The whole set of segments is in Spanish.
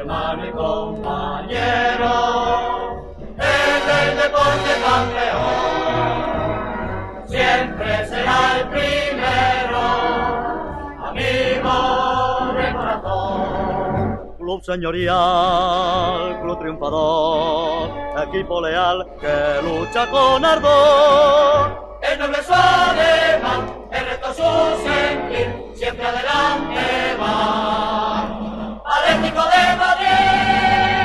hermano y compañero, es el deporte campeón, siempre será el primero, amigo de corazón. Club señorial, club triunfador, equipo leal que lucha con ardor. El noble su ademán, el resto su sentir, siempre adelante va. Atlético de Madrid.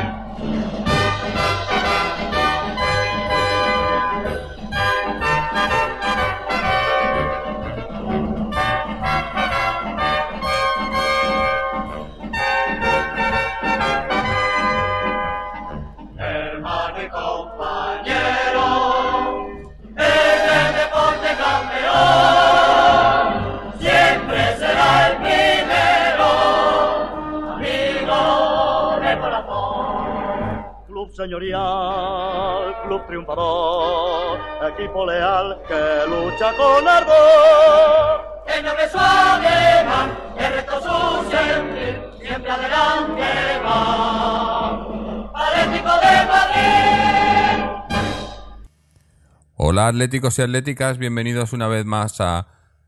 Hermano y compañero, es el deporte campeón, siempre será el primero, amigo de corazón. Club señorial, club triunfador, equipo leal que lucha con ardor. El noble su ademán, el resto su sentir, siempre adelante va. Atlético de Madrid. Hola atléticos y atléticas, bienvenidos una vez más a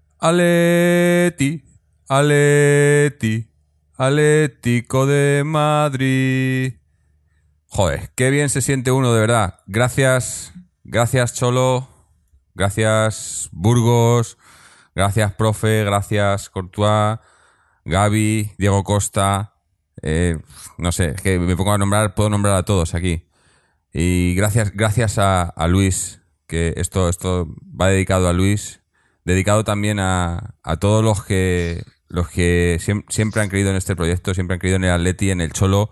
Atlético de Madrid. Joder, qué bien se siente uno, de verdad. Gracias Cholo, gracias Burgos, gracias profe, gracias Courtois, Gaby, Diego Costa. No sé, es que me pongo a nombrar, puedo nombrar a todos aquí. Y gracias a Luis, que esto va dedicado a Luis, dedicado también a todos los que siempre han creído en este proyecto, siempre han creído en el Atleti, en el Cholo,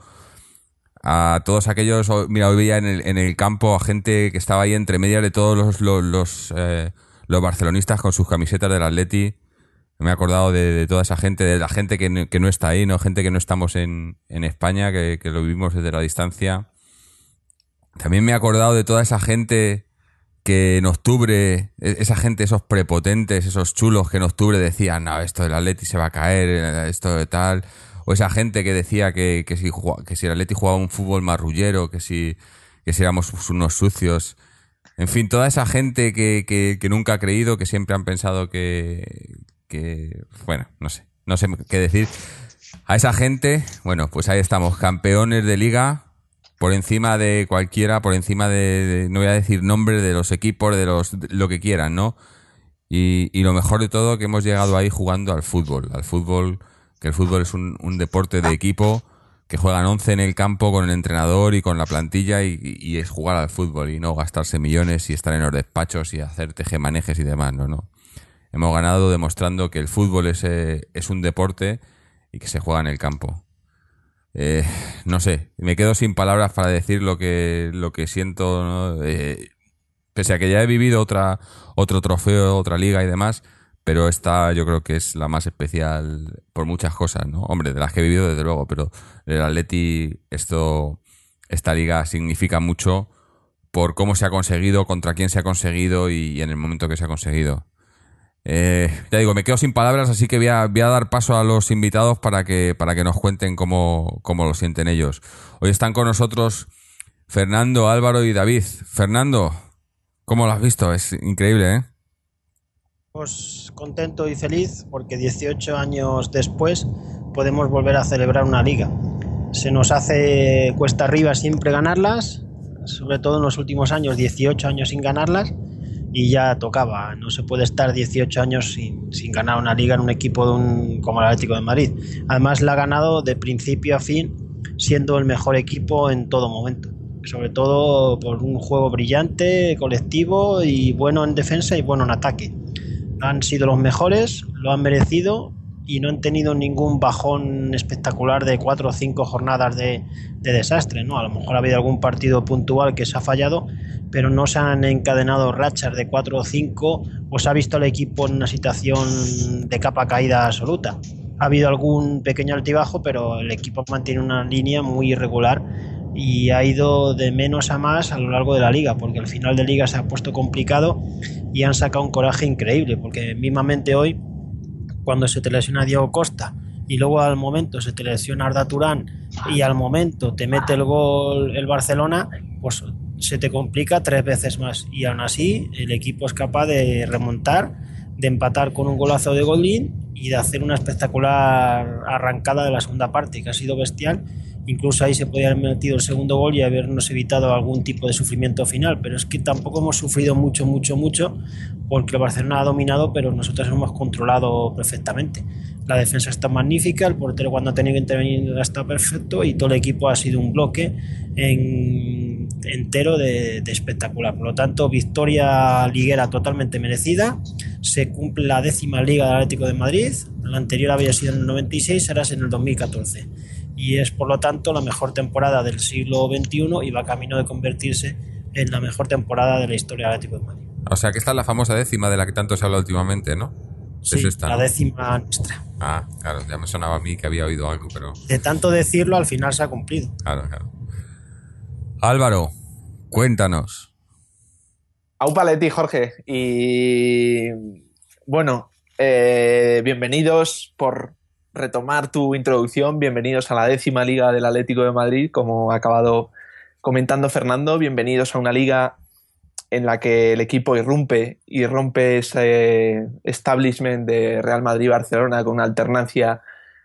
a todos aquellos. Mira, hoy veía en el campo a gente que estaba ahí entre medias de todos los barcelonistas con sus camisetas del Atleti. Me he acordado de toda esa gente, de la gente que no está ahí, ¿no? Gente que no estamos en España, que lo vivimos desde la distancia. También me he acordado de toda esa gente que en octubre, esa gente, esos prepotentes, esos chulos que en octubre decían, no, esto del Atleti se va a caer, esto de tal. O esa gente que decía que si el Atleti jugaba un fútbol marrullero, que si éramos unos sucios. En fin, toda esa gente que nunca ha creído, que siempre han pensado bueno, no sé qué decir. A esa gente, bueno, pues ahí estamos, campeones de liga, por encima de cualquiera, por encima de no voy a decir nombres de los equipos, de lo que quieran, ¿no? Y lo mejor de todo, que hemos llegado ahí jugando al fútbol, que el fútbol es un deporte de equipo, que juegan 11 en el campo con el entrenador y con la plantilla, y es jugar al fútbol y no gastarse millones y estar en los despachos y hacer tejemanejes y demás, no. Hemos ganado demostrando que el fútbol es un deporte y que se juega en el campo. No sé, me quedo sin palabras para decir lo que siento, ¿no? Pese a que ya he vivido otro trofeo, otra liga y demás, pero esta yo creo que es la más especial por muchas cosas, ¿no? Hombre, de las que he vivido desde luego, pero del Atleti esta liga significa mucho por cómo se ha conseguido, contra quién se ha conseguido y en el momento que se ha conseguido. Ya digo, me quedo sin palabras, así que voy a dar paso a los invitados para que nos cuenten cómo lo sienten ellos. Hoy están con nosotros Fernando, Álvaro y David. Fernando, ¿cómo lo has visto? Es increíble, ¿eh? Pues contento y feliz porque 18 años después podemos volver a celebrar una liga. Se nos hace cuesta arriba siempre ganarlas, sobre todo en los últimos años, 18 años sin ganarlas. Y ya tocaba, no se puede estar 18 años sin ganar una liga en un equipo como el Atlético de Madrid. Además la ha ganado de principio a fin, siendo el mejor equipo en todo momento. Sobre todo por un juego brillante, colectivo y bueno en defensa y bueno en ataque. Han sido los mejores, lo han merecido y no han tenido ningún bajón espectacular de 4 o 5 jornadas de desastre, ¿no? A lo mejor ha habido algún partido puntual que se ha fallado, pero no se han encadenado rachas de 4 o 5 o se ha visto al equipo en una situación de capa caída absoluta. Ha habido algún pequeño altibajo, pero el equipo mantiene una línea muy irregular y ha ido de menos a más a lo largo de la liga, porque el final de liga se ha puesto complicado y han sacado un coraje increíble, porque mismamente hoy, cuando se te lesiona Diego Costa y luego al momento se te lesiona Arda Turán y al momento te mete el gol el Barcelona, pues se te complica 3 veces más. Y aún así el equipo es capaz de remontar, de empatar con un golazo de Godín y de hacer una espectacular arrancada de la segunda parte, que ha sido bestial. Incluso ahí se podía haber metido el segundo gol y habernos evitado algún tipo de sufrimiento final, pero es que tampoco hemos sufrido mucho, porque el Barcelona ha dominado, pero nosotros hemos controlado perfectamente. La defensa está magnífica, el portero cuando ha tenido que intervenir está perfecto y todo el equipo ha sido un bloque entero de espectacular. Por lo tanto, victoria liguera totalmente merecida. Se cumple la 10ª Liga del Atlético de Madrid. La anterior había sido en el 96, ahora es en el 2014. Y es, por lo tanto, la mejor temporada del siglo XXI y va camino de convertirse en la mejor temporada de la historia del Atlético de Madrid. O sea que esta es la famosa 10ª de la que tanto se habla últimamente, ¿no? Sí, es esta, la ¿no? 10ª nuestra. Ah, claro, ya me sonaba a mí que había oído algo, pero... De tanto decirlo, al final se ha cumplido. Claro. Álvaro, cuéntanos. Aupa Leti, Jorge. Y bueno, bienvenidos por retomar tu introducción. Bienvenidos a la 10ª Liga del Atlético de Madrid, como ha acabado comentando Fernando. Bienvenidos a una liga en la que el equipo rompe ese establishment de Real Madrid-Barcelona con una alternancia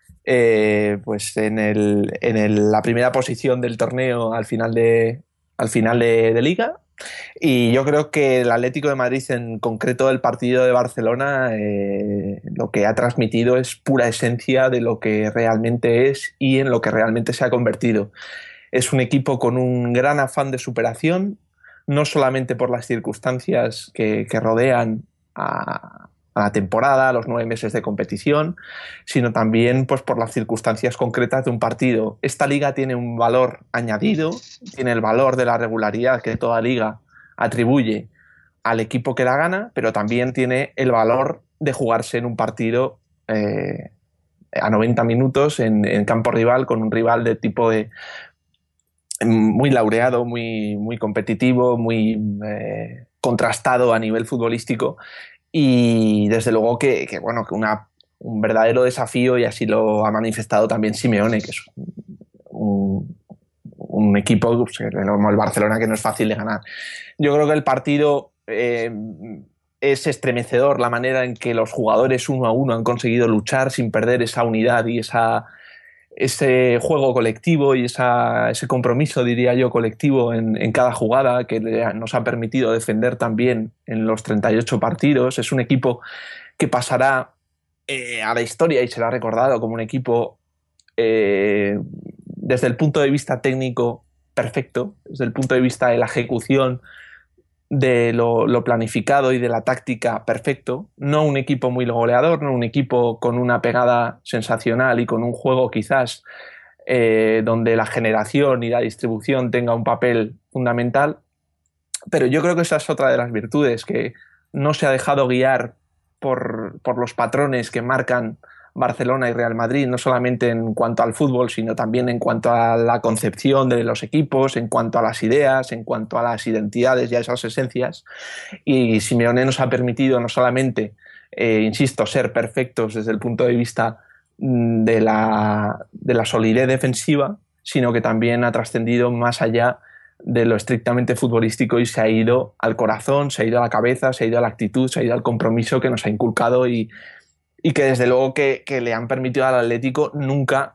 pues en la primera posición del torneo al final de liga. Y yo creo que el Atlético de Madrid, en concreto el partido de Barcelona, lo que ha transmitido es pura esencia de lo que realmente es y en lo que realmente se ha convertido. Es un equipo con un gran afán de superación, no solamente por las circunstancias que rodean a la temporada, a los 9 meses de competición, sino también pues, por las circunstancias concretas de un partido. Esta liga tiene un valor añadido, tiene el valor de la regularidad que toda liga atribuye al equipo que la gana, pero también tiene el valor de jugarse en un partido a 90 minutos en campo rival, con un rival de tipo de muy laureado, muy competitivo, muy contrastado a nivel futbolístico. Y desde luego que un verdadero desafío, y así lo ha manifestado también Simeone, que es un equipo como el Barcelona que no es fácil de ganar. Yo creo que el partido es estremecedor, la manera en que los jugadores uno a uno han conseguido luchar sin perder esa unidad y ese juego colectivo y ese compromiso, diría yo, colectivo en cada jugada que nos ha permitido defender también en los 38 partidos. Es un equipo que pasará a la historia y será recordado como un equipo desde el punto de vista técnico perfecto, desde el punto de vista de la ejecución, de lo planificado y de la táctica perfecto. No un equipo muy goleador, no un equipo con una pegada sensacional y con un juego quizás donde la generación y la distribución tenga un papel fundamental, pero yo creo que esa es otra de las virtudes, que no se ha dejado guiar por los patrones que marcan Barcelona y Real Madrid, no solamente en cuanto al fútbol, sino también en cuanto a la concepción de los equipos, en cuanto a las ideas, en cuanto a las identidades y a esas esencias. Y Simeone nos ha permitido no solamente, insisto, ser perfectos desde el punto de vista de la solidez defensiva, sino que también ha trascendido más allá de lo estrictamente futbolístico y se ha ido al corazón, se ha ido a la cabeza, se ha ido a la actitud, se ha ido al compromiso que nos ha inculcado y que desde luego que le han permitido al Atlético nunca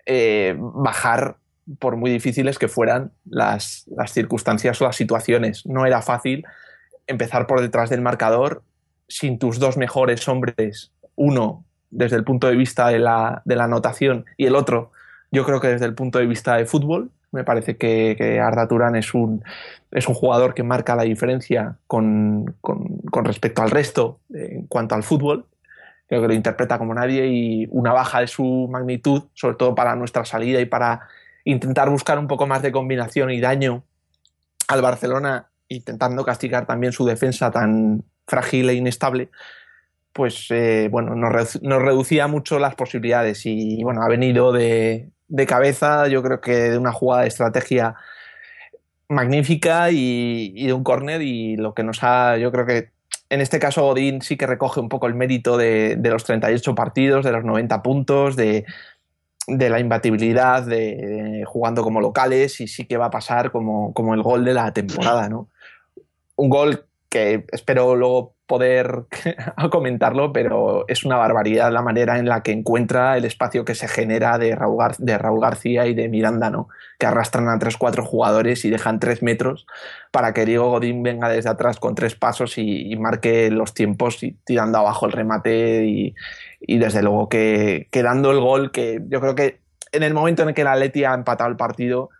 bajar, por muy difíciles que fueran las circunstancias o las situaciones. No era fácil empezar por detrás del marcador sin tus dos mejores hombres, uno desde el punto de vista de la anotación y el otro yo creo que desde el punto de vista de fútbol. Me parece que Arda Turán es un jugador que marca la diferencia con respecto al resto en cuanto al fútbol. Creo que lo interpreta como nadie, y una baja de su magnitud, sobre todo para nuestra salida y para intentar buscar un poco más de combinación y daño al Barcelona, intentando castigar también su defensa tan frágil e inestable, pues nos reducía mucho las posibilidades. Y bueno, ha venido de cabeza, yo creo que de una jugada de estrategia magnífica y de un córner, y lo que nos ha, yo creo que en este caso Godín sí que recoge un poco el mérito de los 38 partidos, de los 90 puntos, de de la imbatibilidad, de jugando como locales, y sí que va a pasar como el gol de la temporada, ¿no? Un gol que espero luego poder comentarlo, pero es una barbaridad la manera en la que encuentra el espacio que se genera de Raúl García y de Miranda, ¿no? Que arrastran a 3-4 jugadores y dejan 3 metros para que Diego Godín venga desde atrás con 3 pasos y marque los tiempos y tirando abajo el remate y desde luego que dando el gol, que yo creo que en el momento en el que el Atleti ha empatado el partido,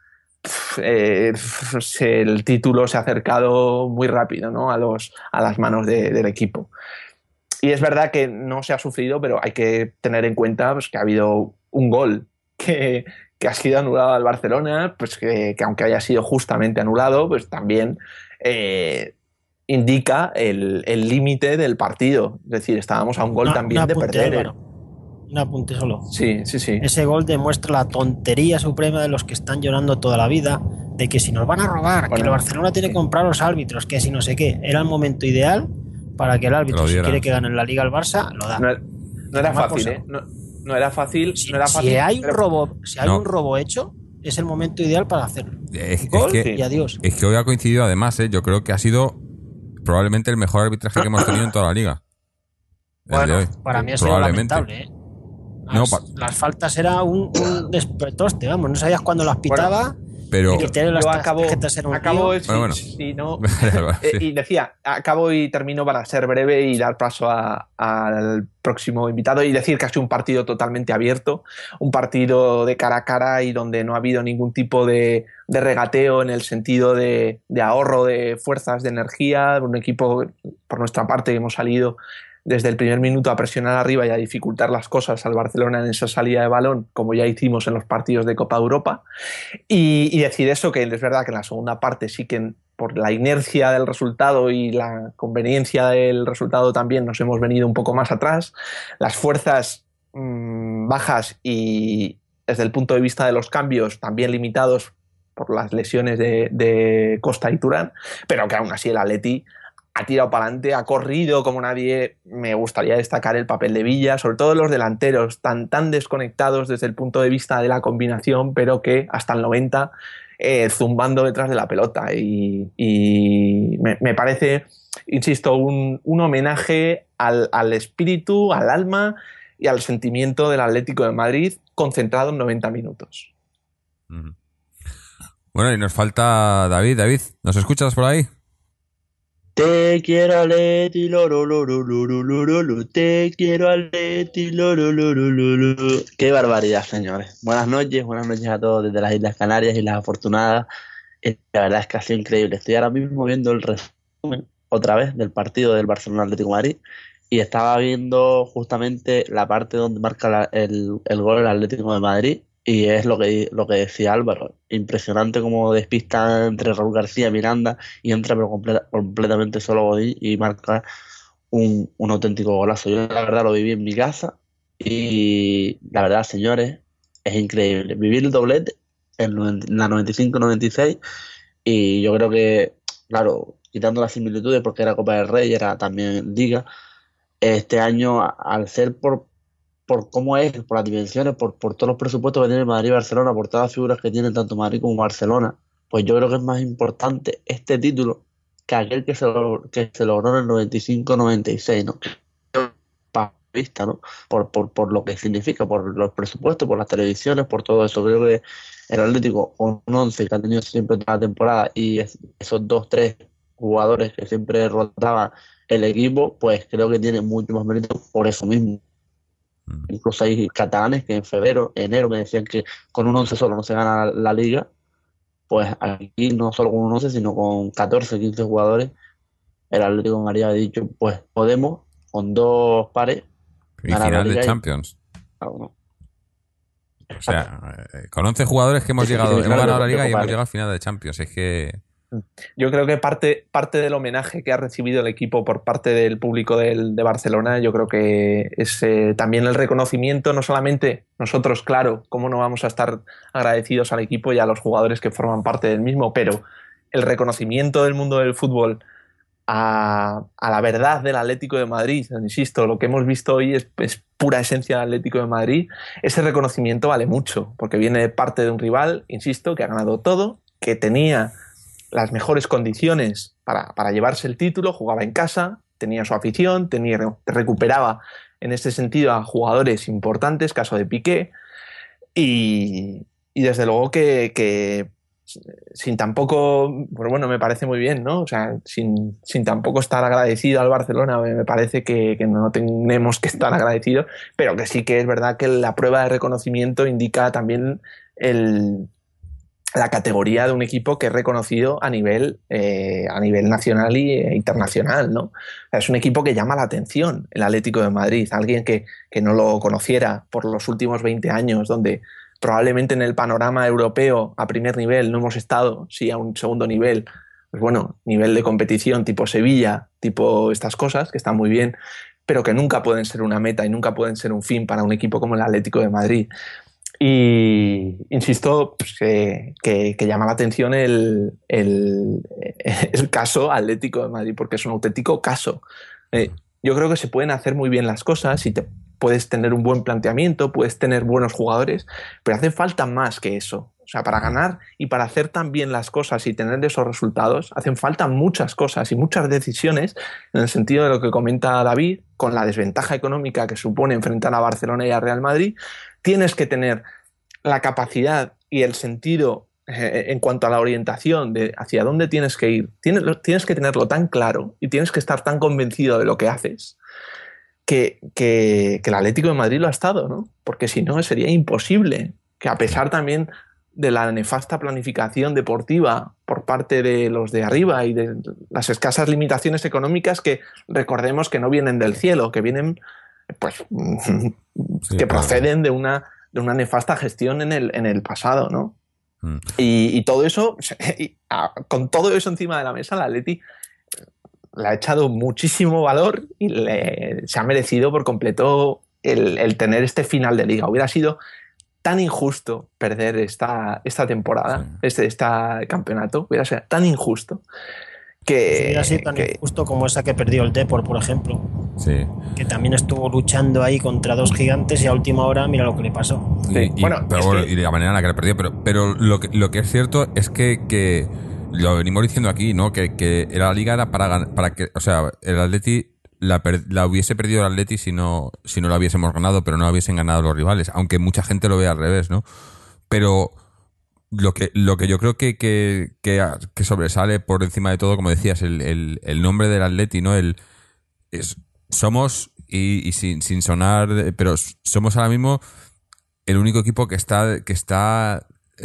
el título se ha acercado muy rápido, ¿no? a las manos del equipo. Y es verdad que no se ha sufrido, pero hay que tener en cuenta, pues, que ha habido un gol que ha sido anulado al Barcelona, pues que aunque haya sido justamente anulado, pues también indica el límite del partido. Es decir, estábamos a un gol también de perder. Álvaro. Un apunte solo. Sí. Ese gol demuestra la tontería suprema de los que están llorando toda la vida, de que si nos van a robar, que el Barcelona tiene que comprar los árbitros, que si no sé qué. Era el momento ideal para que el árbitro, si quiere que gane la Liga el Barça, lo da. No era fácil, ¿eh? No era fácil. Si, no era fácil, si hay un robo hecho, es el momento ideal para hacerlo. Gol y adiós. Es que hoy ha coincidido además, yo creo que ha sido probablemente el mejor arbitraje que hemos tenido en toda la Liga. Bueno, para mí ha sido lamentable, ¿eh? Las faltas era un despretoste, vamos, no sabías cuándo las pitaba. Pero y decía, acabo y termino para ser breve y dar paso al próximo invitado y decir que ha sido un partido totalmente abierto, un partido de cara a cara y donde no ha habido ningún tipo de regateo en el sentido de ahorro de fuerzas, de energía. Un equipo, por nuestra parte, que hemos salido desde el primer minuto a presionar arriba y a dificultar las cosas al Barcelona en esa salida de balón, como ya hicimos en los partidos de Copa de Europa. Y decir eso, que es verdad que en la segunda parte sí que por la inercia del resultado y la conveniencia del resultado también nos hemos venido un poco más atrás. Las fuerzas bajas y desde el punto de vista de los cambios también limitados por las lesiones de Costa y Turán, pero que aún así el Atleti ha tirado para adelante, ha corrido como nadie. Me gustaría destacar el papel de Villa, sobre todo los delanteros tan desconectados desde el punto de vista de la combinación, pero que hasta el 90 zumbando detrás de la pelota. Y me parece, insisto, un homenaje al espíritu, al alma y al sentimiento del Atlético de Madrid concentrado en 90 minutos. Bueno, y nos falta David. David, ¿nos escuchas por ahí? Te quiero Atleti, te quiero Atleti, Qué barbaridad, señores. Buenas noches a todos desde las Islas Canarias y las afortunadas. La verdad es que ha sido increíble. Estoy ahora mismo viendo el resumen otra vez del partido del Barcelona Atlético de Madrid y estaba viendo justamente la parte donde marca el gol del Atlético de Madrid. Y es lo que decía Álvaro, impresionante como despista entre Raúl García y Miranda y entra pero completamente solo Godín y marca un auténtico golazo. Yo la verdad lo viví en mi casa y la verdad, señores, es increíble. Vivir el doblete en la 95-96 y yo creo que, claro, quitando las similitudes porque era Copa del Rey y era también Liga, este año al ser por cómo es, por las dimensiones, por todos los presupuestos que tiene Madrid y Barcelona, por todas las figuras que tienen tanto Madrid como Barcelona, pues yo creo que es más importante este título que aquel que se logró en el 95-96, ¿no? Para vista, ¿no? Por lo que significa, por los presupuestos, por las televisiones, por todo eso. Creo que el Atlético, con un 11 que ha tenido siempre toda la temporada y esos 2-3 jugadores que siempre rotaban el equipo, pues creo que tiene mucho más mérito por eso mismo. Incluso hay catalanes que en enero me decían que con un 11 solo no se gana la Liga. Pues aquí no solo con un 11 sino con 14, 15 jugadores el Atlético de Madrid ha dicho pues podemos con 2 pares y final de Champions. No. O sea, con 11 jugadores que hemos ganado la Liga y hemos llegado al final de Champions. Es que yo creo que parte del homenaje que ha recibido el equipo por parte del público de Barcelona, yo creo que es también el reconocimiento, no solamente nosotros, claro, cómo no vamos a estar agradecidos al equipo y a los jugadores que forman parte del mismo, pero el reconocimiento del mundo del fútbol a la verdad del Atlético de Madrid. Insisto, lo que hemos visto hoy es pura esencia del Atlético de Madrid. Ese reconocimiento vale mucho, porque viene de parte de un rival, insisto, que ha ganado todo, que tenía las mejores condiciones para llevarse el título, jugaba en casa, tenía su afición, recuperaba en este sentido a jugadores importantes, caso de Piqué, y desde luego que sin tampoco, pues bueno, me parece muy bien, ¿no? O sea, sin tampoco estar agradecido al Barcelona, me parece que no tenemos que estar agradecidos, pero que sí que es verdad que la prueba de reconocimiento indica también la categoría de un equipo que es reconocido a nivel nacional e internacional, ¿no? O sea, es un equipo que llama la atención, el Atlético de Madrid. Alguien que no lo conociera por los últimos 20 años, donde probablemente en el panorama europeo a primer nivel no hemos estado, sí a un segundo nivel, pues bueno, nivel de competición tipo Sevilla, tipo estas cosas, que están muy bien, pero que nunca pueden ser una meta y nunca pueden ser un fin para un equipo como el Atlético de Madrid. Y insisto, pues, que llama la atención el caso Atlético de Madrid, porque es un auténtico caso. Yo creo que se pueden hacer muy bien las cosas y puedes tener un buen planteamiento, puedes tener buenos jugadores, pero hace falta más que eso. O sea, para ganar y para hacer tan bien las cosas y tener esos resultados, hacen falta muchas cosas y muchas decisiones, en el sentido de lo que comenta David, con la desventaja económica que supone enfrentar a Barcelona y a Real Madrid. Tienes que tener la capacidad y el sentido en cuanto a la orientación de hacia dónde tienes que ir. Tienes que tenerlo tan claro y tienes que estar tan convencido de lo que haces que el Atlético de Madrid lo ha estado, ¿no? Porque si no sería imposible, que a pesar también de la nefasta planificación deportiva por parte de los de arriba y de las escasas limitaciones económicas, que recordemos que no vienen del cielo, que vienen, pues, sí, que proceden de una nefasta gestión en el pasado, ¿no? Y todo eso, con todo eso encima de la mesa, el Atleti le ha echado muchísimo valor y se ha merecido por completo el tener este final de liga. Hubiera sido tan injusto perder esta temporada, este campeonato, hubiera sido tan injusto que... Hubiera sido tan injusto como esa que perdió el Depor, por ejemplo. Sí. Que también estuvo luchando ahí contra dos gigantes y a última hora mira lo que le pasó. Sí. Y de la manera en la que le perdió. Pero lo que es cierto es que lo venimos diciendo aquí, ¿no? Que la liga era para que, o sea, el Atleti la hubiese perdido el Atleti si no la hubiésemos ganado, pero no la hubiesen ganado los rivales, aunque mucha gente lo ve al revés, ¿no? Pero lo que yo creo que sobresale por encima de todo, como decías, el nombre del Atleti, ¿no? Somos, y sin sonar, pero somos ahora mismo el único equipo que está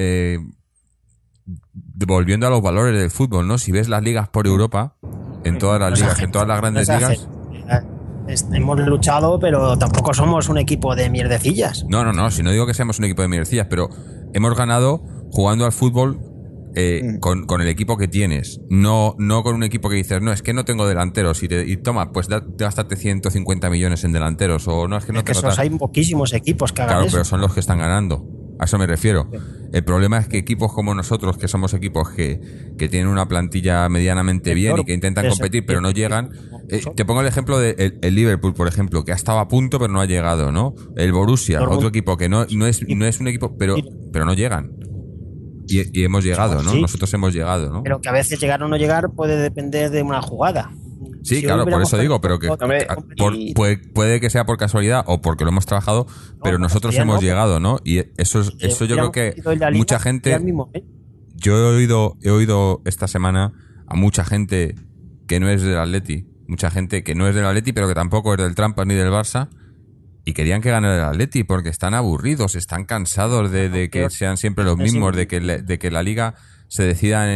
volviendo a los valores del fútbol, ¿no? Si ves las ligas por Europa, en todas las ligas, en todas las grandes ligas, hemos luchado, pero tampoco somos un equipo de mierdecillas. No, si no digo que seamos un equipo de mierdecillas, pero hemos ganado jugando al fútbol con el equipo que tienes, no con un equipo que dices, no, es que no tengo delanteros y toma, pues gástate 150 millones en delanteros, o no, es que no tengo esos hay poquísimos equipos que hagan claro, eso. pero son los que están ganando. A eso me refiero. El problema es que equipos como nosotros, que somos equipos que tienen una plantilla medianamente bien y que intentan competir, pero no llegan. Te pongo el ejemplo de el Liverpool, por ejemplo, que ha estado a punto, pero no ha llegado, ¿no? El Borussia, otro equipo que no es un equipo, pero no llegan. Y hemos llegado, ¿no? Sí. Nosotros hemos llegado, ¿no? Pero que a veces llegar o no llegar puede depender de una jugada. Sí, claro, por eso digo, pero que puede que sea por casualidad o porque lo hemos trabajado, pero nosotros hemos llegado, ¿no? Y eso yo creo que mucha gente... Yo he oído esta semana a mucha gente que no es del Atleti, mucha gente que no es del Atleti, pero que tampoco es del Trampas ni del Barça, y querían que ganara el Atleti porque están aburridos, están cansados de que sean siempre los mismos, de que la liga se decida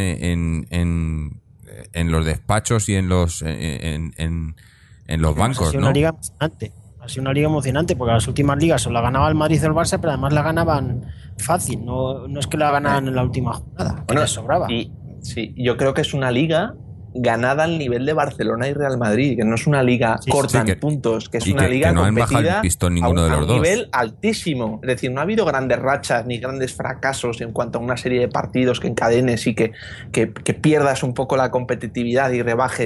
en los despachos y en los bancos, ¿no? Ha sido una liga emocionante porque las últimas ligas o la ganaba el Madrid o el Barça, pero además la ganaban fácil, no es que la ganaban en la última jornada, que les sobraba. Y sí, yo creo que es una liga ganada al nivel de Barcelona y Real Madrid, que no es una liga corta en puntos, que es una liga no competida a un nivel altísimo. Es decir, no ha habido grandes rachas ni grandes fracasos en cuanto a una serie de partidos que encadenes y que pierdas un poco la competitividad y rebajes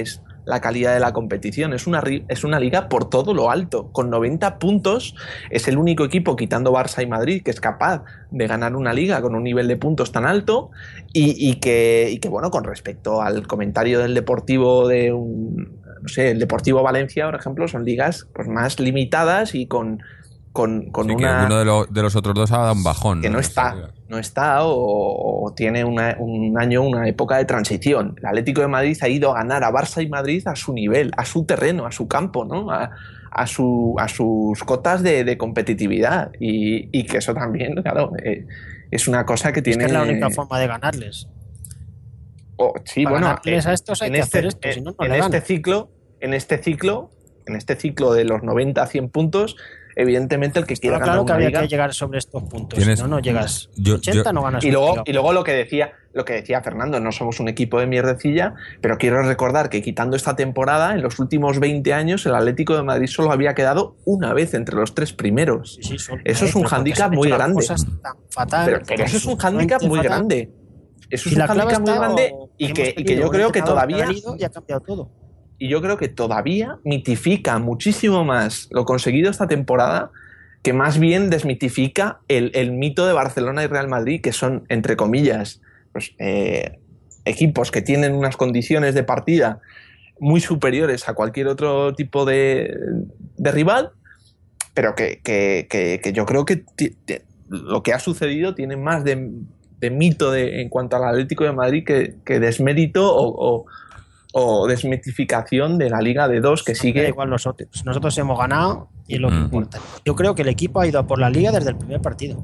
la calidad de la competición. Es una liga por todo lo alto. Con 90 puntos es el único equipo, quitando Barça y Madrid, que es capaz de ganar una liga con un nivel de puntos tan alto y que bueno, con respecto al comentario del Deportivo no sé, el Deportivo Valencia, por ejemplo, son ligas pues más limitadas y con Sí, que una... uno de los otros dos ha dado un bajón. que no está o tiene un año, una época de transición. El Atlético de Madrid ha ido a ganar a Barça y Madrid a su nivel, a su terreno, a su campo, ¿no? A sus cotas de competitividad y que eso también, claro, es una cosa que tiene... Es que es la única forma de ganarles. Sí, Para bueno, ganarles a estos hay que hacer esto, si no, no le ganan. en este ciclo de los 90 a 100 puntos, evidentemente el que quiera ganar claro que una había liga... que llegar sobre estos puntos, si no llegas 80, no ganas. Y luego lo que decía Fernando, no somos un equipo de mierdecilla, pero quiero recordar que quitando esta temporada, en los últimos 20 años el Atlético de Madrid solo había quedado una vez entre los 3 primeros. Sí, eso es un hándicap muy grande. Pero eso es un hándicap muy grande. Eso es un hándicap muy grande y que yo creo que todavía... Y ha cambiado todo. Y yo creo que todavía mitifica muchísimo más lo conseguido esta temporada, que más bien desmitifica el mito de Barcelona y Real Madrid, que son, entre comillas, pues, equipos que tienen unas condiciones de partida muy superiores a cualquier otro tipo de rival, pero que yo creo que lo que ha sucedido tiene más de mito en cuanto al Atlético de Madrid que desmérito o desmitificación de la Liga de dos que sigue. Da igual nosotros hemos ganado y es lo que importa. Yo creo que el equipo ha ido a por la Liga desde el primer partido.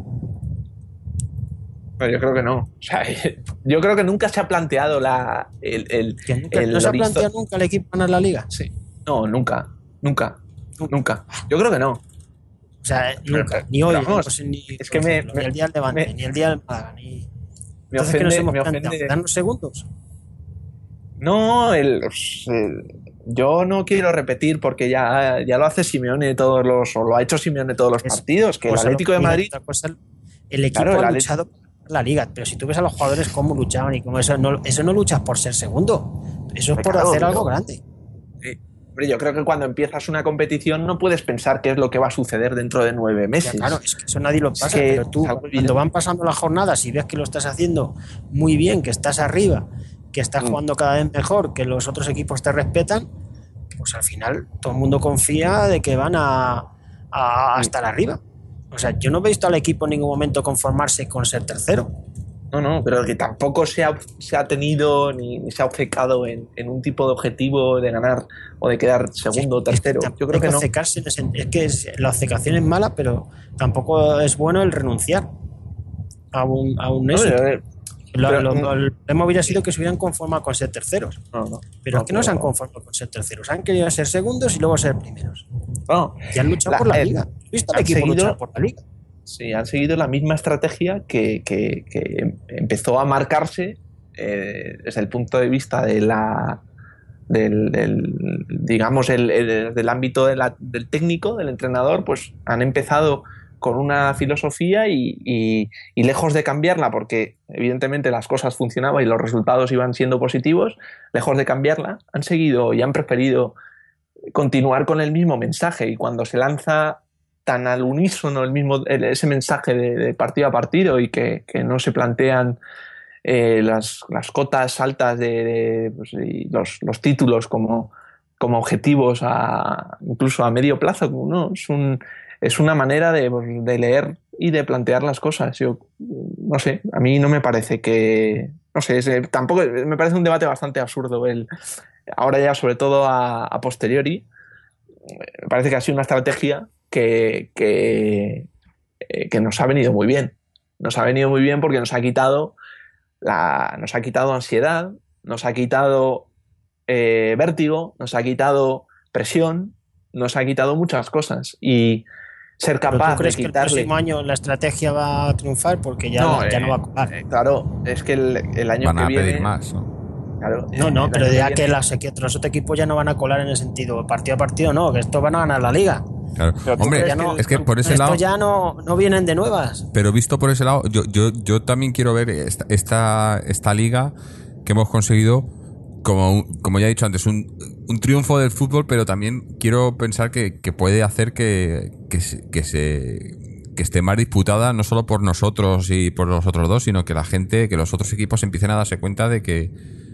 Pero yo creo que no. O sea, yo creo que nunca se ha planteado ¿No se ha planteado nunca el equipo ganar la Liga? Sí. No, nunca. Yo creo que no. O sea, nunca. Ni hoy. Vamos, ni el día del Levante, ni el día del Málaga, ni... Entonces, ¿qué nos hemos planteado? ¿Darnos segundos? No, yo no quiero repetir porque ya lo hace Simeone o lo ha hecho Simeone todos los partidos, que el Atlético de Madrid... El equipo ha luchado por la Liga, pero si tú ves a los jugadores cómo luchaban y cómo eso no luchas por ser segundo, eso es por hacer algo grande. Yo creo que cuando empiezas una competición no puedes pensar qué es lo que va a suceder dentro de 9 meses. Ya, claro, es que eso nadie lo pasa, pero tú cuando van pasando las jornadas y ves que lo estás haciendo muy bien, que estás arriba, que estás jugando cada vez mejor, que los otros equipos te respetan, pues al final todo el mundo confía de que van a estar arriba. O sea, yo no he visto al equipo en ningún momento conformarse con ser tercero. No, pero que tampoco se ha tenido ni se ha obcecado en un tipo de objetivo de ganar o de quedar segundo o tercero. Yo creo que no. Es que la obcecación es mala, pero tampoco es bueno el renunciar a un éxito. El problema hubiera sido que se hubieran conformado con ser terceros. Pero es que no se han conformado con ser terceros. Han querido ser segundos y luego ser primeros. Y han luchado por la Liga. ¿Has visto al equipo luchar por la Liga? Sí, han seguido la misma estrategia que empezó a marcarse desde el punto de vista del ámbito del técnico, del entrenador, pues han empezado con una filosofía y lejos de cambiarla, porque evidentemente las cosas funcionaban y los resultados iban siendo positivos, lejos de cambiarla, han seguido y han preferido continuar con el mismo mensaje, y cuando se lanza tan al unísono ese mensaje de partido a partido y que no se plantean las cotas altas y los títulos como objetivos incluso a medio plazo, ¿no? Es una manera de leer y de plantear las cosas. Yo no sé, a mí no me parece que... No sé, tampoco me parece un debate bastante absurdo. Ahora ya, sobre todo a posteriori, me parece que ha sido una estrategia que nos ha venido muy bien. Nos ha venido muy bien porque nos ha quitado ansiedad, nos ha quitado vértigo, nos ha quitado presión, nos ha quitado muchas cosas. Y ser capaz ¿tú crees de quitarle... que el próximo año la estrategia va a triunfar? Porque ya no va a colar. Claro, es que el año que viene... Van a pedir más, ¿no? Claro, pero ya que los otros equipos ya no van a colar en el sentido partido a partido, no, que estos van a ganar la Liga. Claro. Hombre, es que por ese lado... ya no vienen de nuevas. Pero visto por ese lado, yo también quiero ver esta liga que hemos conseguido como ya he dicho antes, un triunfo del fútbol, pero también quiero pensar que puede hacer que esté más disputada no solo por nosotros y por los otros dos, sino que la gente, que los otros equipos empiecen a darse cuenta de que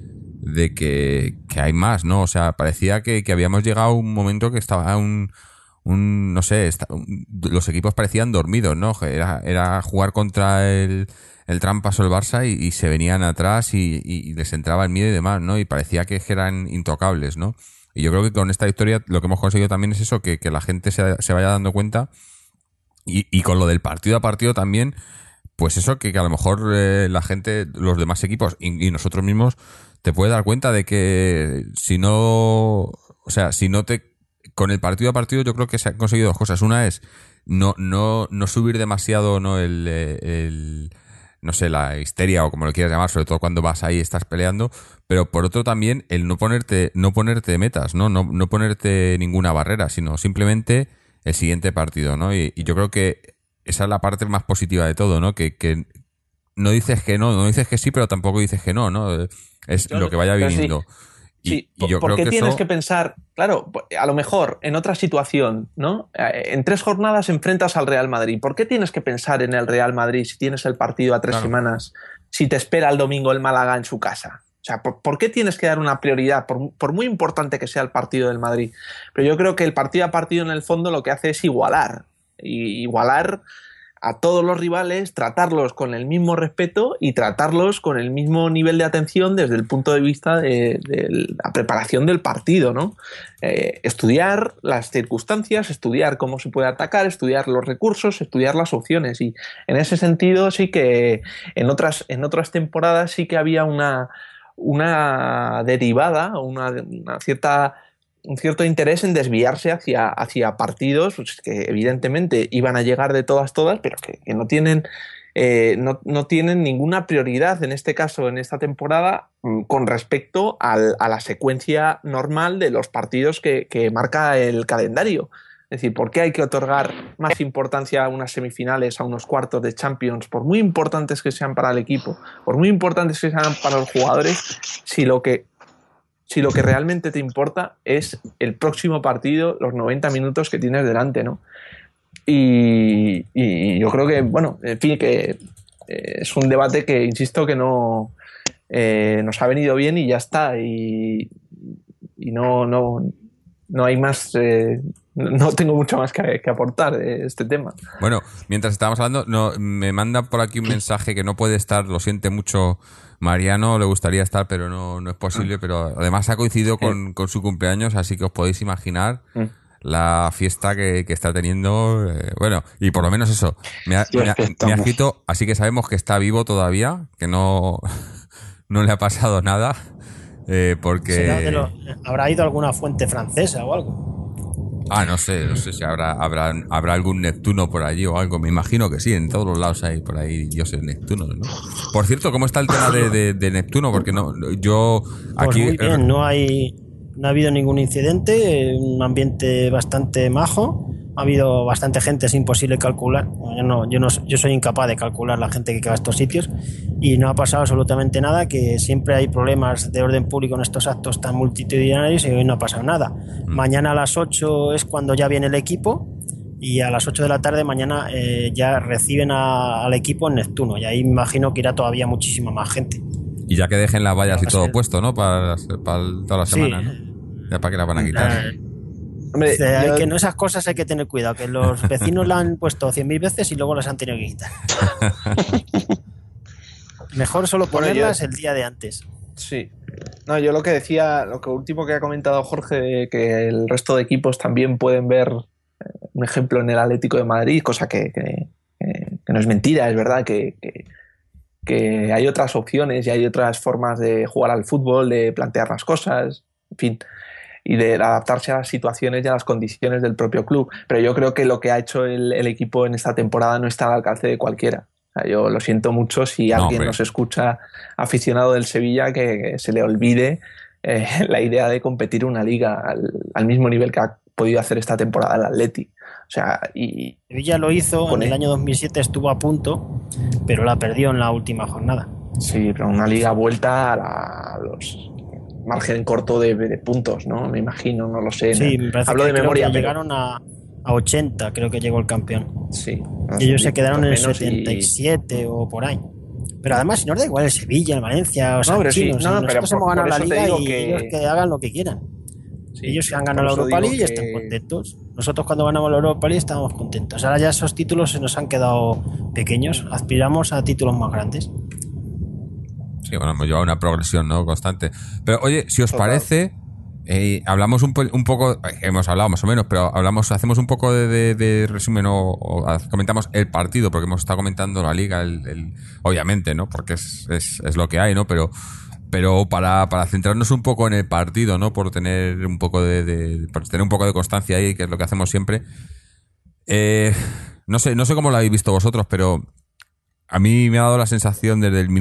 hay más, ¿no? O sea, parecía que habíamos llegado a un momento que estaba no sé, los equipos parecían dormidos, ¿no? Era jugar contra el Trampas o el Barça y se venían atrás y les entraba el miedo y demás, ¿no? Y parecía que eran intocables, ¿no? Y yo creo que con esta victoria lo que hemos conseguido también es eso, que la gente se vaya dando cuenta y con lo del partido a partido también, pues eso, que a lo mejor la gente, los demás equipos y nosotros mismos, te puede dar cuenta de que si no con el partido a partido yo creo que se han conseguido dos cosas. Una es no subir demasiado, ¿no? No sé, la histeria o como lo quieras llamar, sobre todo cuando vas ahí y estás peleando, pero por otro también el no ponerte metas, ¿no? No ponerte ninguna barrera, sino simplemente el siguiente partido, ¿no? Y yo creo que esa es la parte más positiva de todo, ¿no? Que no dices que no dices que sí, pero tampoco dices que no, ¿no? Es lo que vaya viniendo. Sí, Y yo porque creo que tienes eso... que pensar, claro, a lo mejor en otra situación, ¿no? En 3 jornadas enfrentas al Real Madrid. ¿Por qué tienes que pensar en el Real Madrid si tienes el partido a 3 semanas, si te espera el domingo el Málaga en su casa? O sea, ¿por qué tienes que dar una prioridad, por muy importante que sea el partido del Madrid? Pero yo creo que el partido a partido en el fondo lo que hace es igualar a todos los rivales, tratarlos con el mismo respeto y tratarlos con el mismo nivel de atención desde el punto de vista de la preparación del partido, ¿no? Estudiar las circunstancias, estudiar cómo se puede atacar, estudiar los recursos, estudiar las opciones, y en ese sentido sí que en otras temporadas sí que había una derivada, un cierto interés en desviarse hacia partidos pues, que evidentemente iban a llegar de todas, pero que no tienen ninguna prioridad en este caso, en esta temporada, con respecto a la secuencia normal de los partidos que marca el calendario. Es decir, ¿por qué hay que otorgar más importancia a unas semifinales, a unos cuartos de Champions, por muy importantes que sean para el equipo, por muy importantes que sean para los jugadores, si lo que realmente te importa es el próximo partido, los 90 minutos que tienes delante, ¿no? Y yo creo que, bueno, en fin, que es un debate que, insisto, que no nos ha venido bien y ya está. Y no hay más... no tengo mucho más que aportar de este tema. Bueno, mientras estábamos hablando, me manda por aquí un mensaje que no puede estar, lo siente mucho Mariano, le gustaría estar, pero no es posible, pero además ha coincidido con su cumpleaños, así que os podéis imaginar la fiesta que está teniendo. Bueno, y por lo menos eso, me ha escrito, así que sabemos que está vivo todavía, que no le ha pasado nada, porque... ¿Habrá ido a alguna fuente francesa o algo? No sé si habrá algún Neptuno por allí o algo. Me imagino que sí, en todos los lados hay por ahí dioses Neptunos, ¿no? Por cierto, ¿cómo está el tema de Neptuno? Porque yo pues aquí... muy bien, no ha habido ningún incidente, un ambiente bastante majo. Ha habido bastante gente, es imposible calcular. Yo soy incapaz de calcular la gente que va a estos sitios y no ha pasado absolutamente nada, que siempre hay problemas de orden público en estos actos tan multitudinarios y hoy no ha pasado nada. Mañana a las 8 es cuando ya viene el equipo y a las 8 de la tarde mañana ya reciben al equipo en Neptuno y ahí me imagino que irá todavía muchísima más gente. Y ya que dejen las vallas y todo puesto, ¿no? Para toda la semana, ¿no? Ya para que la van a quitar. Hombre, esas cosas hay que tener cuidado, que los vecinos la han puesto 100.000 veces y luego las han tenido que quitar. Mejor solo ponerlas el día de antes. Sí. No, yo lo que decía, lo último que ha comentado Jorge, de que el resto de equipos también pueden ver un ejemplo en el Atlético de Madrid, cosa que no es mentira, es verdad que hay otras opciones y hay otras formas de jugar al fútbol, de plantear las cosas, en fin, y de adaptarse a las situaciones y a las condiciones del propio club. Pero yo creo que lo que ha hecho el equipo en esta temporada no está al alcance de cualquiera. O sea, yo lo siento mucho si alguien nos escucha aficionado del Sevilla, que se le olvide la idea de competir una liga al mismo nivel que ha podido hacer esta temporada el Atleti. O sea, y Sevilla lo hizo en el año 2007, estuvo a punto, pero la perdió en la última jornada. Sí, pero una liga vuelta a los margen corto de puntos, ¿no? Me imagino, no lo sé. Sí, me parece Hablo que de memoria, creo que pero llegaron a 80, creo que llegó el campeón. sí. Y ellos se 10 quedaron en el puntos menos 77 o por ahí. Pero además, si no os da igual el Sevilla, el Valencia, o sea, No, pero sí, chinos, no, pero nosotros hemos ganado por la eso te liga digo y que- ellos que hagan lo que quieran. Sí, Ellos han por ganado la eso Europa digo League y están que- contentos. Nosotros cuando ganamos la Europa League estábamos contentos. Ahora ya esos títulos se nos han quedado pequeños. Aspiramos a títulos más grandes. Sí, bueno, hemos llevado una progresión, ¿no? Constante. Pero, oye, si os Total. parece, hablamos un poco, hemos hablado más o menos, pero hacemos un poco de resumen o comentamos el partido, porque hemos estado comentando la liga, obviamente, ¿no? Porque es lo que hay, ¿no? Pero para centrarnos un poco en el partido, ¿no? Por tener un poco por tener un poco de constancia ahí, que es lo que hacemos siempre. No sé cómo lo habéis visto vosotros, pero a mí me ha dado la sensación desde el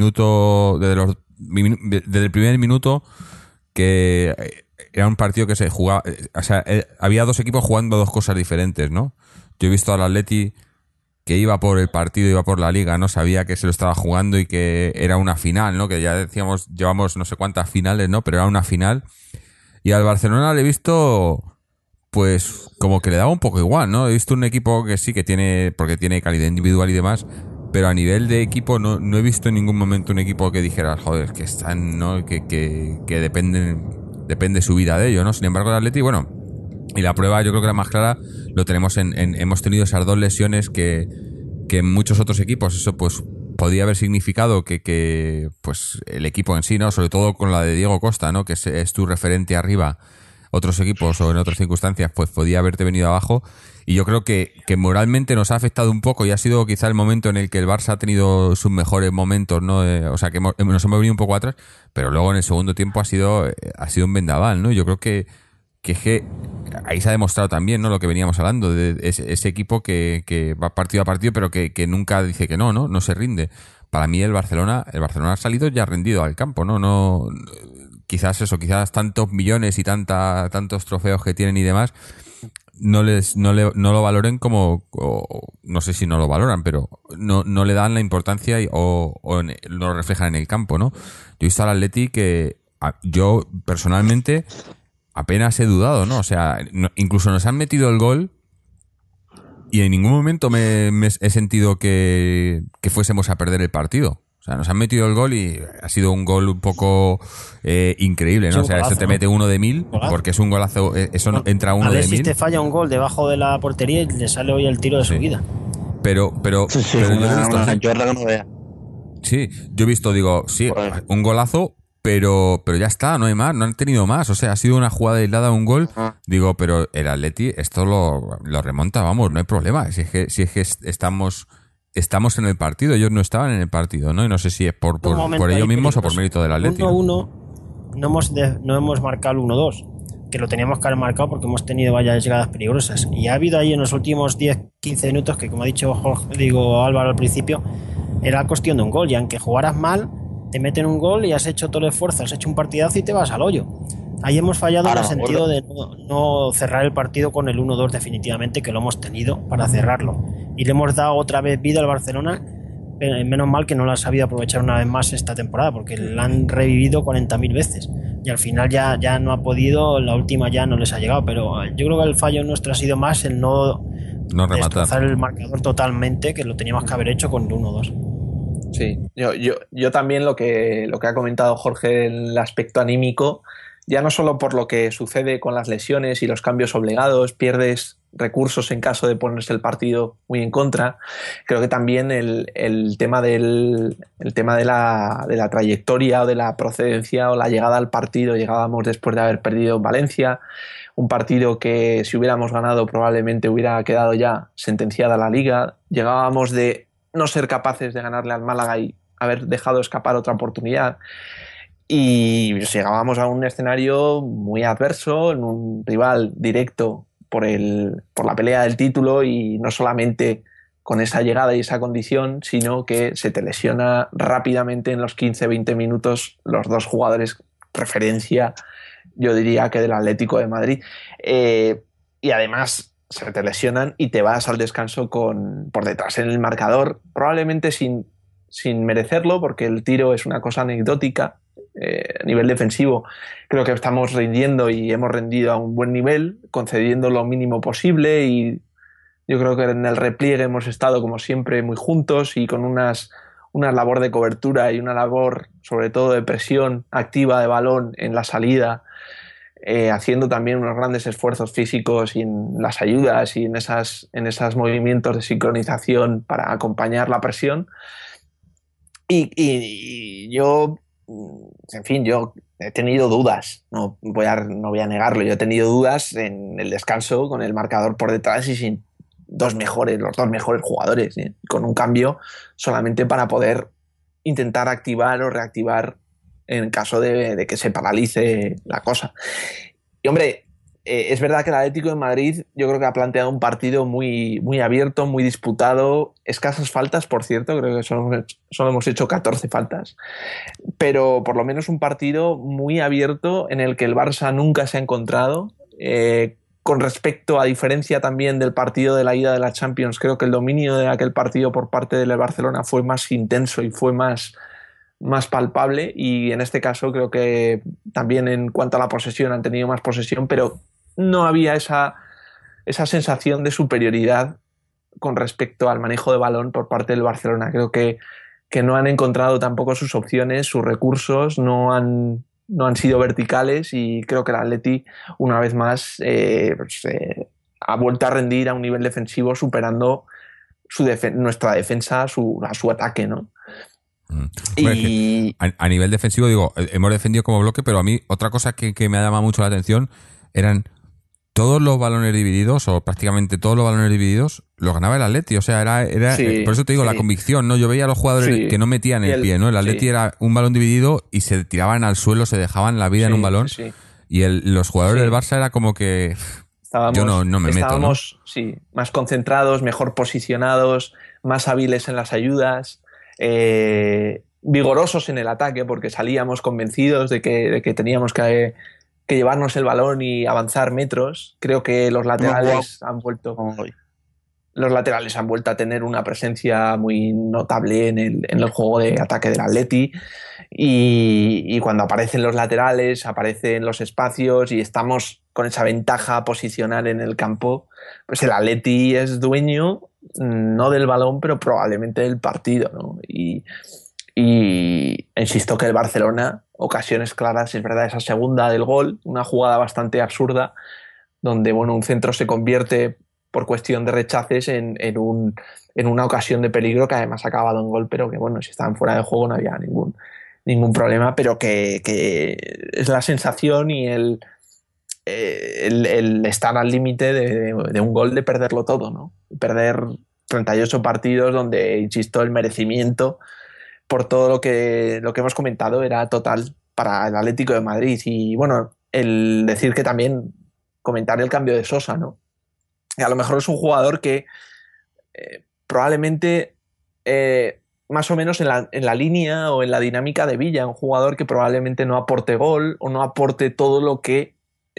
primer minuto que era un partido que se jugaba, o sea, había dos equipos jugando dos cosas diferentes, ¿no? Yo he visto al Atleti que iba por el partido, iba por la liga, ¿no? Sabía que se lo estaba jugando y que era una final, ¿no? Que ya decíamos, llevamos no sé cuántas finales, ¿no? Pero era una final. Y al Barcelona le he visto, pues, como que le daba un poco igual, ¿no? He visto un equipo que sí que tiene, porque tiene calidad individual y demás, pero a nivel de equipo no he visto en ningún momento un equipo que dijera, joder, que están, ¿no? Que depende su vida de ello, ¿no? Sin embargo, el Atleti, bueno, y la prueba yo creo que la más clara lo tenemos hemos tenido esas dos lesiones que en muchos otros equipos eso pues podía haber significado que pues el equipo en sí, ¿no? Sobre todo con la de Diego Costa, ¿no? Que es tu referente arriba. Otros equipos o en otras circunstancias pues podía haberte venido abajo, y yo creo que moralmente nos ha afectado un poco y ha sido quizá el momento en el que el Barça ha tenido sus mejores momentos, ¿no? O sea que nos hemos venido un poco atrás, pero luego en el segundo tiempo ha sido un vendaval, ¿no? Yo creo que ahí se ha demostrado también, ¿no? Lo que veníamos hablando de ese equipo que va partido a partido, pero que nunca dice que no se rinde. Para mí el Barcelona ha salido ya rendido al campo, ¿no? Quizás tantos millones y tantos trofeos que tienen y demás no lo valoren como, o no sé si no lo valoran, pero no le dan la importancia o no lo reflejan en el campo, ¿no? Yo he visto al Atleti que yo personalmente apenas he dudado, ¿no? O sea, incluso nos han metido el gol y en ningún momento me he sentido que fuésemos a perder el partido. O sea, nos han metido el gol y ha sido un gol un poco increíble, ¿no? O sea, eso te mete uno de 1000, porque es un golazo, eso no, entra uno de 1000. Alexis te falla un gol debajo de la portería y le sale hoy el tiro de su vida. Pero Sí, yo he una visto, chorra que no vea. sí, yo he visto, digo, sí, Joder. un golazo, pero ya está, no hay más, no han tenido más. O sea, ha sido una jugada aislada, un gol. Digo, pero el Atleti esto lo remonta, vamos, no hay problema. Si es que estamos en el partido, ellos no estaban en el partido, ¿no? Y no sé si es por ellos mismos o por mérito del Atleti. 1-1 no hemos marcado el 1-2, que lo teníamos que haber marcado porque hemos tenido varias llegadas peligrosas. Y ha habido ahí en los últimos 10-15 minutos que, como ha dicho Álvaro al principio, era cuestión de un gol. Y aunque jugaras mal, te meten un gol y has hecho todo el esfuerzo, has hecho un partidazo y te vas al hoyo. Ahí hemos fallado en el sentido de no cerrar el partido con el 1-2 definitivamente, que lo hemos tenido para cerrarlo. Y le hemos dado otra vez vida al Barcelona. Menos mal que no lo ha sabido aprovechar una vez más esta temporada, porque la han revivido 40.000 veces. Y al final ya no ha podido, la última ya no les ha llegado. Pero yo creo que el fallo nuestro ha sido más el no rematar, destrozar el marcador totalmente, que lo teníamos que haber hecho con el 1-2. Sí, yo también lo que ha comentado Jorge en el aspecto anímico, ya no solo por lo que sucede con las lesiones y los cambios obligados, pierdes recursos en caso de ponerse el partido muy en contra, creo que también el tema de la trayectoria o de la procedencia o la llegada al partido. Llegábamos después de haber perdido en Valencia, un partido que si hubiéramos ganado probablemente hubiera quedado ya sentenciada la liga. Llegábamos de no ser capaces de ganarle al Málaga y haber dejado escapar otra oportunidad. Y llegábamos a un escenario muy adverso, en un rival directo por la pelea del título, y no solamente con esa llegada y esa condición, sino que se te lesiona rápidamente en los 15-20 minutos los dos jugadores referencia, yo diría que del Atlético de Madrid. Y además se te lesionan y te vas al descanso por detrás en el marcador, probablemente sin merecerlo, porque el tiro es una cosa anecdótica. A nivel defensivo creo que estamos rindiendo y hemos rendido a un buen nivel, concediendo lo mínimo posible, y yo creo que en el repliegue hemos estado como siempre muy juntos y con una labor de cobertura y una labor sobre todo de presión activa de balón en la salida, haciendo también unos grandes esfuerzos físicos y en las ayudas y en esos movimientos de sincronización para acompañar la presión. Y yo, en fin, yo he tenido dudas, no voy a negarlo, yo he tenido dudas en el descanso con el marcador por detrás y sin los dos mejores jugadores, con un cambio solamente para poder intentar activar o reactivar en caso de que se paralice la cosa. Y hombre, es verdad que el Atlético de Madrid yo creo que ha planteado un partido muy, muy abierto, muy disputado, escasas faltas, por cierto, creo que solo hemos hecho 14 faltas, pero por lo menos un partido muy abierto en el que el Barça nunca se ha encontrado. Con respecto a diferencia también del partido de la ida de la Champions, creo que el dominio de aquel partido por parte del Barcelona fue más intenso y fue más palpable, y en este caso creo que también en cuanto a la posesión han tenido más posesión, pero no había esa sensación de superioridad con respecto al manejo de balón por parte del Barcelona. Creo que no han encontrado tampoco sus opciones, sus recursos, no han sido verticales, y creo que el Atleti una vez más ha vuelto a rendir a un nivel defensivo superando nuestra defensa a su ataque, ¿no? Y a nivel defensivo, digo, hemos defendido como bloque, pero a mí otra cosa que me ha llamado mucho la atención eran todos los balones divididos, o prácticamente todos los balones divididos, los ganaba el Atleti. O sea, era sí, por eso te digo, la convicción, ¿no? Yo veía a los jugadores que no metían el pie, ¿no? El Atleti era un balón dividido y se tiraban al suelo, se dejaban la vida en un balón. Y los jugadores del Barça era como que yo no me meto, ¿no? Estábamos más concentrados, mejor posicionados, más hábiles en las ayudas, vigorosos en el ataque, porque salíamos convencidos de que teníamos que llevarnos el balón y avanzar metros. Creo que los laterales han vuelto a tener una presencia muy notable en el juego de ataque del Atleti, y cuando aparecen los laterales, aparecen los espacios y estamos con esa ventaja posicional en el campo, pues el Atleti es dueño no del balón, pero probablemente del partido, ¿no? Y insisto que el Barcelona, ocasiones claras, es verdad, esa segunda del gol, una jugada bastante absurda, donde un centro se convierte por cuestión de rechaces en una ocasión de peligro que además ha acabado en gol, pero que si estaban fuera de juego no había ningún problema, pero que es la sensación y el estar al límite de un gol, de perderlo todo, ¿no? Perder 38 partidos donde, insisto, el merecimiento por todo lo que hemos comentado era total para el Atlético de Madrid. Y el decir que también comentar el cambio de Sosa, ¿no? A lo mejor es un jugador que probablemente más o menos en la línea o en la dinámica de Villa, un jugador que probablemente no aporte gol o no aporte todo lo que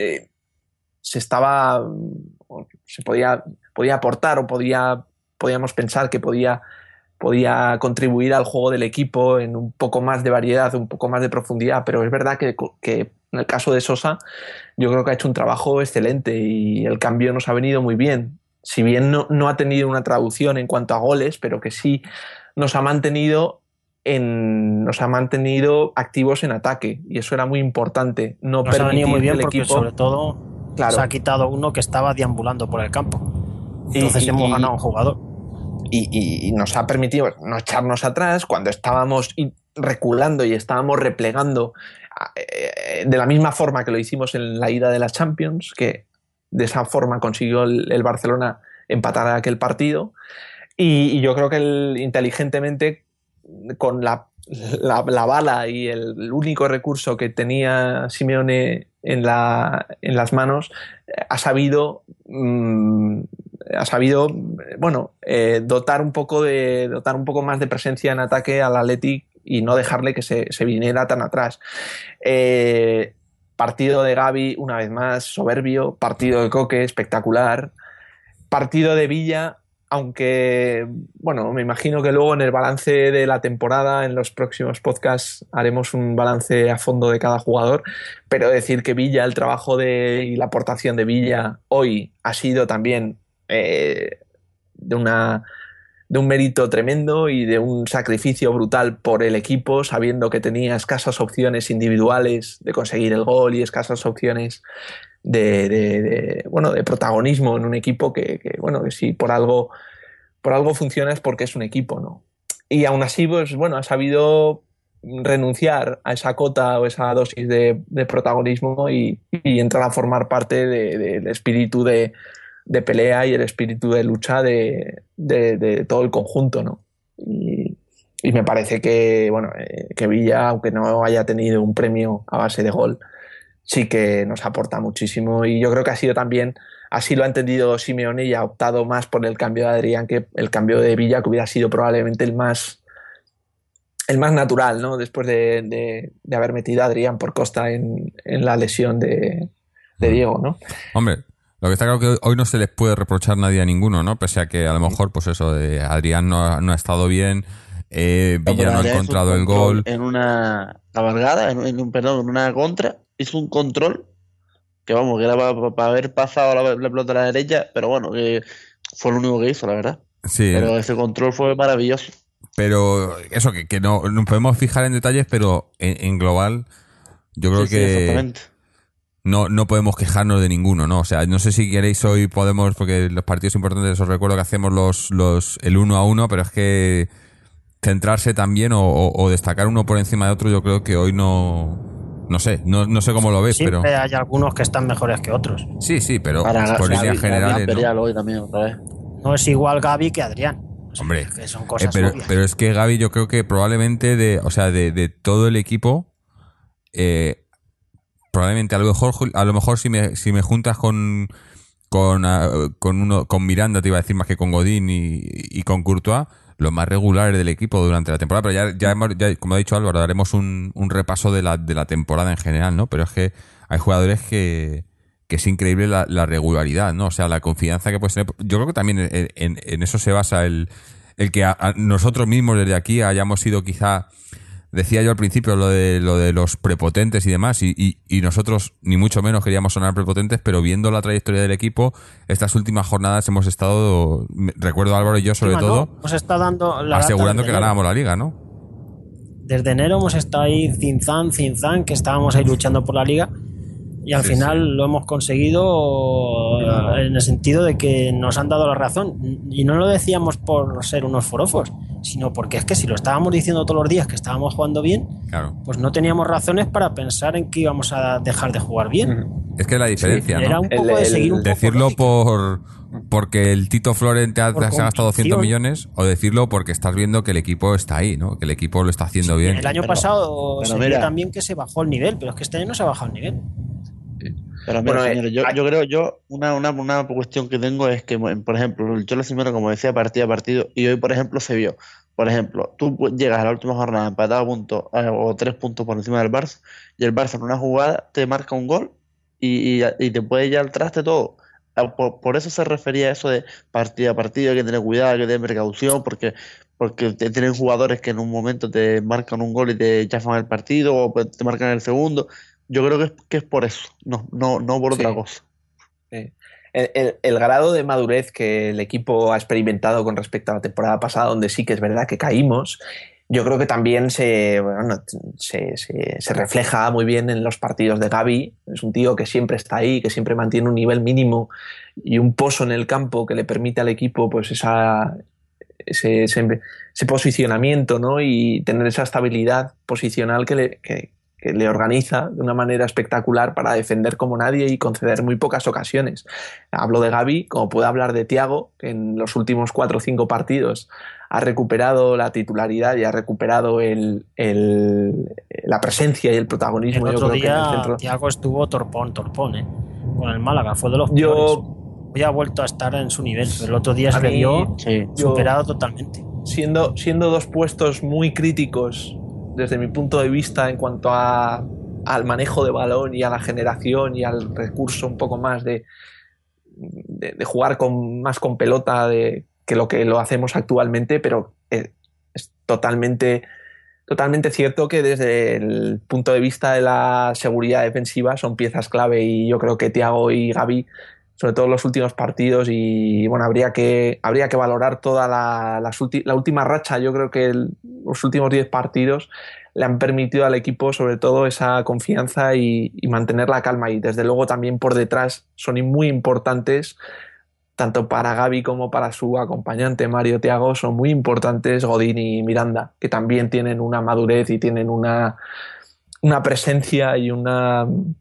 podía aportar, o podíamos pensar que podía contribuir al juego del equipo en un poco más de variedad, un poco más de profundidad. Pero es verdad que en el caso de Sosa yo creo que ha hecho un trabajo excelente y el cambio nos ha venido muy bien. Si bien no ha tenido una traducción en cuanto a goles, pero que sí nos ha mantenido activos en ataque, y eso era muy importante. Nos ha venido muy bien porque equipo, sobre todo se ha quitado uno que estaba deambulando por el campo. Entonces hemos ganado un jugador. Y nos ha permitido no echarnos atrás cuando estábamos reculando y estábamos replegando, de la misma forma que lo hicimos en la ida de la Champions, que de esa forma consiguió el Barcelona empatar aquel partido. Y yo creo que inteligentemente, con la bala y el único recurso que tenía Simeone en las manos, ha sabido dotar un poco más de presencia en ataque al Athletic y no dejarle que se viniera tan atrás. Partido de Gavi, una vez más, soberbio. Partido de Coque, espectacular. Partido de Villa, aunque, bueno, me imagino que luego en el balance de la temporada, en los próximos podcasts, haremos un balance a fondo de cada jugador, pero decir que Villa, el trabajo y la aportación de Villa hoy ha sido también de un mérito tremendo y de un sacrificio brutal por el equipo, sabiendo que tenía escasas opciones individuales de conseguir el gol y escasas opciones de protagonismo en un equipo que si por algo funciona es porque es un equipo, ¿no? Y aún así, pues bueno, ha sabido renunciar a esa cota o esa dosis de protagonismo y entrar a formar parte del espíritu de pelea y el espíritu de lucha de todo el conjunto, ¿no? Y me parece que Villa, aunque no haya tenido un premio a base de gol, sí que nos aporta muchísimo, y yo creo que ha sido también, así lo ha entendido Simeone y ha optado más por el cambio de Adrián que el cambio de Villa, que hubiera sido probablemente el más natural, ¿no? Después de haber metido a Adrián por Costa en la lesión de Diego, ¿no? Hombre, lo que está claro que hoy no se les puede reprochar nadie a ninguno, ¿no? Pese a que a lo mejor, pues eso, Adrián no ha estado bien, Villa no ha encontrado el gol. En una cabalgada, en una contra, hizo un control que vamos, que era para haber pasado la pelota a la derecha, pero bueno, que fue lo único que hizo, la verdad. Sí. Pero ese control fue maravilloso. Pero eso, que no podemos fijar en detalles, pero en global, yo creo que exactamente. No podemos quejarnos de ninguno, ¿no? O sea, no sé si queréis hoy podemos, porque los partidos importantes os recuerdo que hacemos el 1-1, pero es que centrarse también o destacar uno por encima de otro, yo creo que hoy no sé cómo lo ves, siempre pero hay algunos que están mejores que otros. Sí, pero por líneas generales, ¿no? Hoy también, otra vez. No es igual Gavi que Adrián. Hombre, que son cosas pero es que Gavi, yo creo que probablemente de todo el equipo, probablemente a lo mejor si me juntas con Miranda, te iba a decir, más que con Godín y con Courtois, los más regulares del equipo durante la temporada. Pero ya como ha dicho Álvaro, daremos un repaso de la temporada en general, ¿no? Pero es que hay jugadores que es increíble la regularidad, ¿no? O sea, la confianza que puedes tener. Yo creo que también en eso se basa el que a nosotros mismos desde aquí hayamos sido, quizá, decía yo al principio lo de los prepotentes y demás, y nosotros ni mucho menos queríamos sonar prepotentes, pero viendo la trayectoria del equipo, estas últimas jornadas hemos estado, recuerdo Álvaro y yo sobre todo, hemos estado dando asegurando que ganábamos la liga, ¿no? Desde enero hemos estado ahí cinzán, que estábamos ahí luchando por la liga, y al final lo hemos conseguido en el sentido de que nos han dado la razón, y no lo decíamos por ser unos forofos, sino porque es que si lo estábamos diciendo todos los días que estábamos jugando bien, claro, pues no teníamos razones para pensar en que íbamos a dejar de jugar bien. Es que la diferencia, ¿no? Era un poco de seguir un poco decirlo lógica. porque el Tito Flores se ha gastado 200 millones, o decirlo porque estás viendo que el equipo está ahí, ¿no? Que el equipo lo está haciendo bien. El año pasado se vio también que se bajó el nivel, pero es que este año no se ha bajado el nivel. Pero mira, señores, una cuestión que tengo es que, por ejemplo, el Cholo Simeone, como decía, partido a partido, y hoy, por ejemplo, se vio. Por ejemplo, tú llegas a la última jornada empatado a puntos o 3 puntos por encima del Barça, y el Barça en una jugada te marca un gol y te puede ir al traste todo. Por eso se refería a eso de partido a partido, hay que tener cuidado, hay que tener precaución, porque tienen jugadores que en un momento te marcan un gol y te chafan el partido, o te marcan el segundo. Yo creo que es por eso, no por otra cosa. El grado de madurez que el equipo ha experimentado con respecto a la temporada pasada, donde sí que es verdad que caímos, yo creo que también se refleja muy bien en los partidos de Gavi. Es un tío que siempre está ahí, que siempre mantiene un nivel mínimo y un pozo en el campo que le permite al equipo pues ese posicionamiento, ¿no? Y tener esa estabilidad posicional que le organiza de una manera espectacular para defender como nadie y conceder muy pocas ocasiones. Hablo de Gavi, como puedo hablar de Thiago, que en los últimos 4 o 5 partidos ha recuperado la titularidad y ha recuperado la presencia y el protagonismo. El otro día Thiago estuvo torpón, con el Málaga, fue de los peores. Hoy ha vuelto a estar en su nivel, pero el otro día se le vio superado totalmente. Siendo 2 puestos muy críticos desde mi punto de vista en cuanto al manejo de balón y a la generación y al recurso un poco más de jugar más con pelota, lo que lo hacemos actualmente, pero es totalmente cierto que desde el punto de vista de la seguridad defensiva son piezas clave, y yo creo que Thiago y Gavi, sobre todo en los últimos partidos, y bueno, habría que valorar toda la última racha. Yo creo que los últimos 10 partidos le han permitido al equipo sobre todo esa confianza y mantener la calma, y desde luego también por detrás son muy importantes, tanto para Gavi como para su acompañante Mario Thiago, son muy importantes Godín y Miranda, que también tienen una madurez y tienen una presencia y un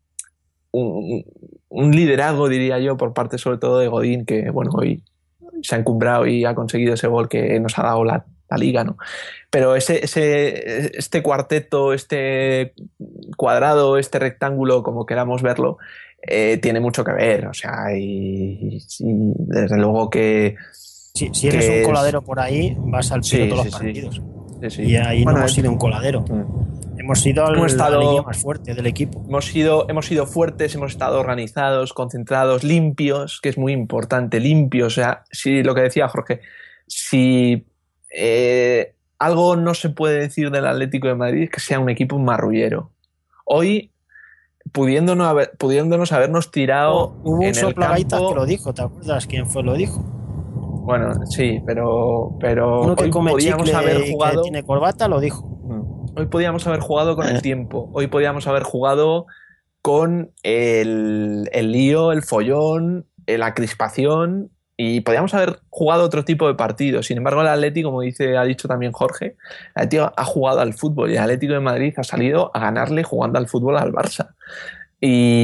liderazgo, diría yo, por parte sobre todo de Godín, que bueno, hoy se ha encumbrado y ha conseguido ese gol que nos ha dado la liga, ¿no? Pero este cuarteto, este cuadrado, este rectángulo, como queramos verlo, tiene mucho que ver, o sea, y desde luego que... Si eres un coladero por ahí, vas al tiro todos los partidos. Sí. Y ahí no hemos sido un coladero. Hemos sido la línea más fuerte del equipo. Hemos sido fuertes, hemos estado organizados, concentrados, limpios, que es muy importante, limpios. O sea, si lo que decía Jorge, si algo no se puede decir del Atlético de Madrid es que sea un equipo marrullero. Hoy, pudiéndonos habernos tirado hubo en un soplagaitas el campo, que lo dijo, ¿te acuerdas quién fue lo dijo? Bueno, sí, pero uno que hoy come podíamos chicle haber jugado. que tiene corbata lo dijo. Hoy podíamos haber jugado con el tiempo. Hoy podíamos haber jugado con el lío, el follón, la crispación, y podíamos haber jugado otro tipo de partido. Sin embargo, el Atlético, como ha dicho también Jorge, el Atlético ha jugado al fútbol, y el Atlético de Madrid ha salido a ganarle jugando al fútbol al Barça. Y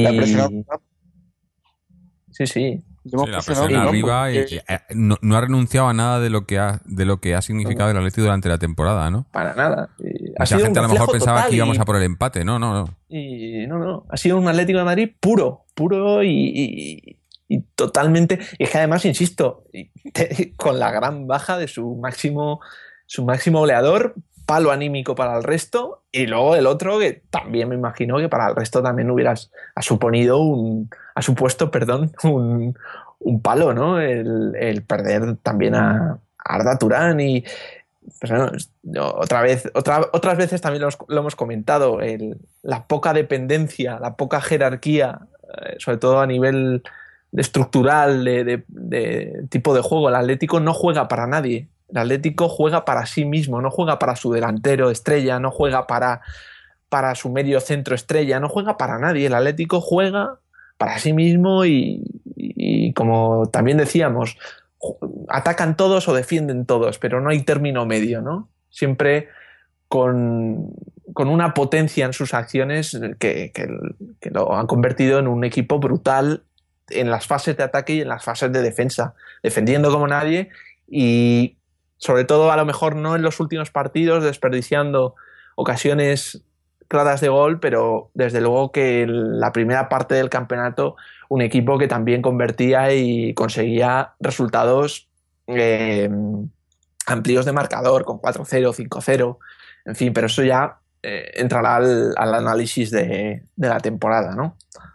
sí. La presión arriba, y no ha renunciado a nada de lo que ha significado el Atlético durante la temporada, ¿no? Para nada. Mucha gente a lo mejor pensaba que íbamos a por el empate, no. Y no. Ha sido un Atlético de Madrid puro y totalmente. Y es que además, insisto, con la gran baja de su máximo goleador, palo anímico para el resto, y luego el otro que también me imagino que para el resto también ha supuesto un palo, ¿no? El perder también a Arda Turán, y pues, bueno, otras veces también lo hemos comentado, la poca dependencia, la poca jerarquía, sobre todo a nivel estructural de tipo de juego. El Atlético no juega para nadie. El Atlético juega para sí mismo, no juega para su delantero estrella, no juega para su medio centro estrella, no juega para nadie. El Atlético juega para sí mismo y como también decíamos, atacan todos o defienden todos, pero no hay término medio, ¿no? Siempre con una potencia en sus acciones que lo han convertido en un equipo brutal en las fases de ataque y en las fases de defensa, defendiendo como nadie, y sobre todo a lo mejor no en los últimos partidos desperdiciando ocasiones claras de gol, pero desde luego que en la primera parte del campeonato un equipo que también convertía y conseguía resultados amplios de marcador, con 4-0, 5-0, en fin, pero eso ya entrará al análisis de la temporada, ¿no?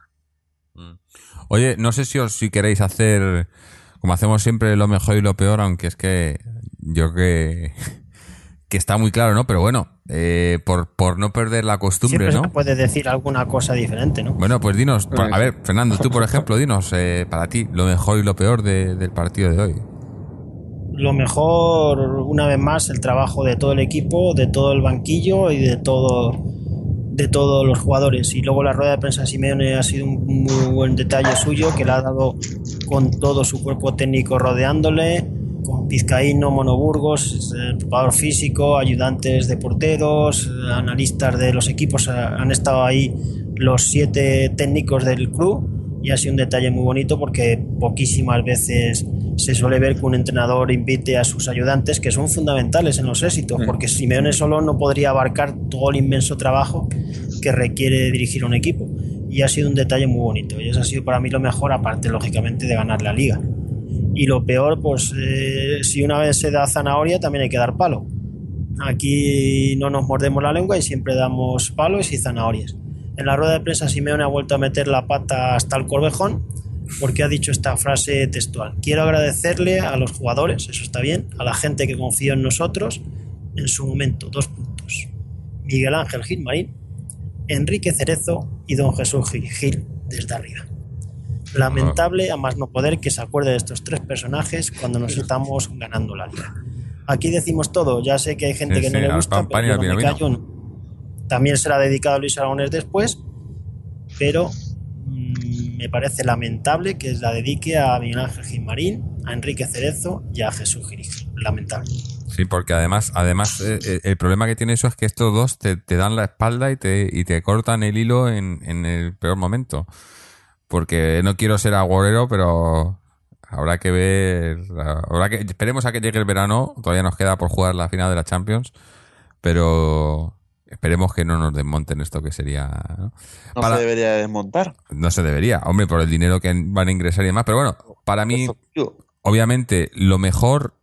Oye, no sé si queréis hacer, como hacemos siempre, lo mejor y lo peor, aunque es que yo que está muy claro, ¿no? Pero bueno, por no perder la costumbre, siempre ¿no? Se puede decir alguna cosa diferente, ¿no? Bueno, pues dinos, a ver, Fernando, tú por ejemplo, dinos para ti lo mejor y lo peor del partido de hoy. Lo mejor, una vez más, el trabajo de todo el equipo, de todo el banquillo y de todos los jugadores. Y luego la rueda de prensa de Simeone ha sido un muy buen detalle suyo, que le ha dado con todo su cuerpo técnico rodeándole, con Vizcaíno, Mono Burgos, preparador físico, ayudantes de porteros, analistas de los equipos. Han estado ahí los 7 técnicos del club, y ha sido un detalle muy bonito, porque poquísimas veces se suele ver que un entrenador invite a sus ayudantes, que son fundamentales en los éxitos, porque Simeone solo no podría abarcar todo el inmenso trabajo que requiere dirigir un equipo, y ha sido un detalle muy bonito, y eso ha sido para mí lo mejor, aparte lógicamente de ganar la liga. Y lo peor, pues si una vez se da zanahoria también hay que dar palo. Aquí no nos mordemos la lengua y siempre damos palos y zanahorias. En la rueda de prensa Simeone ha vuelto a meter la pata hasta el corvejón, porque ha dicho esta frase textual: quiero agradecerle a los jugadores, eso está bien, a la gente que confió en nosotros en su momento, 2 puntos. Miguel Ángel Gilmarín, Enrique Cerezo y don Jesús Gil desde arriba. Lamentable a más no poder que se acuerde de estos 3 personajes cuando nos estamos ganando la liga. Aquí decimos todo, ya sé que hay gente que no le gusta, pero yo no me callo, no. También será dedicado a Luis Aragonés después, pero me parece lamentable que la dedique a Miguel Ángel Gilmarín, a Enrique Cerezo y a Jesús Gil. Lamentable. Sí, porque además el problema que tiene eso es que estos dos te dan la espalda y te cortan el hilo en el peor momento. Porque no quiero ser agorero, pero habrá que ver, esperemos a que llegue el verano, todavía nos queda por jugar la final de la Champions, pero esperemos que no nos desmonten esto que sería, ¿no? Se debería desmontar. No se debería, hombre, por el dinero que van a ingresar y demás, pero bueno, para mí, obviamente, lo mejor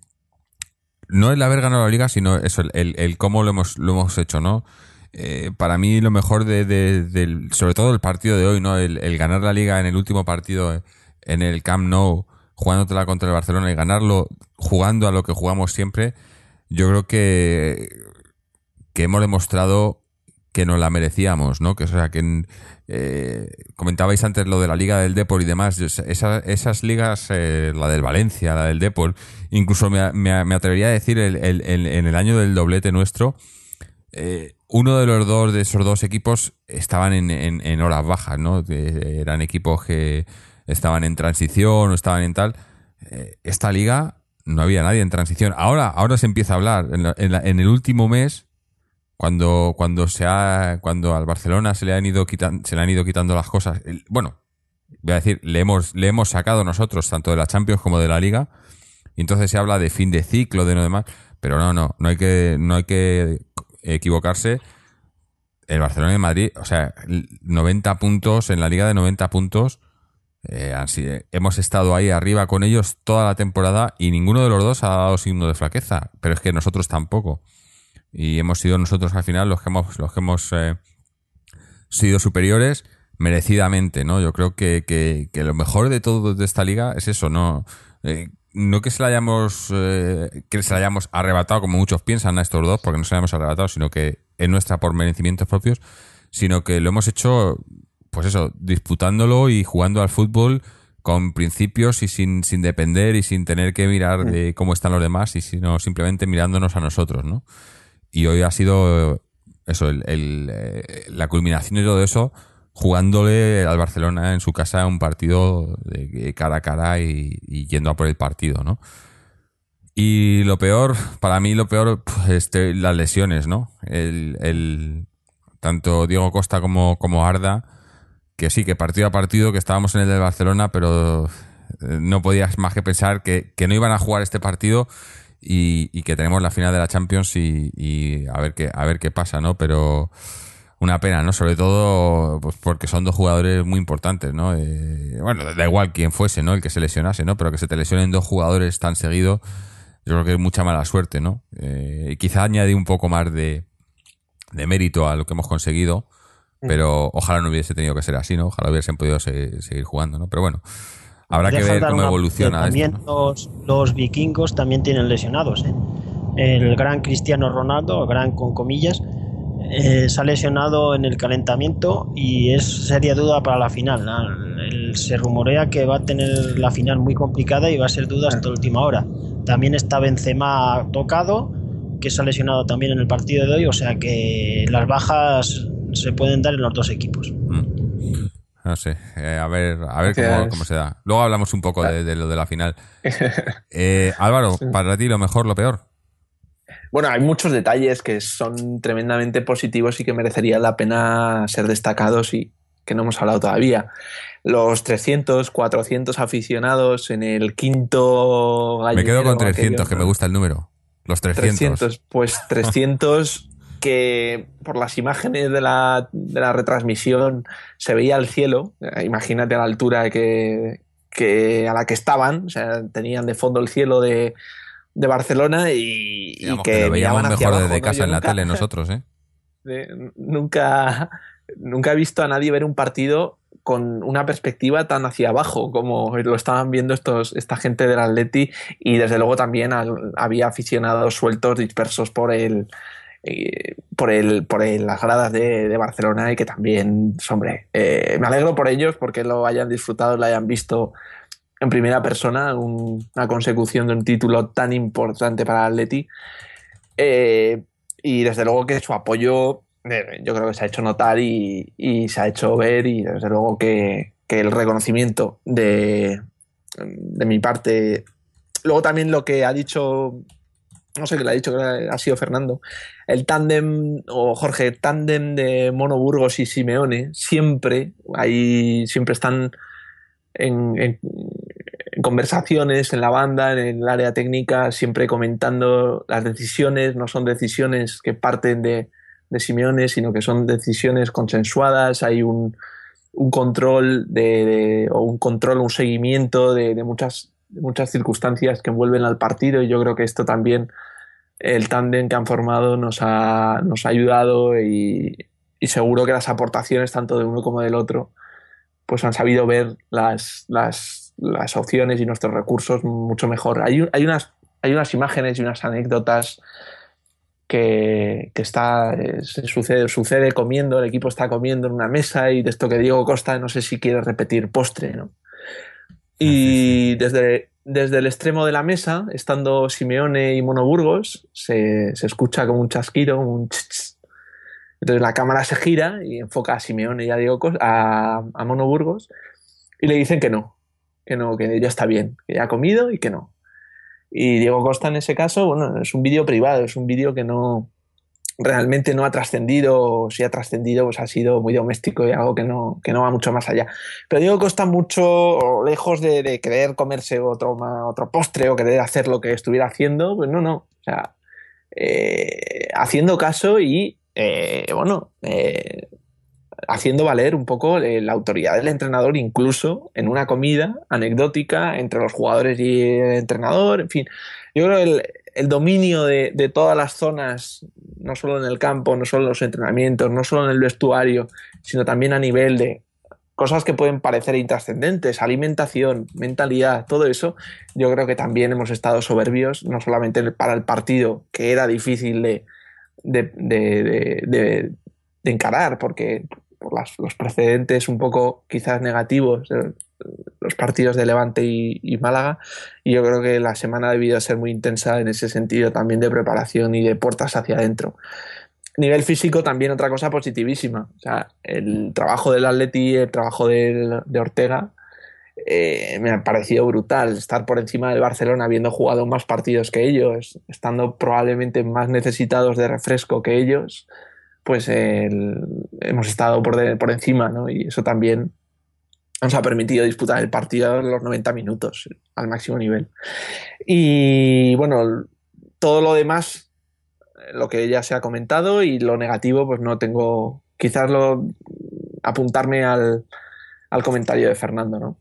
no es el haber ganado la liga, sino eso, el cómo lo hemos hecho, ¿no? Para mí lo mejor sobre todo el partido de hoy, ¿no? El ganar la liga en el último partido en el Camp Nou, jugándotela contra el Barcelona y ganarlo jugando a lo que jugamos siempre, yo creo que hemos demostrado que nos la merecíamos, ¿no? Que, o sea, que comentabais antes lo de la Liga del Depor y demás, esas ligas, la del Valencia, la del Depor, incluso me atrevería a decir en el año del doblete nuestro, uno de esos dos equipos estaban en horas bajas, ¿no? Eran equipos que estaban en transición o estaban en tal. Esta liga no había nadie en transición. Ahora se empieza a hablar. En el último mes, cuando al Barcelona se le han ido quitando las cosas. Bueno, voy a decir, le hemos sacado nosotros tanto de la Champions como de la Liga. Y entonces se habla de fin de ciclo, de no demás. Pero no hay que equivocarse. El Barcelona y el Madrid, o sea, 90 puntos en la liga, de 90 puntos, hemos estado ahí arriba con ellos toda la temporada y ninguno de los dos ha dado signo de flaqueza, pero es que nosotros tampoco, y hemos sido nosotros al final los que hemos sido superiores merecidamente, ¿no? Yo creo que lo mejor de todo de esta liga es eso, no que se la hayamos arrebatado como muchos piensan a estos dos, porque no se la hayamos arrebatado, sino que es nuestra por merecimientos propios, sino que lo hemos hecho, pues eso, disputándolo y jugando al fútbol con principios y sin depender y sin tener que mirar de cómo están los demás, y sino simplemente mirándonos a nosotros, ¿no? Y hoy ha sido eso, la culminación de todo eso, jugándole al Barcelona en su casa un partido de cara a cara y yendo a por el partido, ¿no? Y lo peor, para mí pues, las lesiones, ¿no? Tanto Diego Costa como Arda, que sí, que partido a partido, que estábamos en el del Barcelona, pero no podías más que pensar que no iban a jugar este partido y que tenemos la final de la Champions y a ver qué pasa, ¿no? Pero una pena, ¿no? Sobre todo pues porque son dos jugadores muy importantes, ¿no? Bueno, da igual quién fuese, ¿no? El que se lesionase, ¿no? Pero que se te lesionen dos jugadores tan seguido, yo creo que es mucha mala suerte, ¿no? Quizá añade un poco más de mérito a lo que hemos conseguido, pero ojalá no hubiese tenido que ser así, ¿no? Ojalá hubiesen podido seguir jugando, ¿no? Pero bueno, habrá que ver cómo evoluciona también esto, ¿no? Los vikingos también tienen lesionados, ¿eh? El gran Cristiano Ronaldo, gran con comillas, se ha lesionado en el calentamiento y es seria duda para la final. Se rumorea que va a tener la final muy complicada y va a ser duda hasta última hora. También está Benzema tocado, que se ha lesionado también en el partido de hoy, o sea que las bajas se pueden dar en los dos equipos. No sé, a ver cómo se da. Luego hablamos un poco de lo de la final. Álvaro, para ti lo mejor, lo peor. Bueno, hay muchos detalles que son tremendamente positivos y que merecería la pena ser destacados y que no hemos hablado todavía. Los 300, 400 aficionados en el quinto gallinero. Me quedo con 300, que me gusta el número. Los 300. Pues 300 que por las imágenes de la retransmisión se veía el cielo. Imagínate a la altura que a la que estaban. O sea, tenían de fondo el cielo de Barcelona y que lo veíamos mejor abajo, desde ¿no? casa en la tele nosotros, ¿eh? Nunca he visto a nadie ver un partido con una perspectiva tan hacia abajo como lo estaban viendo esta gente del Atleti, y desde luego también había aficionados sueltos dispersos por las gradas de Barcelona, y que también, hombre, me alegro por ellos porque lo hayan disfrutado, lo hayan visto en primera persona, una consecución de un título tan importante para el Atleti. Y desde luego que su apoyo, yo creo que se ha hecho notar y se ha hecho ver, y desde luego que el reconocimiento de mi parte. Luego también lo que ha dicho, no sé qué le ha dicho, que ha sido Fernando, el tándem, o Jorge, tándem de Mono Burgos y Simeone, siempre están en conversaciones en la banda, en el área técnica, siempre comentando las decisiones. No son decisiones que parten de Simeone, sino que son decisiones consensuadas. Hay un control un seguimiento de muchas circunstancias que envuelven al partido, y yo creo que esto también, el tándem que han formado, nos ha ayudado, y seguro que las aportaciones tanto de uno como del otro pues han sabido ver las opciones y nuestros recursos mucho mejor. Hay unas imágenes y unas anécdotas que sucede comiendo, el equipo está comiendo en una mesa, y de esto que Diego Costa, no sé si quiere repetir postre, ¿no? Y desde el extremo de la mesa, estando Simeone y Mono Burgos, se escucha como un chasquido, un ch. Entonces la cámara se gira y enfoca a Simeone y a Mono Burgos, y le dicen que ya está bien, que ya ha comido y que no. Y Diego Costa, en ese caso, bueno, es un vídeo privado, es un vídeo que realmente no ha trascendido, o si ha trascendido, pues ha sido muy doméstico y algo que no va mucho más allá. Pero Diego Costa, mucho lejos de querer comerse otro postre o querer hacer lo que estuviera haciendo, pues no. O sea, haciendo caso y, haciendo valer un poco la autoridad del entrenador, incluso en una comida anecdótica entre los jugadores y el entrenador. En fin, yo creo que el dominio de todas las zonas, no solo en el campo, no solo en los entrenamientos, no solo en el vestuario, sino también a nivel de cosas que pueden parecer intrascendentes, alimentación, mentalidad, todo eso, yo creo que también hemos estado soberbios, no solamente para el partido, que era difícil de encarar, porque por los precedentes un poco quizás negativos de los partidos de Levante y Málaga, y yo creo que la semana ha debido ser muy intensa en ese sentido también, de preparación y de puertas hacia adentro. Nivel físico también otra cosa positivísima, o sea, el trabajo del Atleti, el trabajo de Ortega, me ha parecido brutal. Estar por encima del Barcelona habiendo jugado más partidos que ellos, estando probablemente más necesitados de refresco que ellos, pues hemos estado por encima, ¿no? Y eso también nos ha permitido disputar el partido en los 90 minutos al máximo nivel. Y bueno, todo lo demás, lo que ya se ha comentado, y lo negativo, pues no tengo, quizás apuntarme al comentario de Fernando, ¿no?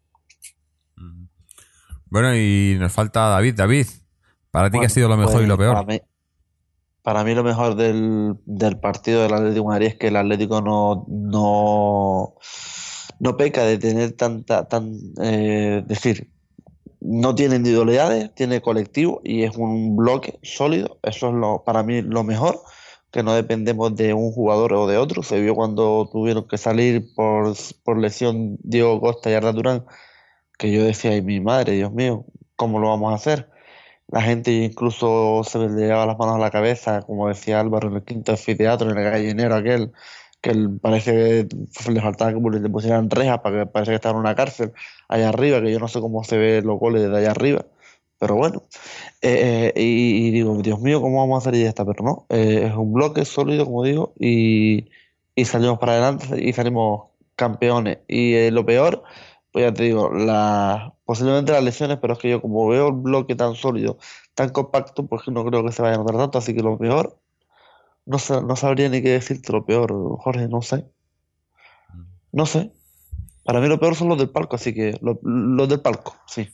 Bueno, y nos falta David. David, ¿para ti qué ha sido lo mejor y lo peor? Para mí lo mejor del partido del Atlético de Madrid es que el Atlético no peca de tener decir, no tiene individualidades, tiene colectivo y es un bloque sólido. Eso es para mí lo mejor, que no dependemos de un jugador o de otro. Se vio cuando tuvieron que salir por lesión Diego Costa y Arda Turán, que yo decía, ay, mi madre, Dios mío, ¿cómo lo vamos a hacer? La gente incluso se le llevaba las manos a la cabeza, como decía Álvaro, en el quinto anfiteatro, en el gallinero aquel, que parece que le faltaba que le pusieran rejas para que parece que estaba en una cárcel allá arriba, que yo no sé cómo se ve los goles desde allá arriba, pero bueno. Y digo, Dios mío, ¿cómo vamos a salir de esta? Pero no, es un bloque sólido, como digo, y salimos para adelante y salimos campeones. Y lo peor, pues ya te digo, posiblemente las lesiones, pero es que yo como veo el bloque tan sólido, tan compacto, pues no creo que se vaya a notar tanto, así que lo peor, no sabría ni qué decirte lo peor, Jorge, no sé. No sé. Para mí lo peor son los del palco, así que los del palco, sí.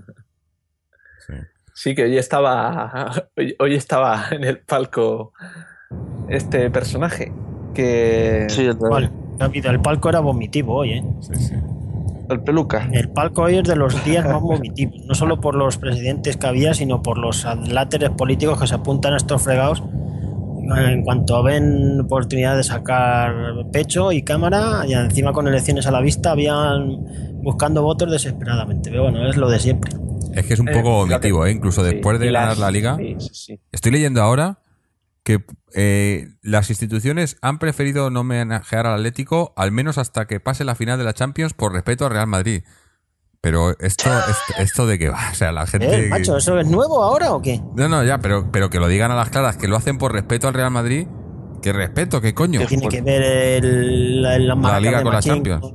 Sí, que hoy estaba en el palco este personaje, que... Sí, ¿Cuál? El palco era vomitivo hoy, ¿eh? Sí. El peluca. El palco hoy es de los días más vomitivos, no solo por los presidentes que había, sino por los adláteres políticos que se apuntan a estos fregados en cuanto ven oportunidad de sacar pecho y cámara, y encima con elecciones a la vista, habían buscando votos desesperadamente. Pero bueno, es lo de siempre. Es que es un poco vomitivo, incluso después de ganar la Liga. Sí. Estoy leyendo ahora que las instituciones han preferido no homenajear al Atlético al menos hasta que pase la final de la Champions por respeto al Real Madrid. Pero esto de qué va, o sea, la gente... Macho, ¿eso es nuevo ahora o qué? No, ya, pero que lo digan a las claras, que lo hacen por respeto al Real Madrid. ¿Qué respeto? ¿Qué coño? ¿Qué tiene que ver la Liga con la Machín? Champions?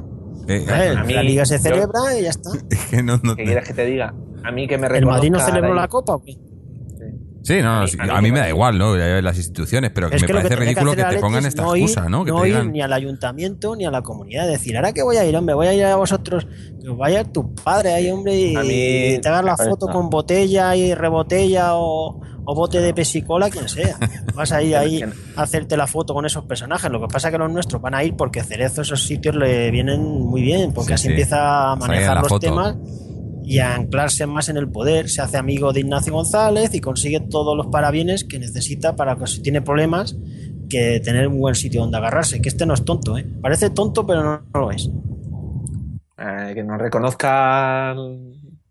La Liga se celebra y ya está. Es que no, ¿Qué quieres que te diga? A mí que me ¿El reconozca Madrid no celebró la Copa o qué? Sí, a mí me da igual, ¿no? Las instituciones, pero Es me que lo parece que ridículo que tendría te hacer pongan el esta Atleti es excusa, ¿no? Que no te ir digan... ni al ayuntamiento ni a la comunidad. Decir, ¿ahora qué voy a ir, hombre? Voy a ir a vosotros. Que vaya tu padre ahí, hombre, y A mí- te hagas la foto con botella y rebotella o bote de pesicola, quien sea. Vas a ir ahí a hacerte la foto con esos personajes. Lo que pasa es que los nuestros van a ir porque Cerezo esos sitios le vienen muy bien, porque Sí, así sí. empieza a Sale manejar la los foto. temas y a anclarse más en el poder. Se hace amigo de Ignacio González y consigue todos los parabienes que necesita para que si tiene problemas, que tener un buen sitio donde agarrarse. Que este no es tonto, ¿eh? Parece tonto, pero no lo es. Que nos reconozcan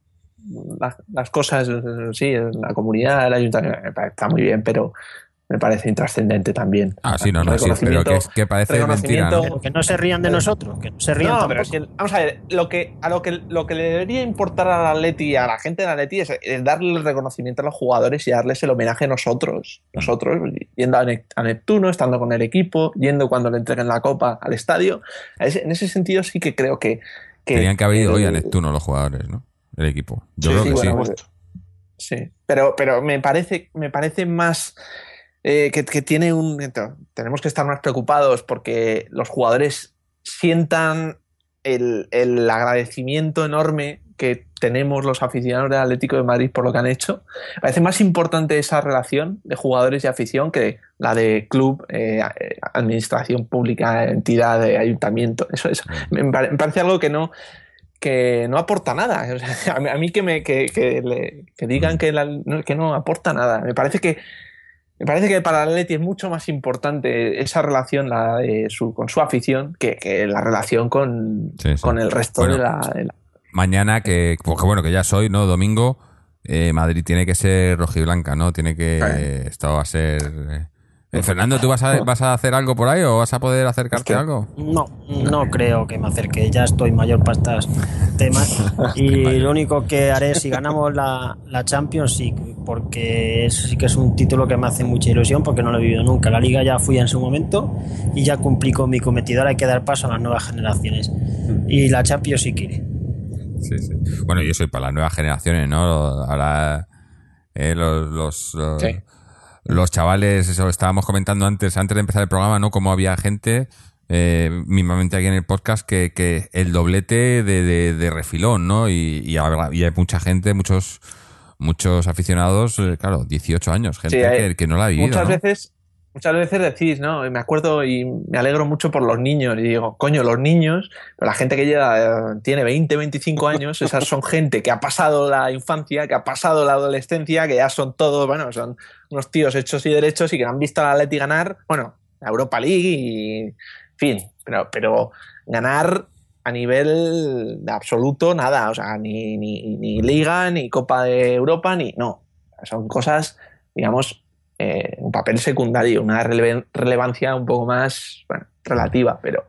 las cosas, sí, la comunidad, el ayuntamiento, está muy bien, pero me parece intrascendente también. Ah, sí, no, sí, pero que parece mentira, ¿no? Pero que no se rían de nosotros, que no se rían No, tampoco. pero es que, vamos a ver, lo que le debería importar al Atleti y a la gente del Atleti es darle el reconocimiento a los jugadores y darles el homenaje a nosotros, yendo a Neptuno, estando con el equipo, yendo cuando le entreguen la copa al estadio. En ese sentido sí que creo que tenían que haber ido hoy a Neptuno los jugadores, ¿no? El equipo. Yo creo que bueno, sí. Sí, pero me parece más que tiene tenemos que estar más preocupados porque los jugadores sientan el agradecimiento enorme que tenemos los aficionados del Atlético de Madrid por lo que han hecho. Me parece más importante esa relación de jugadores y afición que la de club, administración pública, entidad, ayuntamiento. Eso me parece algo que no aporta nada. O sea, a mí que digan que no aporta nada. Me parece que para el Atleti es mucho más importante esa relación con su afición que la relación con el resto de la... Mañana, porque bueno, que ya soy, ¿no? Domingo, Madrid tiene que ser rojiblanca, ¿no? Tiene que... Esto va a ser... Fernando, ¿tú vas a hacer algo por ahí o vas a poder acercarte a algo? No creo que me acerque. Ya estoy mayor para estos temas. Y lo único que haré si ganamos la Champions, sí, porque eso sí que es un título que me hace mucha ilusión porque no lo he vivido nunca. La Liga ya fui en su momento y ya cumplí con mi cometido. Ahora hay que dar paso a las nuevas generaciones. Y la Champions sí quiere. Sí. Bueno, yo soy para las nuevas generaciones, ¿no? Ahora los chavales, eso estábamos comentando antes de empezar el programa, ¿no? Cómo había gente, mismamente aquí en el podcast, que el doblete de refilón, ¿no? Y hay mucha gente, muchos aficionados, claro, 18 años, gente que no la ha vivido, Muchas veces decís, ¿no? Me acuerdo y me alegro mucho por los niños. Y digo, coño, los niños, pero la gente que tiene 20, 25 años, esas son gente que ha pasado la infancia, que ha pasado la adolescencia, que ya son todos, bueno, son unos tíos hechos y derechos y que han visto al Atleti ganar, bueno, la Europa League y, en fin, pero ganar a nivel absoluto nada, o sea, ni Liga, ni Copa de Europa, no. Son cosas, digamos, un papel secundario, una relevancia un poco más, bueno, relativa, pero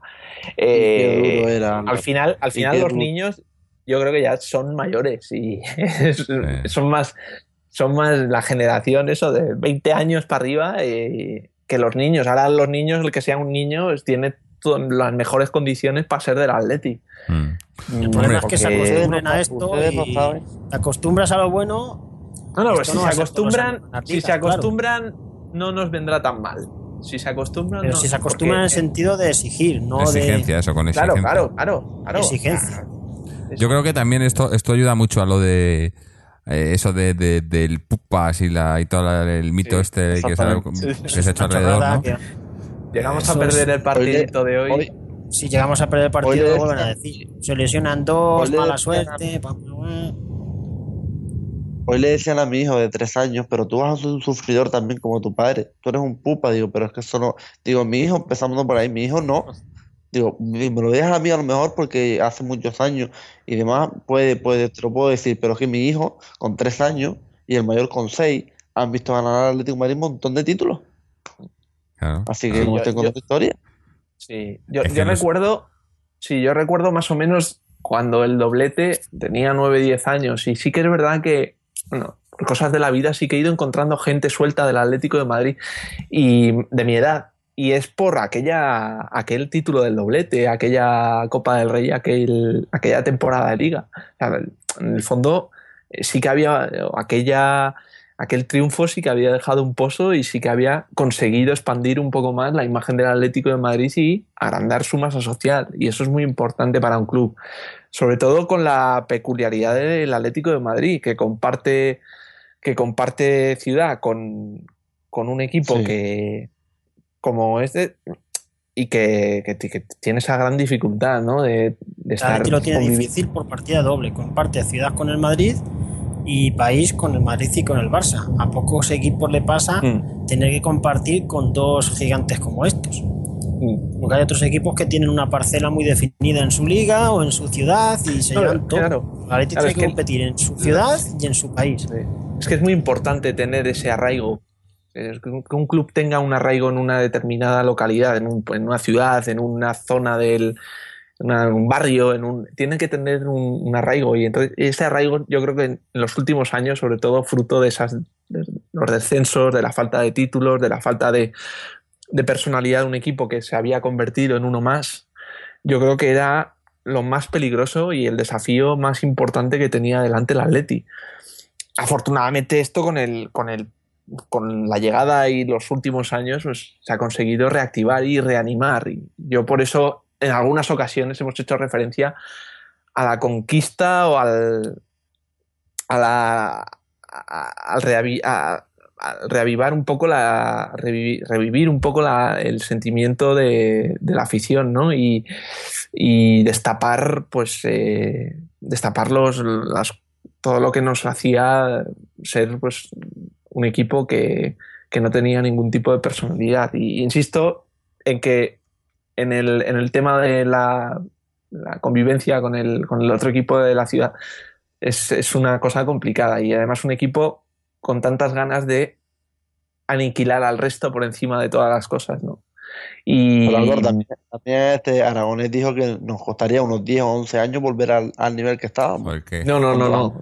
al final los niños yo creo que ya son mayores y son más la generación eso de 20 años para arriba que los niños. Ahora los niños, el que sea un niño tiene las mejores condiciones para ser del Atleti. El problema es que se acostumbren a esto y te acostumbras a lo bueno. No, pues si se acostumbran, no nos vendrá tan mal. Si se acostumbran, pero si se acostumbran en el sentido de exigir, no exigencia, de... eso, con exigencia. Claro. Exigencia. Yo creo que también esto ayuda mucho a lo de eso del pupas y todo el mito que se ha hecho alrededor, ¿no? llegamos a Eso perder es- el partidito de hoy. Si llegamos a perder el Hoy partido, le lo vuelven a decía- decir. Se lesionan dos, Hoy le mala decía- suerte. Hoy le decían a mi hijo de 3 años, pero tú vas a ser un sufridor también como tu padre. Tú eres un pupa, digo, pero es que eso no. Digo, mi hijo, empezando por ahí, mi hijo no. Digo, me lo dejas a mí a lo mejor porque hace muchos años y demás, te lo puedo decir, pero es que mi hijo con 3 años y el mayor con 6 han visto ganar al Atlético de Madrid un montón de títulos. Claro. Así que Sí, como yo- tengo yo- la historia. Sí, yo Es que no es- recuerdo, sí, yo recuerdo más o menos cuando el doblete tenía 9-10 años y sí que es verdad que, bueno, por cosas de la vida sí que he ido encontrando gente suelta del Atlético de Madrid y de mi edad. Y es por aquel título del doblete, aquella Copa del Rey, aquella temporada de Liga. O sea, en el fondo sí que había aquel triunfo sí que había dejado un pozo y sí que había conseguido expandir un poco más la imagen del Atlético de Madrid y agrandar su masa social. Y eso es muy importante para un club. Sobre todo con la peculiaridad del Atlético de Madrid, que comparte ciudad con un equipo Sí. que como y que tiene esa gran dificultad, ¿no? De El estar Atleti lo tiene convivi- difícil por partida doble. Comparte ciudad con el Madrid y país con el Madrid y con el Barça. A pocos equipos le pasa tener que compartir con dos gigantes como estos. Porque hay otros equipos que tienen una parcela muy definida en su liga o en su ciudad y se Claro, llevan todo. claro. El Atleti Claro, tiene es que que- competir en su ciudad y en su país. Es que es muy importante tener ese arraigo. Que un club tenga un arraigo en una determinada localidad, en una ciudad, en una zona en un barrio, tiene que tener un arraigo. Y entonces ese arraigo yo creo que en los últimos años, sobre todo fruto de los descensos, de la falta de títulos, de la falta de personalidad de un equipo que se había convertido en uno más, yo creo que era lo más peligroso y el desafío más importante que tenía delante el Atleti. Afortunadamente esto con la llegada y los últimos años pues, se ha conseguido reactivar y reanimar. Y yo por eso en algunas ocasiones hemos hecho referencia a la conquista o al reavivar un poco revivir un poco el sentimiento de la afición, ¿no? Y destapar todo lo que nos hacía ser pues un equipo que no tenía ningún tipo de personalidad. Y insisto en que en el tema de la convivencia con el otro equipo de la ciudad es una cosa complicada y además un equipo con tantas ganas de aniquilar al resto por encima de todas las cosas, ¿no? Y Pero Álvaro, también Aragonés dijo que nos costaría unos 10 o 11 años volver al nivel que estábamos. Porque no.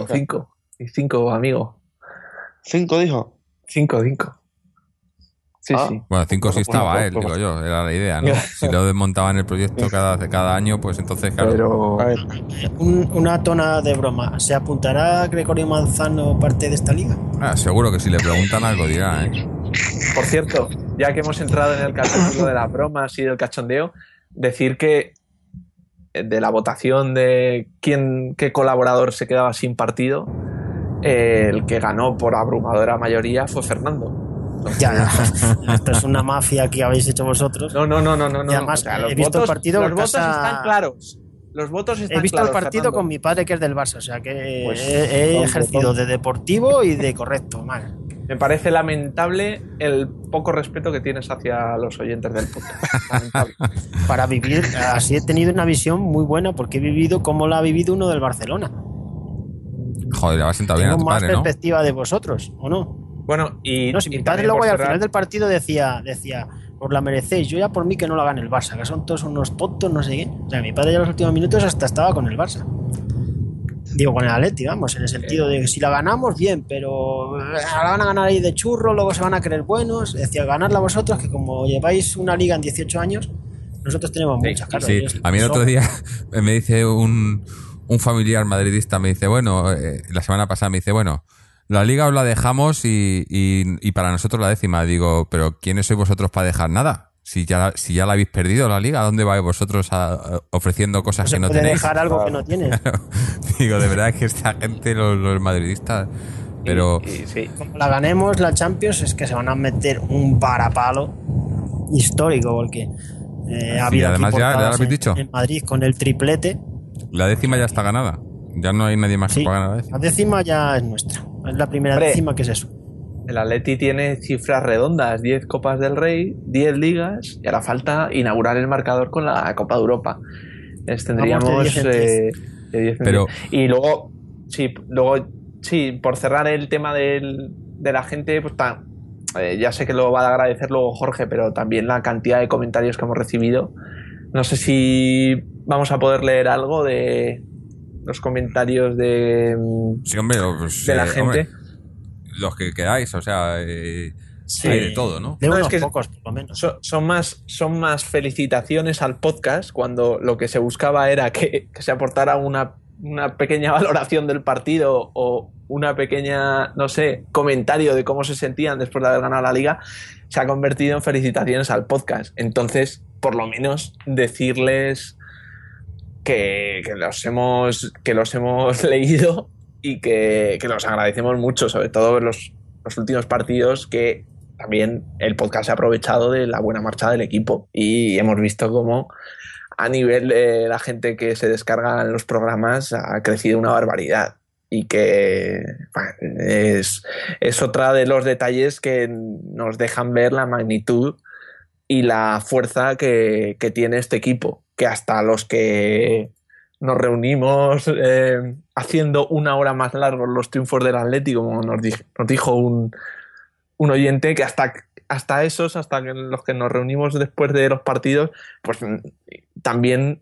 5, amigo. 5 dijo. 5. Sí, Ah. sí. Bueno, 5 sí Bueno, estaba pues, él, pues, digo yo, era la idea, ¿no? Si lo desmontaban el proyecto cada año, pues entonces, claro. Pero A ver, Una tona de broma. ¿Se apuntará Gregorio Manzano parte de esta liga? Seguro que si le preguntan algo dirá, ¿eh? por cierto, ya que hemos entrado en el capítulo de las bromas y del cachondeo, decir que de la votación de qué colaborador se quedaba sin partido, el que ganó por abrumadora mayoría fue Fernando. Ya, esto es una mafia que habéis hecho vosotros. No. Y además, he visto el partido Los en votos casa- están claros. Los votos están He visto claros, el partido Fernando. con mi padre, que es del Barça, o sea que Pues, he ejercido de deportivo y de correcto. Mal. Me parece lamentable el poco respeto que tienes hacia los oyentes del podcast. Lamentable. Para vivir, así he tenido una visión muy buena porque he vivido como la ha vivido uno del Barcelona. Joder, le va a sentar bien a Tengo tu más padre, ¿no? perspectiva de vosotros, ¿o no? Bueno, y No, si mi y padre también luego por al cerrar- final del partido decía, os la merecéis, yo ya por mí que no la gane el Barça, que son todos unos tontos, no sé qué. O sea, mi padre ya en los últimos minutos hasta estaba con el Barça. Digo, con el Atleti, vamos, en el sentido de que si la ganamos, bien, pero la van a ganar ahí de churro, luego se van a creer buenos. Decía, ganarla vosotros, que como lleváis una liga en 18 años, nosotros tenemos muchas, claro. Sí, ellos a mí el son- otro día me dice un familiar madridista, me dice, bueno, la semana pasada me dice, bueno, la liga os la dejamos y para nosotros la 10ª. Digo, pero ¿quiénes sois vosotros para dejar nada? Si ya la habéis perdido la liga, ¿a dónde vais vosotros ofreciendo cosas no se que no puede tenéis? dejar algo que no tienes. Digo, de verdad que esta gente, los madridistas, pero y sí. Como la ganemos, la Champions, es que se van a meter un parapalo. histórico porque ha Sí, habido además aquí ya lo portadas habéis dicho. en Madrid con el triplete. La 10ª ya está ganada. Ya no hay nadie más Sí, que pueda ganar la 10ª. la 10ª ya es nuestra. Es la primera Hombre. 10ª que es eso. El Atleti tiene cifras redondas, 10 Copas del Rey, 10 ligas, y ahora falta inaugurar el marcador con la Copa de Europa. Tendríamos Vamos de 10 en 10. de 10 en Pero- 10. Y luego, por cerrar el tema de la gente, pues ya sé que lo va a agradecer luego Jorge, pero también la cantidad de comentarios que hemos recibido. No sé si vamos a poder leer algo de los comentarios de Sí, hombre, pues, la gente. hombre, los que queráis, o sea, Sí. hay de todo, ¿no? De No, unos es que- pocos, por lo menos. Son más felicitaciones al podcast cuando lo que se buscaba era que se aportara una pequeña valoración del partido o una pequeña, no sé, comentario de cómo se sentían después de haber ganado la liga. Se ha convertido en felicitaciones al podcast. Entonces, por lo menos decirles que los hemos leído y que los agradecemos mucho, sobre todo en los últimos partidos, que también el podcast se ha aprovechado de la buena marcha del equipo y hemos visto cómo a nivel de la gente que se descarga en los programas ha crecido una barbaridad y que bueno, es otra de los detalles que nos dejan ver la magnitud y la fuerza que tiene este equipo, que hasta los que nos reunimos haciendo una hora más largos los triunfos del Atlético, como nos dijo un oyente, que hasta esos, hasta los que nos reunimos después de los partidos, pues también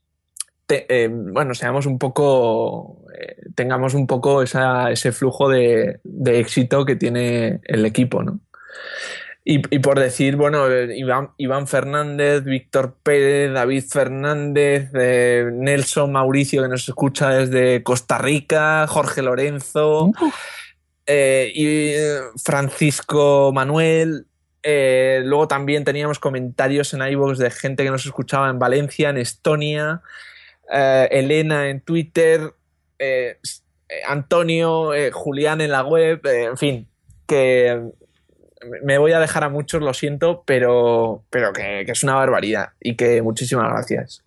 seamos un poco, tengamos un poco ese flujo de éxito que tiene el equipo, ¿no? Y por decir, bueno, Iván Fernández, Víctor Pérez, David Fernández, Nelson Mauricio, que nos escucha desde Costa Rica, Jorge Lorenzo, y Francisco Manuel. Luego también teníamos comentarios en iVoox de gente que nos escuchaba en Valencia, en Estonia, Elena en Twitter, Antonio, Julián en la web, en fin, que me voy a dejar a muchos, lo siento, pero que es una barbaridad y que muchísimas gracias.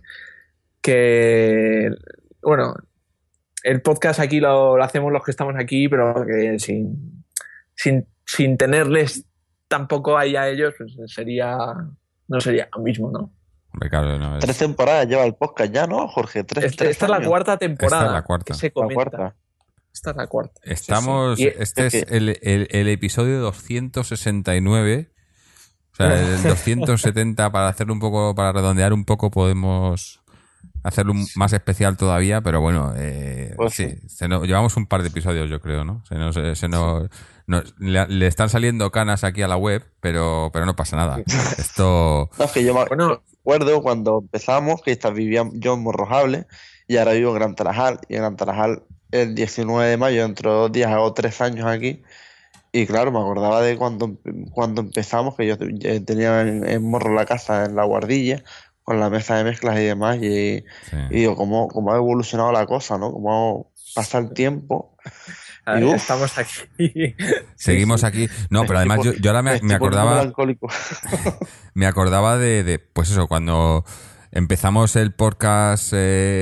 Que bueno, el podcast aquí lo hacemos los que estamos aquí, pero que sin tenerles tampoco ahí a ellos, pues no sería lo mismo, ¿no? Hombre, claro, no, 3 temporadas lleva el podcast ya, ¿no, Jorge? Esta es la años. cuarta temporada. Esta es la cuarta. Que se La comenta. cuarta. Esta es la cuarta. Estamos, Sí, sí. este es el episodio 269. O sea, el 270, para hacerlo un poco, para redondear un poco, podemos hacerlo más especial todavía, pero bueno, Pues sí, llevamos un par de episodios, yo creo, ¿no? Le están saliendo canas aquí a la web, pero no pasa nada. Esto, No, es que yo me Bueno, acuerdo cuando empezamos que vivía yo en Morrojable y ahora vivo en Gran Tarajal. Y en Gran Tarajal, el 19 de mayo, dentro de 2 días, hago 3 años aquí. Y claro, me acordaba de cuando empezamos, que yo tenía en Morro la casa, en La Guardilla, con la mesa de mezclas y demás. Y sí. digo, cómo ha evolucionado la cosa, ¿no? Cómo pasa el tiempo. a ver, Y, uf. estamos aquí. Seguimos aquí. No, pero además yo ahora me estoy poniendo acordaba. melancólico. Me acordaba de pues eso, cuando empezamos el podcast,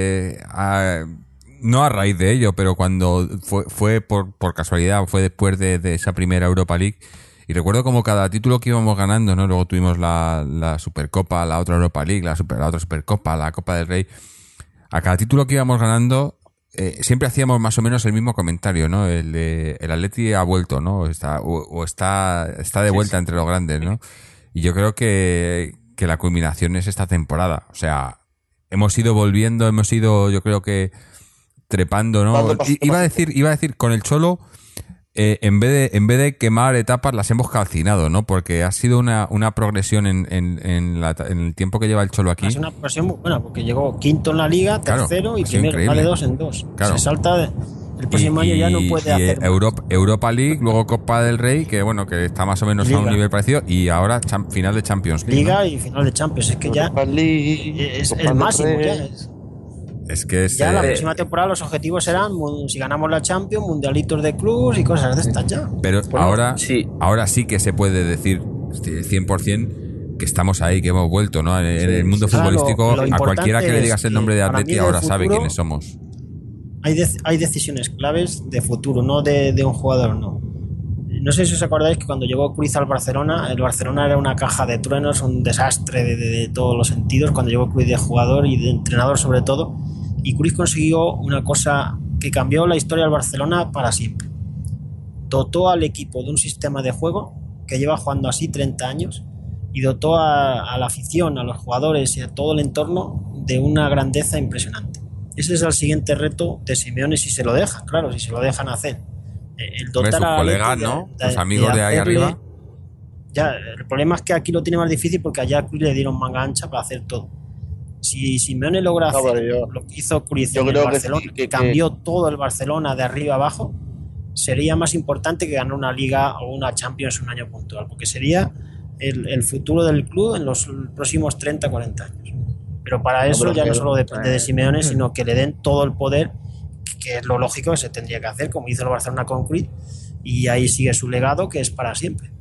no a raíz de ello, pero cuando fue por casualidad, fue después de esa primera Europa League. Y recuerdo como cada título que íbamos ganando, ¿no? Luego tuvimos la Supercopa, la otra Europa League, la otra Supercopa, la Copa del Rey. A cada título que íbamos ganando, siempre hacíamos más o menos el mismo comentario, ¿no? El Atleti ha vuelto, ¿no? Está de vuelta entre los grandes, ¿no? Y yo creo que la culminación es esta temporada. O sea, hemos ido volviendo, hemos ido, yo creo que trepando, ¿no? Iba a decir, con el Cholo, en vez de quemar etapas, las hemos calcinado, ¿no? Porque ha sido una progresión en el tiempo que lleva el Cholo aquí. Es una progresión muy buena porque llegó quinto en la liga, Claro, tercero y ha sido primero, increíble. vale 2 en 2. Claro. Se salta. El próximo año ya no puede hacer más. Europa League, luego Copa del Rey, que bueno, que está más o menos a un Liga. nivel parecido, y ahora final de Champions League, Liga ¿no? y final de Champions. Es que ya Europa League, es Copa el del máximo. Rey. Ya, Es que es, ya la próxima temporada los objetivos serán, si ganamos la Champions, mundialitos de clubs y cosas de estas ya. pero Bueno, ahora sí que se puede decir 100% que estamos ahí, que hemos vuelto, ¿no? En el mundo Claro, futbolístico, lo a cualquiera que le importante digas es el nombre de que para Atleti mí en el ahora sabe futuro quiénes somos. Hay decisiones claves de futuro, no de un jugador, no. No sé si os acordáis que cuando llegó Cruyff al Barcelona, el Barcelona era una caja de truenos, un desastre de todos los sentidos, cuando llegó Cruyff de jugador y de entrenador sobre todo, y Cruyff consiguió una cosa que cambió la historia del Barcelona para siempre. Dotó al equipo de un sistema de juego que lleva jugando así 30 años y dotó a la afición, a los jugadores y a todo el entorno de una grandeza impresionante. Ese es el siguiente reto de Simeone si se lo dejan, claro, si se lo dejan hacer. El Hombre, dotar sus a colegas, Atleti ¿no? Sus amigos de ahí hacerle- arriba. Ya, el problema es que aquí lo tiene más difícil porque allá a Cruyff le dieron manga ancha para hacer todo. Si Simeone logra No, hacer pero lo que hizo Cruyff yo en el creo que Barcelona, sí, que cambió todo el Barcelona de arriba abajo, sería más importante que ganar una Liga o una Champions un año puntual, porque sería el futuro del club en los próximos 30, 40 años. Pero para eso pero ya no que- solo depende de Simeone, sino que le den todo el poder, que es lo lógico que se tendría que hacer, como hizo el Barcelona con Cruyff, y ahí sigue su legado, que es para siempre.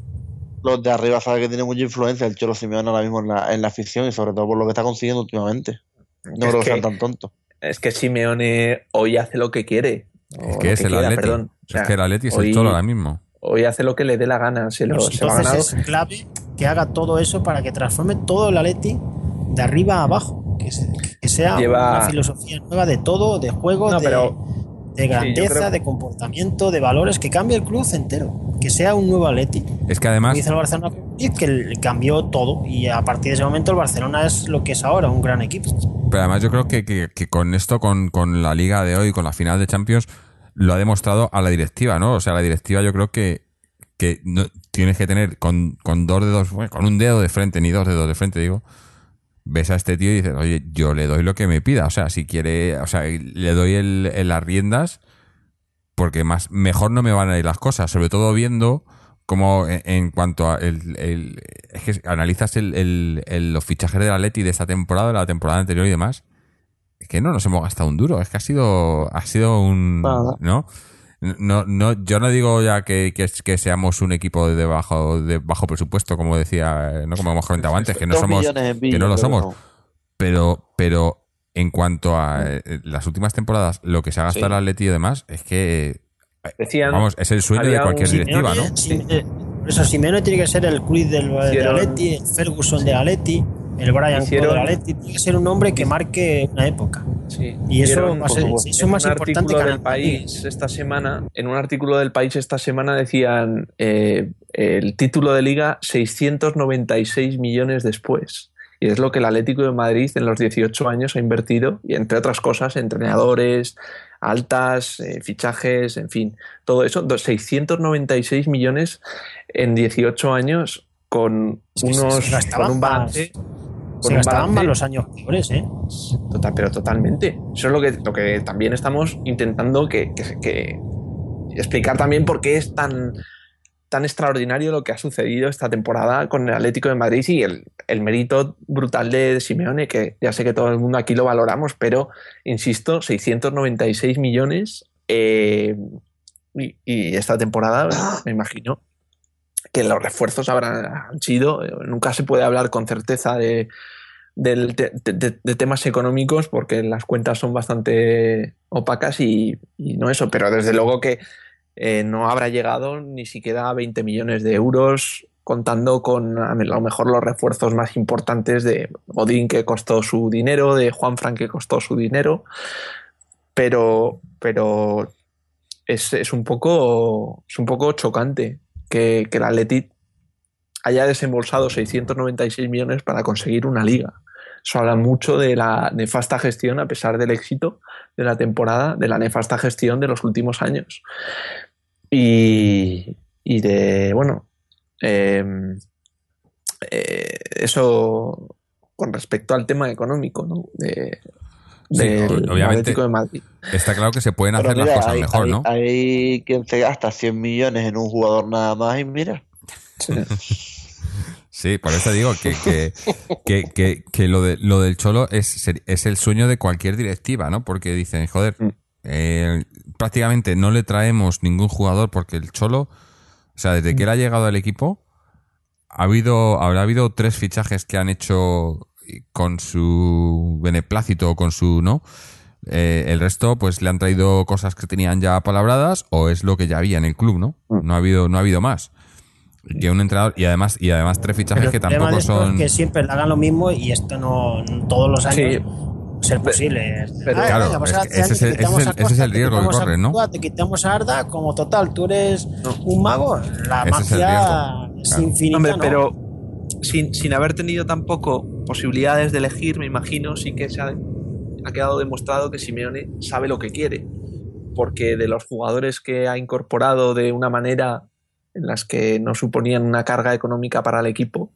Los de arriba saben que tiene mucha influencia el Cholo Simeone ahora mismo en la afición y sobre todo por lo que está consiguiendo últimamente. No Es creo que que- sean tan tontos. Es que Simeone hoy hace lo que quiere. o Es lo que es el quiera, Atleti. perdón. O sea, Es que el Atleti es hoy- el Cholo ahora mismo. Hoy hace lo que le dé la gana. Se lo ha ganado. Entonces es clave que haga todo eso para que transforme todo el Atleti de arriba a abajo, que sea Lleva- una filosofía nueva de todo, de juego, No, de yo grandeza, creo- de comportamiento, de valores, que cambie el club entero, que sea un nuevo Atleti. Es que además, Como hizo el Barcelona que cambió todo y a partir de ese momento el Barcelona es lo que es ahora, un gran equipo. pero además yo creo que con esto, con la liga de hoy, con la final de Champions, lo ha demostrado a la directiva, ¿no? O sea, la directiva yo creo que no, tienes que tener con dos dedos, bueno, con un dedo de frente, ni dos dedos de frente, digo, ves a este tío y dices, oye, yo le doy lo que me pida, o sea, si quiere, o sea, le doy las riendas porque mejor no me van a ir las cosas, sobre todo viendo cómo en cuanto a es que analizas los fichajes del Atleti de esta temporada, de la temporada anterior y demás, es que no nos hemos gastado un duro, es que ha sido un, Nada. ¿no? No, yo no digo ya que seamos un equipo de bajo presupuesto, como decía, no como hemos comentado antes, que no 2 somos, millones en que no lo creo somos, son. pero en cuanto a las últimas temporadas, lo que se ha gastado Sí. el Atleti y demás, es que Decían, vamos, es el sueño de había cualquier un- directiva, ¿no? Por eso Simeone tiene que ser el Cruyff del Hicieron- Atleti, el Ferguson del Atleti, el Brian Hicieron- del Atleti, tiene que ser un hombre que marque una época. Sí. Y eso Hicieron, va a ser- por supuesto, eso es en más un importante artículo que del ganar país esta semana. En un artículo del País esta semana decían el título de liga 696 millones después. Y es lo que el Atlético de Madrid en los 18 años ha invertido, y entre otras cosas, entrenadores, altas, fichajes, en fin, todo eso, 696 millones en 18 años con Es que se gastaban con un balance. Se gastaban más los años peores, ¿eh? Total, pero totalmente. Eso es lo que también estamos intentando que explicar también por qué es tan extraordinario lo que ha sucedido esta temporada con el Atlético de Madrid y el mérito brutal de Simeone, que ya sé que todo el mundo aquí lo valoramos, pero insisto, 696 millones y esta temporada me imagino que los refuerzos han sido, nunca se puede hablar con certeza de temas económicos porque las cuentas son bastante opacas y no eso, pero desde luego que no habrá llegado ni siquiera a 20 millones de euros, contando con a lo mejor los refuerzos más importantes de Godín, que costó su dinero, de Juanfran, que costó su dinero, pero es un poco chocante que el Atleti haya desembolsado 696 millones para conseguir una liga. Eso habla mucho de la nefasta gestión, a pesar del éxito de la temporada, de la nefasta gestión de los últimos años. Y de, bueno, eso con respecto al tema económico, ¿no? Del obviamente. Atlético de Madrid. Está claro que se pueden Pero hacer mira, las cosas mejor, ¿no? Hay quien se gasta 100 millones en un jugador nada más y mira. Sí, por eso digo que lo del Cholo es el sueño de cualquier directiva, ¿no? Porque dicen, joder, prácticamente no le traemos ningún jugador porque el Cholo, o sea, desde que él ha llegado al equipo, habrá habido 3 fichajes que han hecho con su beneplácito o con su, ¿no? El resto, pues le han traído cosas que tenían ya palabradas o es lo que ya había en el club, ¿no? No ha habido más. Que un entrenador y además 3 fichajes Pero que el problema tampoco de esto son. es que siempre le hagan lo mismo y esto no todos los años Sí. ser posible. Pero claro, venga, pues es ahora que ese es el- te quitamos ese es el- a ese es Costa, el te riesgo que quitamos a corre, ¿no? Courtois, te quitamos a Arda, como total, tú eres un mago, la Ese es el magia riesgo, es claro. infinita. Hombre, ¿no? pero sin haber tenido tampoco posibilidades de elegir, me imagino, sí que ha quedado demostrado que Simeone sabe lo que quiere. Porque de los jugadores que ha incorporado de una manera en las que no suponían una carga económica para el equipo,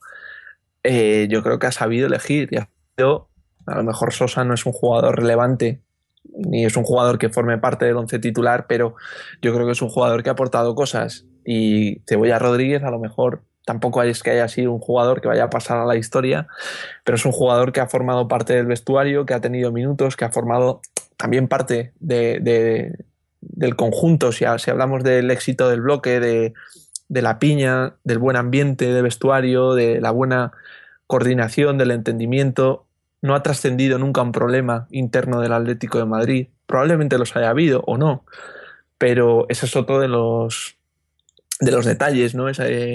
yo creo que ha sabido elegir. Y a lo mejor Sosa no es un jugador relevante, ni es un jugador que forme parte del once titular, pero yo creo que es un jugador que ha aportado cosas. Y Cebolla Rodríguez a lo mejor tampoco es que haya sido un jugador que vaya a pasar a la historia, pero es un jugador que ha formado parte del vestuario, que ha tenido minutos, que ha formado también parte del conjunto. Si hablamos del éxito del bloque, de la piña, del buen ambiente de vestuario, de la buena coordinación, del entendimiento, no ha trascendido nunca un problema interno del Atlético de Madrid. Probablemente los haya habido o no, pero ese es otro de los detalles, ¿no?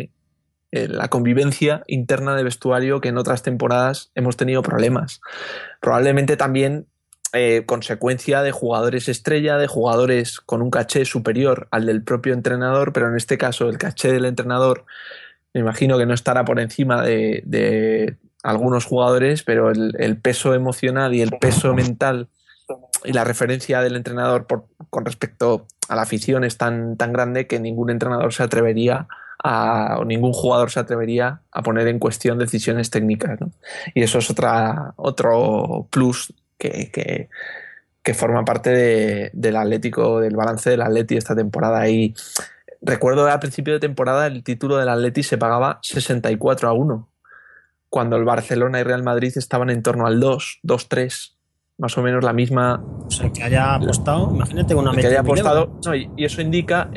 La convivencia interna de vestuario, que en otras temporadas hemos tenido problemas. Probablemente también consecuencia de jugadores estrella, de jugadores con un caché superior al del propio entrenador, pero en este caso el caché del entrenador me imagino que no estará por encima de algunos jugadores, pero el peso emocional y el peso mental y la referencia del entrenador con respecto a la afición es tan grande que ningún entrenador se atrevería o ningún jugador se atrevería a poner en cuestión decisiones técnicas, ¿no? Y eso es otro plus que forma parte del Atlético, del balance del Atleti esta temporada. Y recuerdo al principio de temporada el título del Atleti se pagaba 64-1, cuando el Barcelona y Real Madrid estaban en torno al 2-3, más o menos la misma. O sea, que haya apostado, imagínate una que haya apostado, no, y eso indica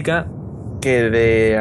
que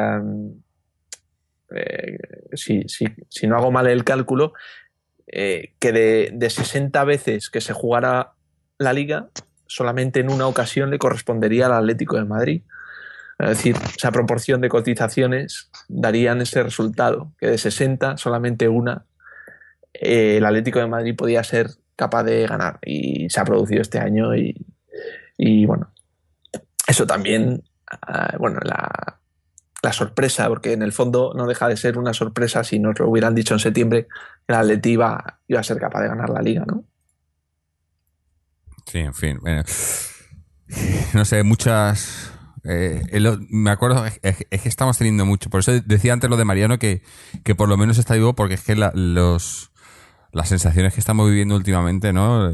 si no hago mal el cálculo, que de 60 veces que se jugara la Liga, solamente en una ocasión le correspondería al Atlético de Madrid. Es decir, esa proporción de cotizaciones darían ese resultado, que de 60, solamente una, el Atlético de Madrid podía ser capaz de ganar. Y se ha producido este año y bueno, eso también, bueno, la sorpresa, porque en el fondo no deja de ser una sorpresa si nos lo hubieran dicho en septiembre que el Atleti iba a ser capaz de ganar la Liga, ¿no? Sí, en fin. Bueno, no sé, muchas. Me acuerdo, es que estamos teniendo mucho. Por eso decía antes lo de Mariano, que por lo menos está vivo, porque es que las sensaciones que estamos viviendo últimamente, ¿no?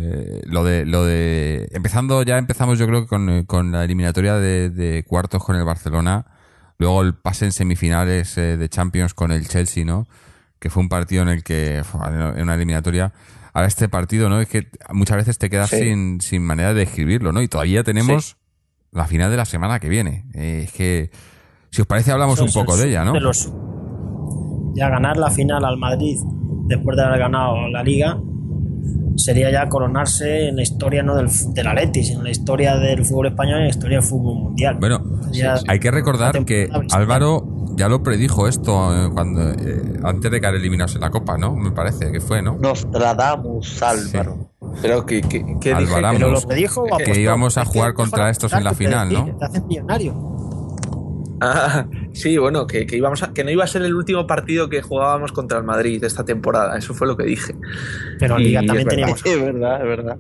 Empezamos yo creo que con la eliminatoria de cuartos con el Barcelona, luego el pase en semifinales de Champions con el Chelsea, ¿no? Que fue un partido en el que, en una eliminatoria. Ahora este partido, ¿no? Es que muchas veces te quedas sin manera de describirlo, ¿no? Y todavía tenemos la final de la semana que viene. Es que, si os parece, hablamos un poco de ella, ¿no? Ya ganar la final al Madrid después de haber ganado la Liga sería ya coronarse en la historia no del Atleti, sino en la historia del fútbol español y en la historia del fútbol mundial. Bueno, hay que recordar que Álvaro ya lo predijo esto cuando antes de caer eliminados en la Copa, ¿no? Me parece que fue, ¿no? Nostradamus, Álvaro. Sí. Pero que dije ¿Pero lo predijo o que íbamos a jugar contra estos en la final, ¿no? Te hacen millonario. Ah, sí, bueno, que no iba a ser el último partido que jugábamos contra el Madrid de esta temporada. Eso fue lo que dije. Pero en Liga también teníamos. Es verdad, es verdad.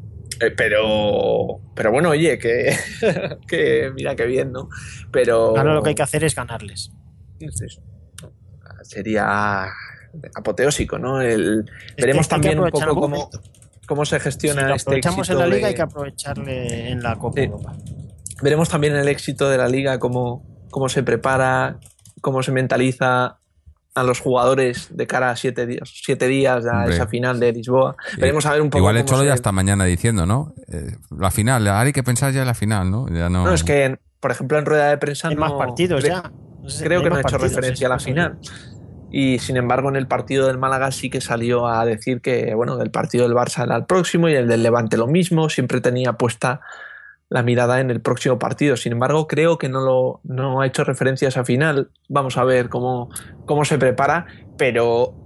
Pero bueno, oye, que mira qué bien, ¿no? Pero ahora lo que hay que hacer es ganarles. Sería apoteósico, ¿no? Veremos también un poco cómo se gestiona si lo este aprovechamos éxito en la Liga, hay que aprovecharle en la Copa Europa. Veremos también el éxito de la Liga, cómo se prepara, cómo se mentaliza a los jugadores de cara a 7 días a esa final de Lisboa. Veremos a ver un poco. Igual el Cholo ya está mañana diciendo, ¿no? La final, ahora hay que pensar ya en la final, ¿no? Ya no... No, es que, por ejemplo, en rueda de prensa hay más partidos ya. Creo que no ha hecho referencia a la final. y sin embargo en el partido del Málaga sí que salió a decir que bueno, el partido del Barça era el próximo y el del Levante lo mismo, siempre tenía puesta la mirada en el próximo partido. Sin embargo, creo que no ha hecho referencia a esa final. Vamos a ver cómo se prepara, pero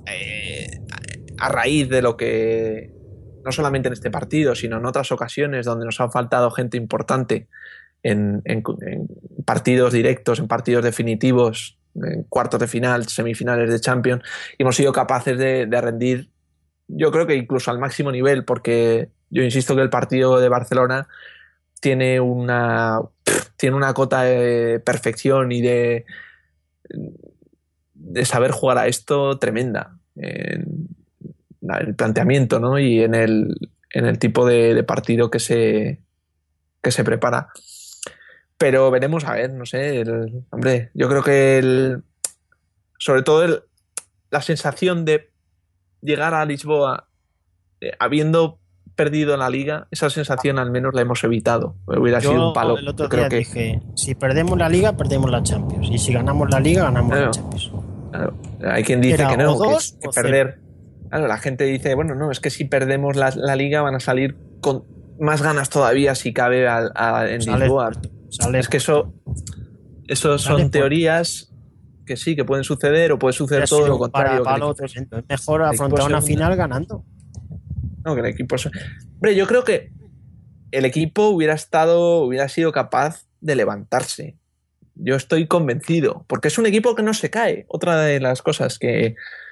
a raíz de lo que, no solamente en este partido, sino en otras ocasiones donde nos ha faltado gente importante en partidos directos, en partidos definitivos, en cuartos de final, semifinales de Champions, y hemos sido capaces de rendir, yo creo que incluso al máximo nivel, porque yo insisto que el partido de Barcelona tiene una cota de perfección y de saber jugar a esto tremenda en el planteamiento, ¿no? Y en el tipo de partido que se prepara. Pero veremos, a ver, no sé, hombre, yo creo que sobre todo la sensación de llegar a Lisboa habiendo perdido la Liga, esa sensación al menos la hemos evitado. Hubiera sido un palo. El otro día dije, si perdemos la Liga, perdemos la Champions. Y si ganamos la Liga, ganamos la Champions. Claro. Hay quien dice que no, que perder... Claro, la gente dice, bueno, no, es que si perdemos la Liga van a salir con más ganas todavía si cabe en Lisboa. Es que eso son teorías que sí, que pueden suceder o puede suceder todo lo contrario. Es mejor afrontar una final ganando. No, que el equipo... Hombre, yo creo que el equipo hubiera sido capaz de levantarse. Yo estoy convencido, porque es un equipo que no se cae. Otra de las cosas que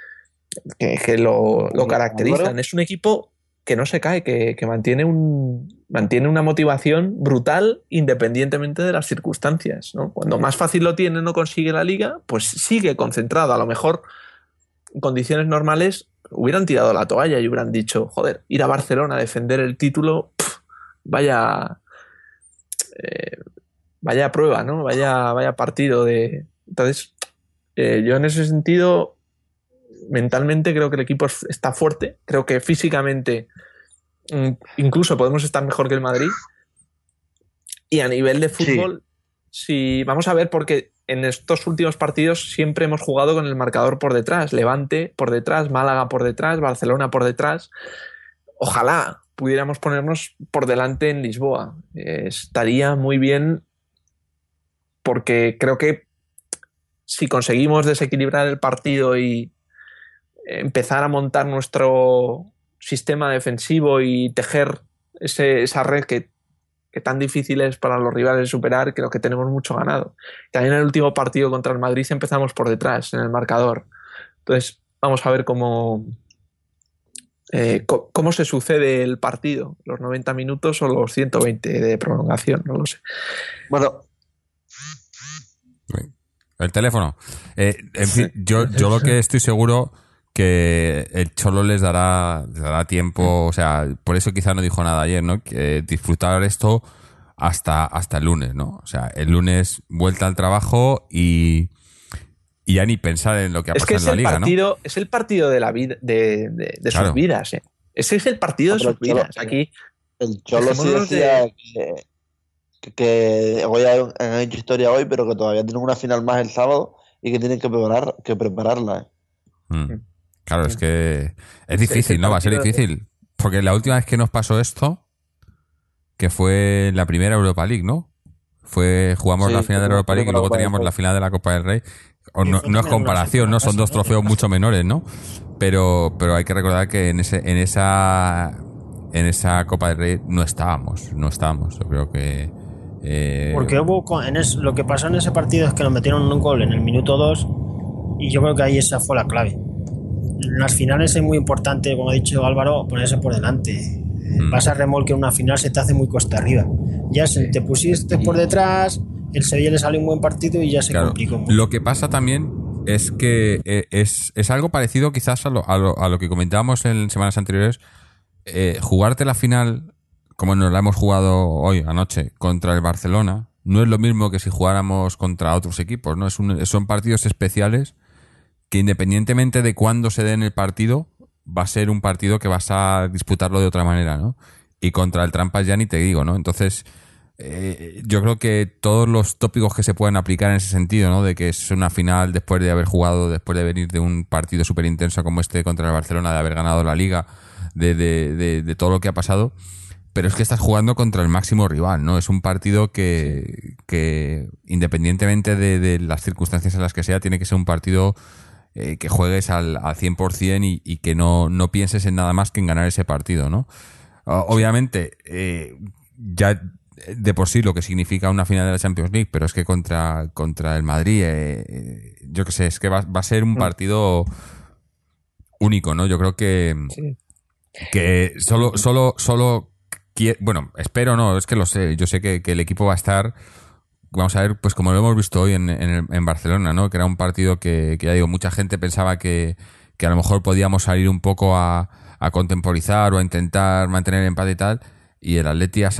lo caracterizan. Es un equipo que no se cae, que mantiene una motivación brutal independientemente de las circunstancias, ¿no? Cuando más fácil lo tiene, no consigue la Liga, pues sigue concentrado. A lo mejor en condiciones normales hubieran tirado la toalla y hubieran dicho, joder, ir a Barcelona a defender el título, vaya prueba, ¿no? Vaya partido de... Entonces, yo en ese sentido, mentalmente creo que el equipo está fuerte, creo que físicamente incluso podemos estar mejor que el Madrid, y a nivel de fútbol, sí, vamos a ver, porque en estos últimos partidos siempre hemos jugado con el marcador por detrás, Levante por detrás, Málaga por detrás, Barcelona por detrás. Ojalá pudiéramos ponernos por delante en Lisboa, estaría muy bien, porque creo que si conseguimos desequilibrar el partido y empezar a montar nuestro sistema defensivo y tejer esa red que tan difícil es para los rivales superar, creo que tenemos mucho ganado. También en el último partido contra el Madrid empezamos por detrás en el marcador. Entonces vamos a ver cómo se sucede el partido, los 90 minutos o los 120 de prolongación, no lo sé. Bueno, el teléfono. En fin, yo lo que estoy seguro que el Cholo les dará tiempo, o sea, por eso quizá no dijo nada ayer, ¿no? Que disfrutar esto hasta el lunes, ¿no? O sea, el lunes vuelta al trabajo y ya ni pensar en lo que ha pasado en la Liga, ¿no? Es el partido de la vida de Claro. sus vidas, ¿eh? Ese es el partido de sus vidas. Aquí el Cholo sí decía que hoy han hecho historia hoy, pero que todavía tienen una final más el sábado y que tienen que prepararla. Claro, es que es difícil, ¿no? Va a ser difícil. Porque la última vez que nos pasó esto, que fue la primera Europa League, ¿no? Jugamos la final de la Europa League y luego teníamos la final de la Copa del Rey. No es comparación, ¿no? Son dos trofeos mucho menores, ¿no? Pero hay que recordar que en esa Copa del Rey no estábamos. Yo creo que... Porque lo que pasó en ese partido es que nos metieron un gol en el minuto 2 y yo creo que ahí esa fue la clave. En las finales es muy importante, como ha dicho Álvaro, ponerse por delante. Vas a remolque en una final, se te hace muy cuesta arriba. Ya te pusiste por detrás, el Sevilla le salió un buen partido y ya se complicó. Lo que pasa también es que es algo parecido quizás a lo que comentábamos en semanas anteriores. Jugarte la final, como nos la hemos jugado hoy, anoche, contra el Barcelona, no es lo mismo que si jugáramos contra otros equipos, ¿no? Son partidos especiales que independientemente de cuándo se dé en el partido, va a ser un partido que vas a disputarlo de otra manera, ¿no? Y contra el Trampas ya ni te digo, ¿no? Entonces, yo creo que todos los tópicos que se pueden aplicar en ese sentido, ¿no? De que es una final después de haber jugado, después de venir de un partido súper intenso como este contra el Barcelona, de haber ganado la Liga, de todo lo que ha pasado, pero es que estás jugando contra el máximo rival, ¿no? Es un partido que independientemente de las circunstancias en las que sea, tiene que ser un partido que juegues al 100% y que no pienses en nada más que en ganar ese partido, ¿no? Obviamente, ya de por sí lo que significa una final de la Champions League, pero es que contra el Madrid, yo qué sé, es que va a ser un partido único, ¿no? Yo creo que solo bueno, espero, no, es que lo sé, yo sé que el equipo va a estar, vamos a ver, pues como lo hemos visto hoy en Barcelona, ¿no? Que era un partido que ya digo, mucha gente pensaba que a lo mejor podíamos salir un poco a contemporizar o a intentar mantener el empate y tal, y el Atleti ha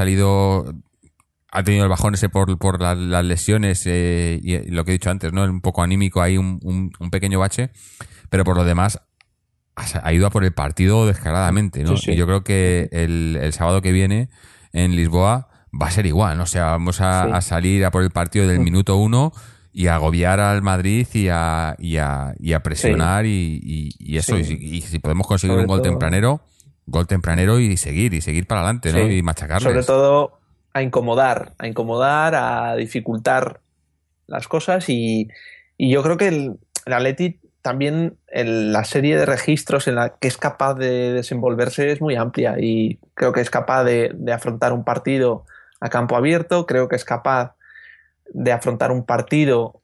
tenido el bajón ese por las lesiones y lo que he dicho antes, ¿no? Un poco anímico, hay un pequeño bache, pero por lo demás ha ido a por el partido descaradamente, ¿no? Sí. Y yo creo que el sábado que viene en Lisboa va a ser igual, ¿no? O sea, vamos a salir a por el partido del minuto 1 y a agobiar al Madrid y a presionar y eso. Sí. Y si podemos conseguir Sobre un gol todo, tempranero y seguir para adelante, ¿no? sí. Y machacarles. Sobre todo a incomodar, a dificultar las cosas y yo creo que el Atleti también la serie de registros en la que es capaz de desenvolverse es muy amplia y creo que es capaz de afrontar un partido a campo abierto, creo que es capaz de afrontar un partido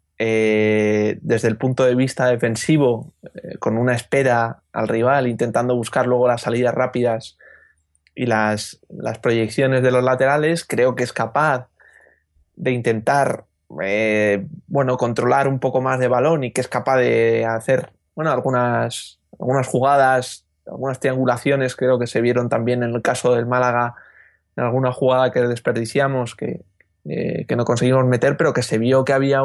desde el punto de vista defensivo con una espera al rival, intentando buscar luego las salidas rápidas y las proyecciones de los laterales. Creo que es capaz de intentar controlar un poco más de balón y que es capaz de hacer algunas jugadas, algunas triangulaciones. Creo que se vieron también en el caso del Málaga, en alguna jugada que desperdiciamos que no conseguimos meter, pero que se vio que había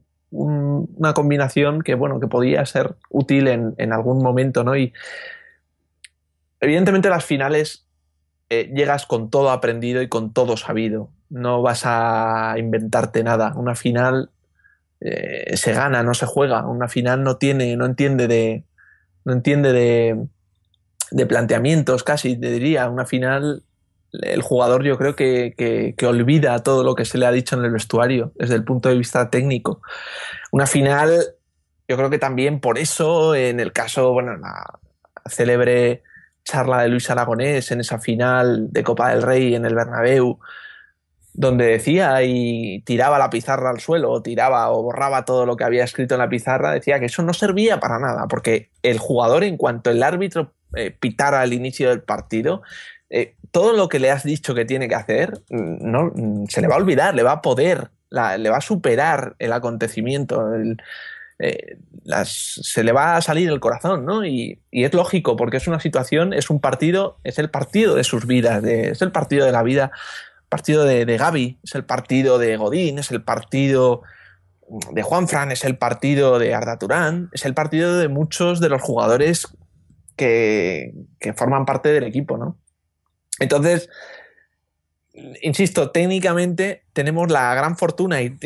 una combinación que podía ser útil en algún momento, ¿no? Y evidentemente las finales llegas con todo aprendido y con todo sabido. No vas a inventarte nada. Una final se gana, no se juega. Una final no entiende de planteamientos, casi te diría. Una final, el jugador yo creo que olvida todo lo que se le ha dicho en el vestuario desde el punto de vista técnico. Una final, yo creo que también por eso, en el caso, la célebre charla de Luis Aragonés en esa final de Copa del Rey en el Bernabéu, donde decía y tiraba la pizarra al suelo, o tiraba o borraba todo lo que había escrito en la pizarra, decía que eso no servía para nada, porque el jugador, en cuanto el árbitro pitara al inicio del partido, todo lo que le has dicho que tiene que hacer no, se le va a olvidar, le va a superar el acontecimiento, se le va a salir el corazón, ¿no? Y es lógico, porque es una situación, es un partido, es el partido de sus vidas, es el partido de la vida, partido de Gavi, es el partido de Godín, es el partido de Juanfran, es el partido de Arda Turán, es el partido de muchos de los jugadores que forman parte del equipo, ¿no? Entonces, insisto, técnicamente tenemos la gran fortuna y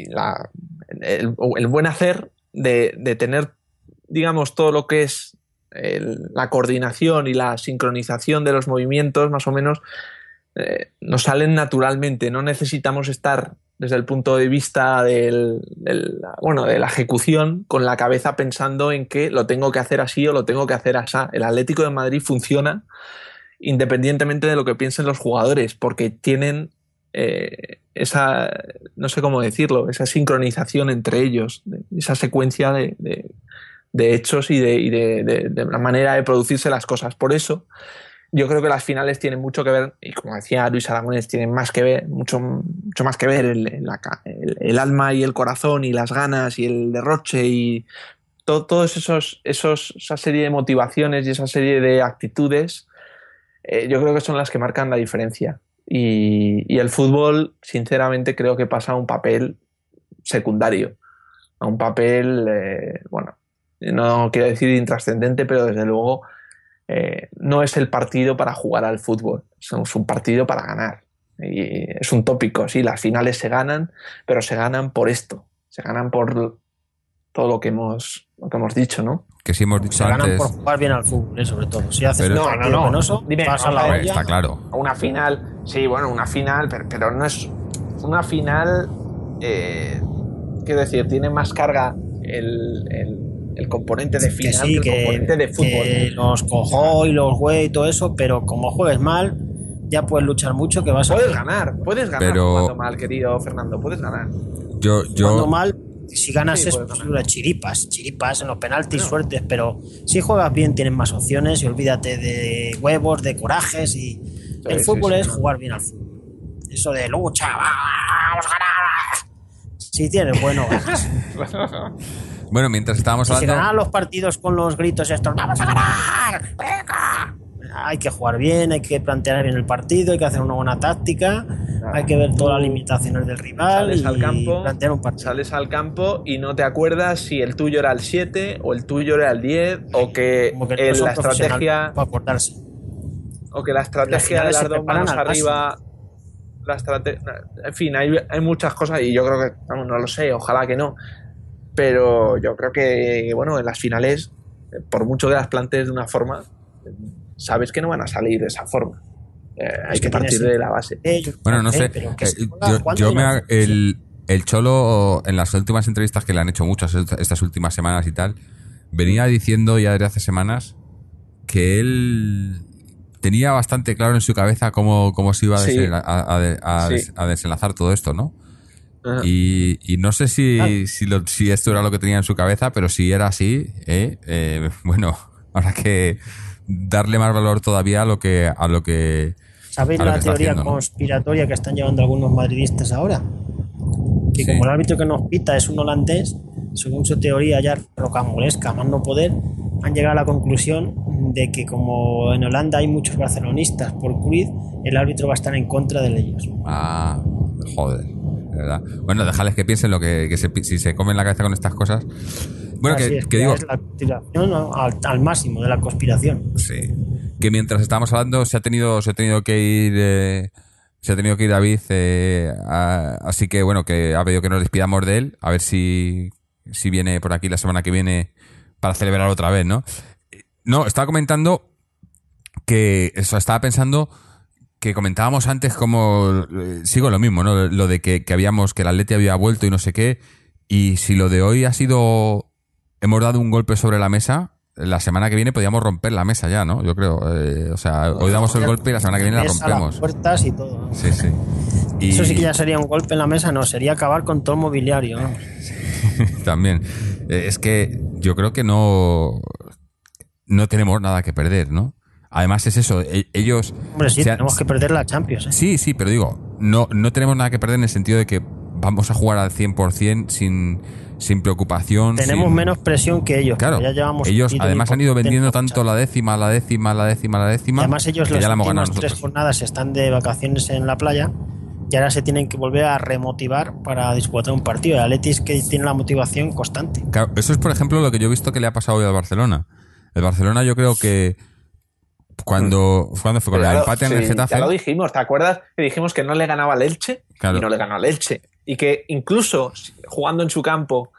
el buen hacer de tener, digamos, todo lo que es la coordinación y la sincronización de los movimientos, más o menos, nos salen naturalmente. No necesitamos estar desde el punto de vista de la ejecución con la cabeza pensando en que lo tengo que hacer así o lo tengo que hacer así. El Atlético de Madrid funciona independientemente de lo que piensen los jugadores, porque tienen esa, no sé cómo decirlo, esa sincronización entre ellos, esa secuencia de hechos y de la manera de producirse las cosas. Por eso yo creo que las finales tienen mucho que ver, y como decía Luis Aragonés, tienen más que ver, mucho más que ver el alma y el corazón y las ganas y el derroche y todos esa serie de motivaciones y esa serie de actitudes. Yo creo que son las que marcan la diferencia. Y el fútbol, sinceramente, creo que pasa a un papel secundario, a un papel, no quiero decir intrascendente, pero desde luego no es el partido para jugar al fútbol, es un partido para ganar. Y es un tópico, sí, las finales se ganan, pero se ganan por esto, se ganan por todo lo que hemos dicho, ¿no? Que sí hemos dicho Se ganan antes. por jugar bien al fútbol, sobre todo. Si haces Pero- un partido penoso, Dime, pasa la hombre, olla. Está claro. Una final, sí, bueno, una final, pero no es una final, quiero decir, tiene más carga el componente de Que final sí, que el componente de fútbol. que los cojó y los güey y todo eso, pero como juegues mal, ya puedes luchar mucho que vas a... Puedes ganar Pero- jugando mal, querido Fernando, puedes ganar. Jugando Yo mal, si ganas Sí, es puedes pues, chiripas en los penaltis, suertes, pero si juegas bien tienes más opciones y olvídate de huevos, de corajes y el fútbol sí. es jugar bien al fútbol. Eso de lucha, vamos a ganar. Si tienes bueno, ganas. bueno, mientras estábamos Y si hablando. ganan los partidos con los gritos estos, ¡vamos a ganar! ¡Venga! Hay que jugar bien, hay que plantear bien el partido, hay que hacer una buena táctica, hay que ver todas las limitaciones del rival Sales y al campo, plantear un partido. sales al campo y no te acuerdas si el tuyo era el 7 o el tuyo era el 10 o que, Como que no son la estrategia profesionales para acordarse. o que la estrategia de finales las se dos preparan manos al arriba, en fin, hay muchas cosas y yo creo que, vamos, no lo sé, ojalá que no, pero yo creo que, bueno, en las finales, por mucho que las plantees de una forma, sabes que no van a salir de esa forma. Hay que partir de la base. Bueno, no sé. Pero que se eh, juega cuando yo viene me al ha- fútbol. el Cholo, en las últimas entrevistas que le han hecho muchas estas últimas semanas y tal, venía diciendo ya desde hace semanas que él tenía bastante claro en su cabeza cómo se iba a, Sí. a desenlazar todo esto, ¿no? Ajá. Y no sé si esto era lo que tenía en su cabeza, pero si era así, bueno, habrá que darle más valor todavía a lo que ¿Sabéis a lo la que está teoría haciendo, ¿no? conspiratoria que están llevando algunos madridistas ahora? Que Sí. como el árbitro que nos pita es un holandés, según su teoría ya rocambolesca, más no poder, han llegado a la conclusión de que como en Holanda hay muchos barcelonistas por Cruyff, el árbitro va a estar en contra de ellos. Ah, joder, de verdad. Bueno, déjales que piensen lo si se comen la cabeza con estas cosas. Bueno, Así que es, que ya digo, es la conspiración al máximo de la conspiración. sí, que mientras estábamos hablando se ha tenido que ir David, así que bueno, que ha pedido que nos despidamos de él, a ver si viene por aquí la semana que viene para celebrar otra vez, ¿no? No, estaba comentando que eso, estaba pensando que comentábamos antes como sigo lo mismo, ¿no? Lo de que habíamos, que el Atleti había vuelto y no sé qué, y si lo de hoy ha sido, hemos dado un golpe sobre la mesa, la semana que viene podríamos romper la mesa ya, ¿no? Yo creo, o sea, hoy damos el golpe y la semana que viene la Mesa, las rompemos. puertas y todo, ¿no? Sí, sí. Y Eso sí que ya sería un golpe en la mesa, no, sería acabar con todo el mobiliario, ¿no? también. Es que yo creo que no tenemos nada que perder, ¿no? Además es eso, ellos... Hombre, sí, se han- tenemos que perder la Champions, ¿eh? Sí, pero digo, no tenemos nada que perder en el sentido de que vamos a jugar al 100% sin preocupación. Tenemos sin- menos presión que ellos. Claro, porque ya llevamos ellos un además tiempo han ido vendiendo intentando tanto la décima, Y además ellos que las ya la hemos ganado últimas 3 nosotros. jornadas están de vacaciones en la playa y ahora se tienen que volver a remotivar para disputar un partido. El Atleti es que tiene la motivación constante. Claro, eso es, por ejemplo, lo que yo he visto que le ha pasado hoy al Barcelona. El Barcelona yo creo que cuando fue con el Claro, empate en el sí, Getafe... ya lo dijimos, ¿te acuerdas? Que dijimos que no le ganaba al Elche Claro. y no le ganó al Elche. Y que incluso jugando en su campo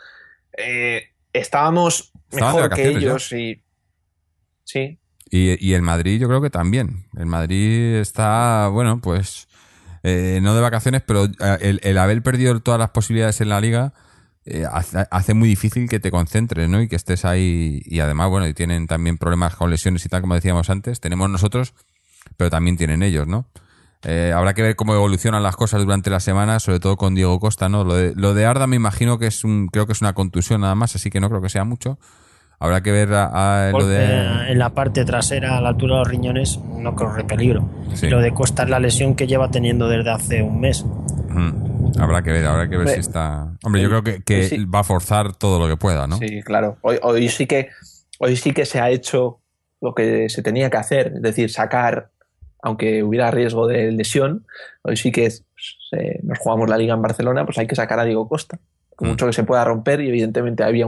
estábamos Estaban de mejor que vacaciones ellos y... Sí, Y el Madrid yo creo que también. El Madrid está, bueno, pues no de vacaciones, pero el haber perdido todas las posibilidades en la liga hace muy difícil que te concentres, ¿no? Y que estés ahí. Y además, bueno, y tienen también problemas con lesiones y tal, como decíamos antes. Tenemos nosotros, pero también tienen ellos, ¿no? Habrá que ver cómo evolucionan las cosas durante la semana, sobre todo con Diego Costa, ¿no? Lo de Arda me imagino que creo que es una contusión nada más, así que no creo que sea mucho. Habrá que ver lo Golpe de... en la parte trasera, a la altura de los riñones, no corre peligro. Sí. Y lo de Costa es la lesión que lleva teniendo desde hace un mes. Habrá que ver Hombre, si está... Hombre, yo creo que sí. va a forzar todo lo que pueda, ¿no? sí, claro. Hoy sí que se ha hecho lo que se tenía que hacer, es decir, sacar, aunque hubiera riesgo de lesión, hoy sí que nos jugamos la liga en Barcelona, pues hay que sacar a Diego Costa. Con mucho que se pueda romper y evidentemente había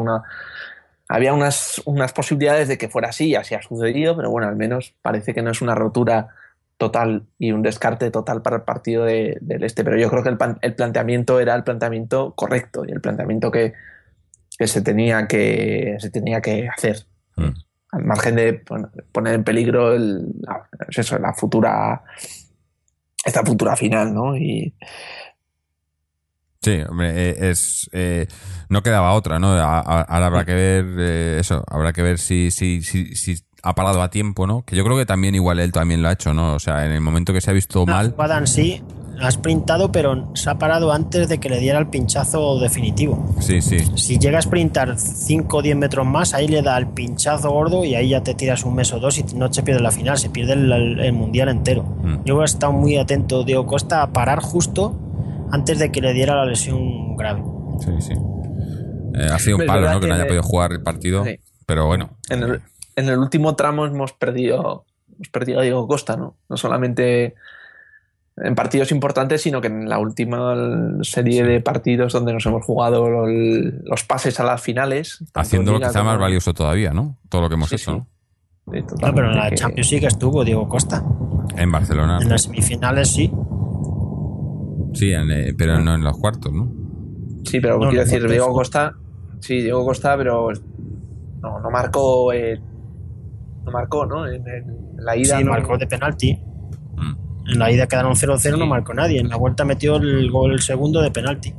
unas posibilidades de que fuera así, así ha sucedido, pero bueno, al menos parece que no es una rotura total y un descarte total para el partido del Este, pero yo creo que el planteamiento era el planteamiento correcto y el planteamiento que se tenía que hacer, al margen de poner en peligro esta futura final, ¿no? Y sí, hombre, no quedaba otra, ¿no? Ahora habrá que ver habrá que ver si ha parado a tiempo, ¿no? Que yo creo que también igual él también lo ha hecho, ¿no? O sea, en el momento que se ha visto mal... Adam sí, ha sprintado, pero se ha parado antes de que le diera el pinchazo definitivo. Sí. Si llega a sprintar 5 o 10 metros más, ahí le da el pinchazo gordo y ahí ya te tiras un mes o dos y no se pierde la final, se pierde el mundial entero. Yo he estado muy atento, Diego Costa, a parar justo antes de que le diera la lesión grave. Sí. Ha sido un palo, ¿no? Que no haya podido jugar el partido, sí. Pero bueno. En el último tramo hemos perdido a Diego Costa, ¿no? No solamente en partidos importantes, sino que en la última serie de partidos donde nos hemos jugado los pases a las finales. Haciendo lo quizá más valioso todavía, ¿no? Todo lo que hemos hecho, ¿no? Sí, no, pero en la Champions sí que estuvo Diego Costa. En Barcelona. En las semifinales sí. Sí, pero no en los cuartos, ¿no? Sí, pero quiero decir, Diego Costa, pero no marcó. No marcó, ¿no? En la ida. Sí, marcó de penalti. En la ida quedaron 0-0, sí. No marcó nadie. En la vuelta metió el segundo de penalti.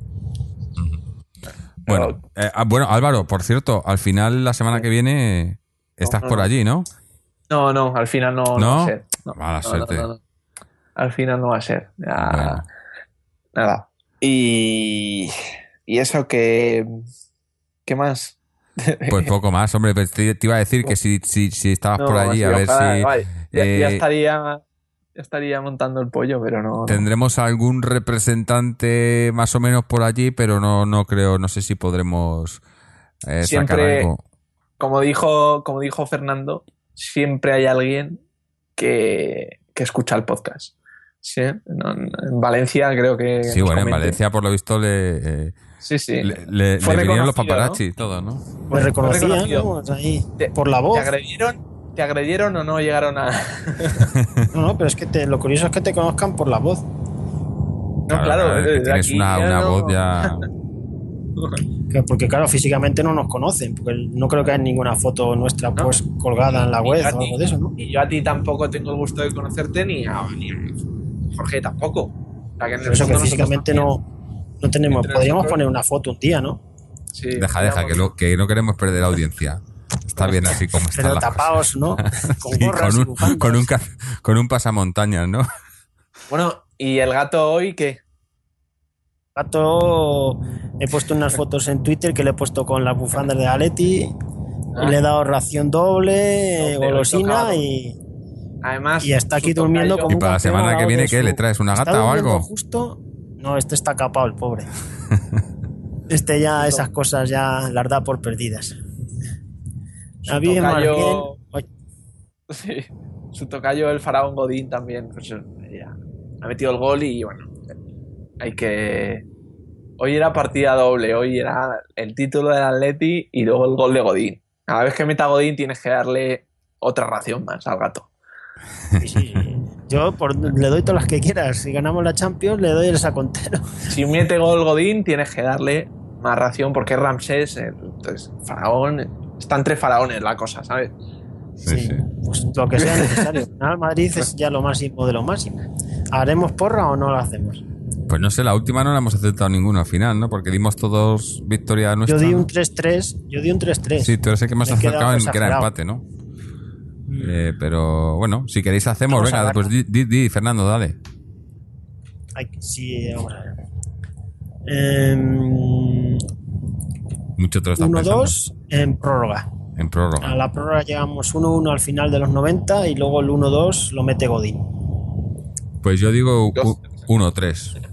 Bueno, Álvaro, por cierto, al final la semana que viene estás por allí, ¿no? No, al final no va a ser. Mala suerte. No. Al final no va a ser. Ya, nada. Y eso que... ¿Qué más? Pues poco más, hombre. Pues te iba a decir que si estabas por allí, a ver si... Vale. Ya estaría montando el pollo, pero no. Tendremos algún representante más o menos por allí, pero no creo, no sé si podremos sacar algo. Como dijo Fernando, siempre hay alguien que escucha el podcast. Sí, en Valencia creo que... Sí, bueno, en Valencia por lo visto le vinieron los paparazzi, ¿no? Todo, ¿no? Pues reconocían, ¿no? Ahí, por la voz. ¿Te agredieron o no llegaron a...? No, pero es que lo curioso es que te conozcan por la voz. Claro, tienes una voz ya... Porque claro, físicamente no nos conocen, porque no creo que haya ninguna foto nuestra pues colgada en la web o algo de eso, ¿no? Y yo a ti tampoco tengo el gusto de conocerte, ni a Jorge tampoco. O sea, que eso que físicamente no tenemos. Podríamos poner una foto un día, ¿no? Sí, deja, que no queremos perder la audiencia. Está bien así como está. Pero tapaos, ¿no? Con gorras y bufandas. Con un pasamontañas, ¿no? Bueno, ¿y el gato hoy qué? Gato, he puesto unas fotos en Twitter que le he puesto con las bufandas de Atleti, le he dado ración doble golosina y además está aquí durmiendo como un... ¿Y para la semana que viene qué? ¿Le traes una gata o algo? Justo, no, está capado el pobre. Ya esas cosas ya las da por perdidas. Su tocayo, el faraón Godín también, pues ya ha metido el gol y bueno, hoy era partida doble, hoy era el título del Atleti y luego el gol de Godín. Cada vez que meta Godín tienes que darle otra ración más al gato. Sí. Yo le doy todas las que quieras. Si ganamos la Champions, le doy el saco entero. Si mete gol Godín, tienes que darle más ración porque es Ramsés, entonces faraón. Está entre faraones la cosa, ¿sabes? Sí. Pues lo que sea necesario. Al Madrid es ya lo máximo de lo máximo. ¿Haremos porra o no lo hacemos? Pues no sé, la última no la hemos aceptado ninguno al final, ¿no? Porque dimos todos victoria nuestra. Yo di un 3-3. Sí, tú eres el que más acercado en que era empate, ¿no? Pero bueno, si queréis hacemos, venga, pues di, Fernando, dale. Sí, ahora. Mucho te lo estás 1-2 en prórroga. En prórroga. A la prórroga llegamos 1-1 al final de los 90 y luego el 1-2 lo mete Godín. Pues yo digo 1-3.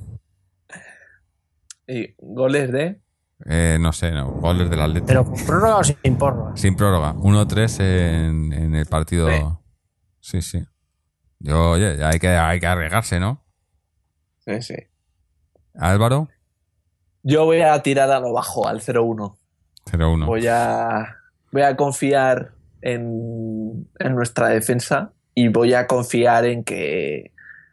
¿Y goles de? No sé, goles del Atlético. ¿Pero con prórroga o sin prórroga? Sin prórroga. 1-3 en el partido. Sí. Yo, oye, ya hay que arriesgarse, ¿no? Sí. Álvaro. Yo voy a tirar a lo bajo, al 0-1. 0-1. Voy a confiar en nuestra defensa y voy a confiar en que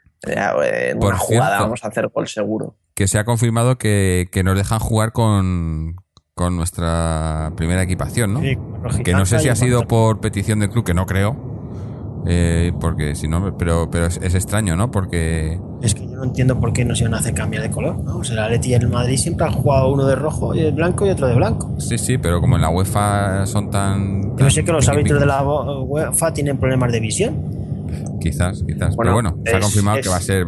en Por una jugada cierto, vamos a hacer gol seguro. Que se ha confirmado que nos dejan jugar con nuestra primera equipación, ¿no? Sí, Que no sé si y ha sido Barça. por petición del club, que no creo. Porque si no, pero es extraño, ¿no? Porque Es que yo no entiendo por qué no se iban a hacer cambiar de color, ¿no? O sea, el Atleti y el Madrid siempre han jugado uno de rojo y de blanco y otro de blanco. sí, pero como en la UEFA son tan Yo sé que los árbitros de piquipicos, la UEFA tienen problemas de visión. quizás. Bueno, Pero bueno, se ha confirmado que va a ser.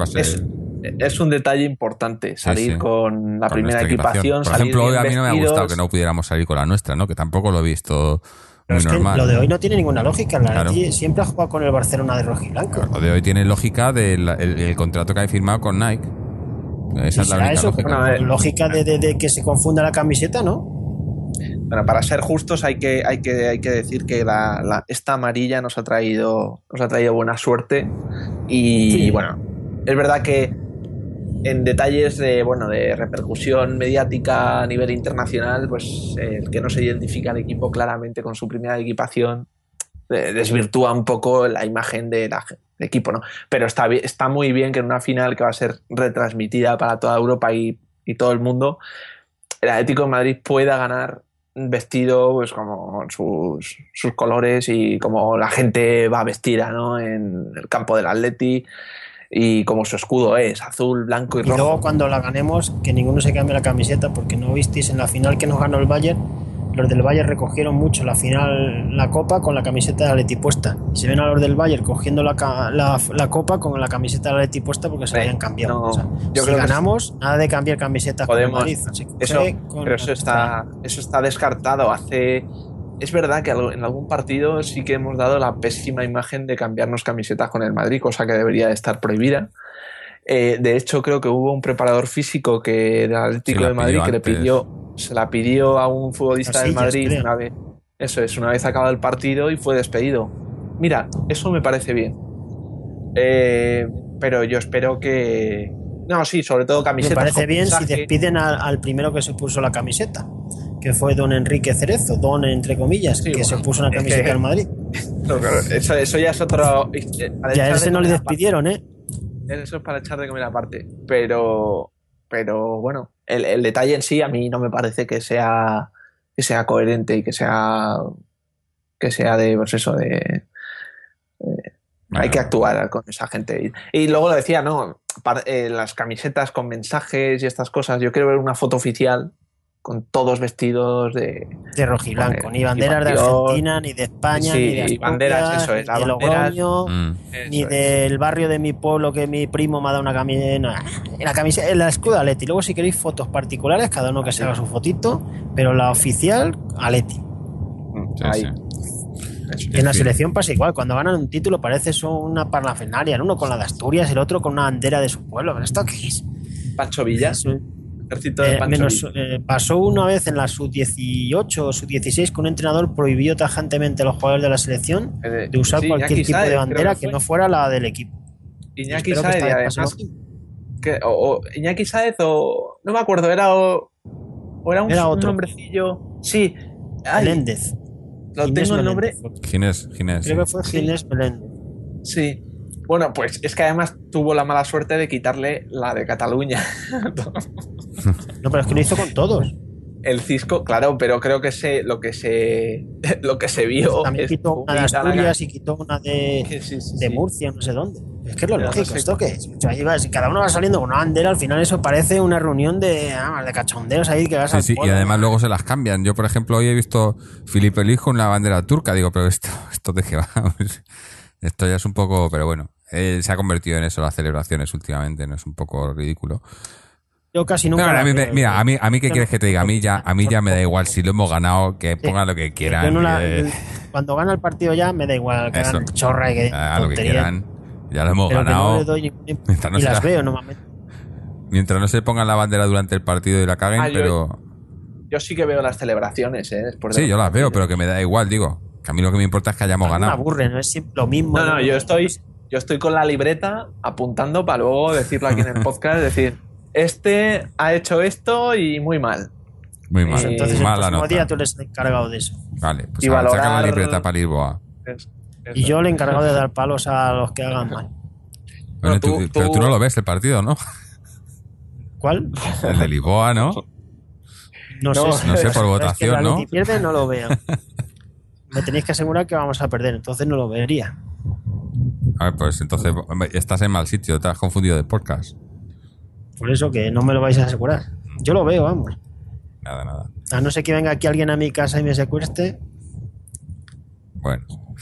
Es un detalle importante salir sí, con la con primera nuestra equipación. Por salir ejemplo, hoy bien a mí no me ha vestidos. gustado que no pudiéramos salir con la nuestra, ¿no? Que tampoco lo he visto Pero muy es que normal. lo de hoy no tiene ninguna lógica. El Claro. Atleti siempre ha jugado con el Barcelona de rojo y blanco. Lo de hoy tiene lógica del el contrato que hay firmado con Nike. Esa es la ¿Será única eso? lógica. Bueno, a ver. Lógica de que se confunda la camiseta, ¿no? Bueno, para ser justos hay que decir que esta amarilla nos ha traído buena suerte y Sí. bueno, es verdad que en detalles de repercusión mediática a nivel internacional, pues el que no se identifica al equipo claramente con su primera equipación desvirtúa un poco la imagen del equipo, ¿no? Pero está muy bien que en una final que va a ser retransmitida para toda Europa y todo el mundo, el Atlético de Madrid pueda ganar vestido pues como sus colores y como la gente va vestida, ¿no? En el campo del Atleti y como su escudo es azul, blanco y Y rojo. luego cuando la ganemos, que ninguno se cambie la camiseta, porque no visteis en la final que nos ganó el Bayern. Los del Bayern recogieron mucho la final, la copa con la camiseta de Atleti puesta. Y se ven a los del Bayern cogiendo la copa con la camiseta de Atleti puesta porque se la habían cambiado. No, O sea, yo si creo que ganamos, nada de cambiar camisetas con el podemos Madrid. Se coge eso, con pero la eso está descartado. Es verdad que en algún partido sí que hemos dado la pésima imagen de cambiarnos camisetas con el Madrid, cosa que debería de estar prohibida. De hecho, creo que hubo un preparador físico del Atlético de Madrid que se la pidió a un futbolista del Casillas, Madrid creo. una vez acabado el partido y fue despedido. Mira, eso me parece bien. Pero yo espero que... No, sí, sobre todo Me camisetas. parece con bien si mensaje. despiden al primero que se puso la camiseta, que fue don Enrique Cerezo, don entre comillas, Sí, que se bueno, puso una es camiseta que- del Madrid. No, claro, eso ya es otro... Y a ese no le despidieron, ¿eh? Eso es para echar de comer aparte. Pero bueno, el detalle en sí a mí no me parece que sea coherente y que sea de, pues eso, de... hay que actuar con esa gente. Y luego lo decía, ¿no? Las camisetas con mensajes y estas cosas. Yo quiero ver una foto oficial con todos vestidos de rojiblanco, ni banderas de equipación. Argentina, ni de España, Sí, ni de Asturias, banderas, eso es, ni las de banderas. Logroño, ni Eso es. del barrio de mi pueblo que mi primo me ha dado una camiseta. La camiseta, el escudo Atleti. Luego si queréis fotos particulares, cada uno que se haga su fotito, pero la oficial Atleti. Ahí. sí. Eso. Y en la Sí. selección pasa igual, cuando ganan un título parece eso una parnafernalia, uno con la de Asturias, el otro con una bandera de su pueblo. ¿Pero esto qué es? Pancho Villa, Eso- ejército de Pancho Villa. pasó una vez en la sub-18 o sub-16 que un entrenador prohibió tajantemente a los jugadores de la selección de usar Sí, cualquier Iñaki tipo Sáez, de bandera creo que fue. no fuera la del equipo. Iñaki Espero que Sáez, esta y vez pase además lo mismo. Iñaki Sáez o no me acuerdo, era un otro. nombrecillo. Sí, ay, Meléndez. lo Ginés tengo el Meléndez nombre. ¿Quién es? Creo que fue Ginés Meléndez. Sí. Bueno, pues es que además tuvo la mala suerte de quitarle la de Cataluña. No, pero es que lo hizo con todos. El Cisco, claro, pero creo que lo que se vio También es quitó una de humildad, Asturias y quitó una de sí. Murcia, no sé dónde. Es que es lo Pero no lógico, sé. ¿esto qué es? O sea, si cada uno va saliendo con una bandera, al final eso parece una reunión de cachondeos ahí que vas Sí, al sí, y pueblo. además luego se las cambian. Yo, por ejemplo, hoy he visto Filipe Luis con la bandera turca. Digo, pero esto de qué va. Esto ya es un poco, pero bueno, se ha convertido en eso las celebraciones últimamente, ¿no? Es un poco ridículo. Yo casi nunca. Pero la veo. mira, a mí ¿qué Yo quieres no- que te diga? A mí ya me da igual si lo hemos ganado, que pongan lo que Yo quieran. no cuando gana el partido ya me da igual que Eso. hagan chorra y que Lo que tontería, quieran. Ya lo hemos pero que ganado. no le doy ningún Mientras no y se las la- veo normalmente. Mientras no se pongan la bandera durante el partido y la caguen, pero... Yo sí que veo las celebraciones, después de Sí, los yo las veo, partidos. pero que me da igual, digo. Que a mí lo que me importa es que hayamos Me ganado. aburre, no es siempre lo mismo. No, yo estoy con la libreta apuntando para luego decirlo aquí en el podcast, decir, este ha hecho esto y muy mal. Muy Pues mal. entonces el Mala próximo nota. día tú eres el encargado de eso. Vale, pues Y ahora saca la valorar- libreta para Lisboa. Y yo el encargado de dar palos a los que hagan mal. Bueno, pero tú no lo ves el partido, ¿no? ¿Cuál? El de Lisboa, ¿no? No sé, No sé, por es que votación, la ¿no? Leti pierde, no lo veo. Me tenéis que asegurar que vamos a perder, entonces no lo vería. A ver, pues entonces estás en mal sitio, te has confundido de podcast. Por eso que no me lo vais a asegurar. Yo lo veo, vamos. Nada. A no ser que venga aquí alguien a mi casa y me secuestre. Bueno.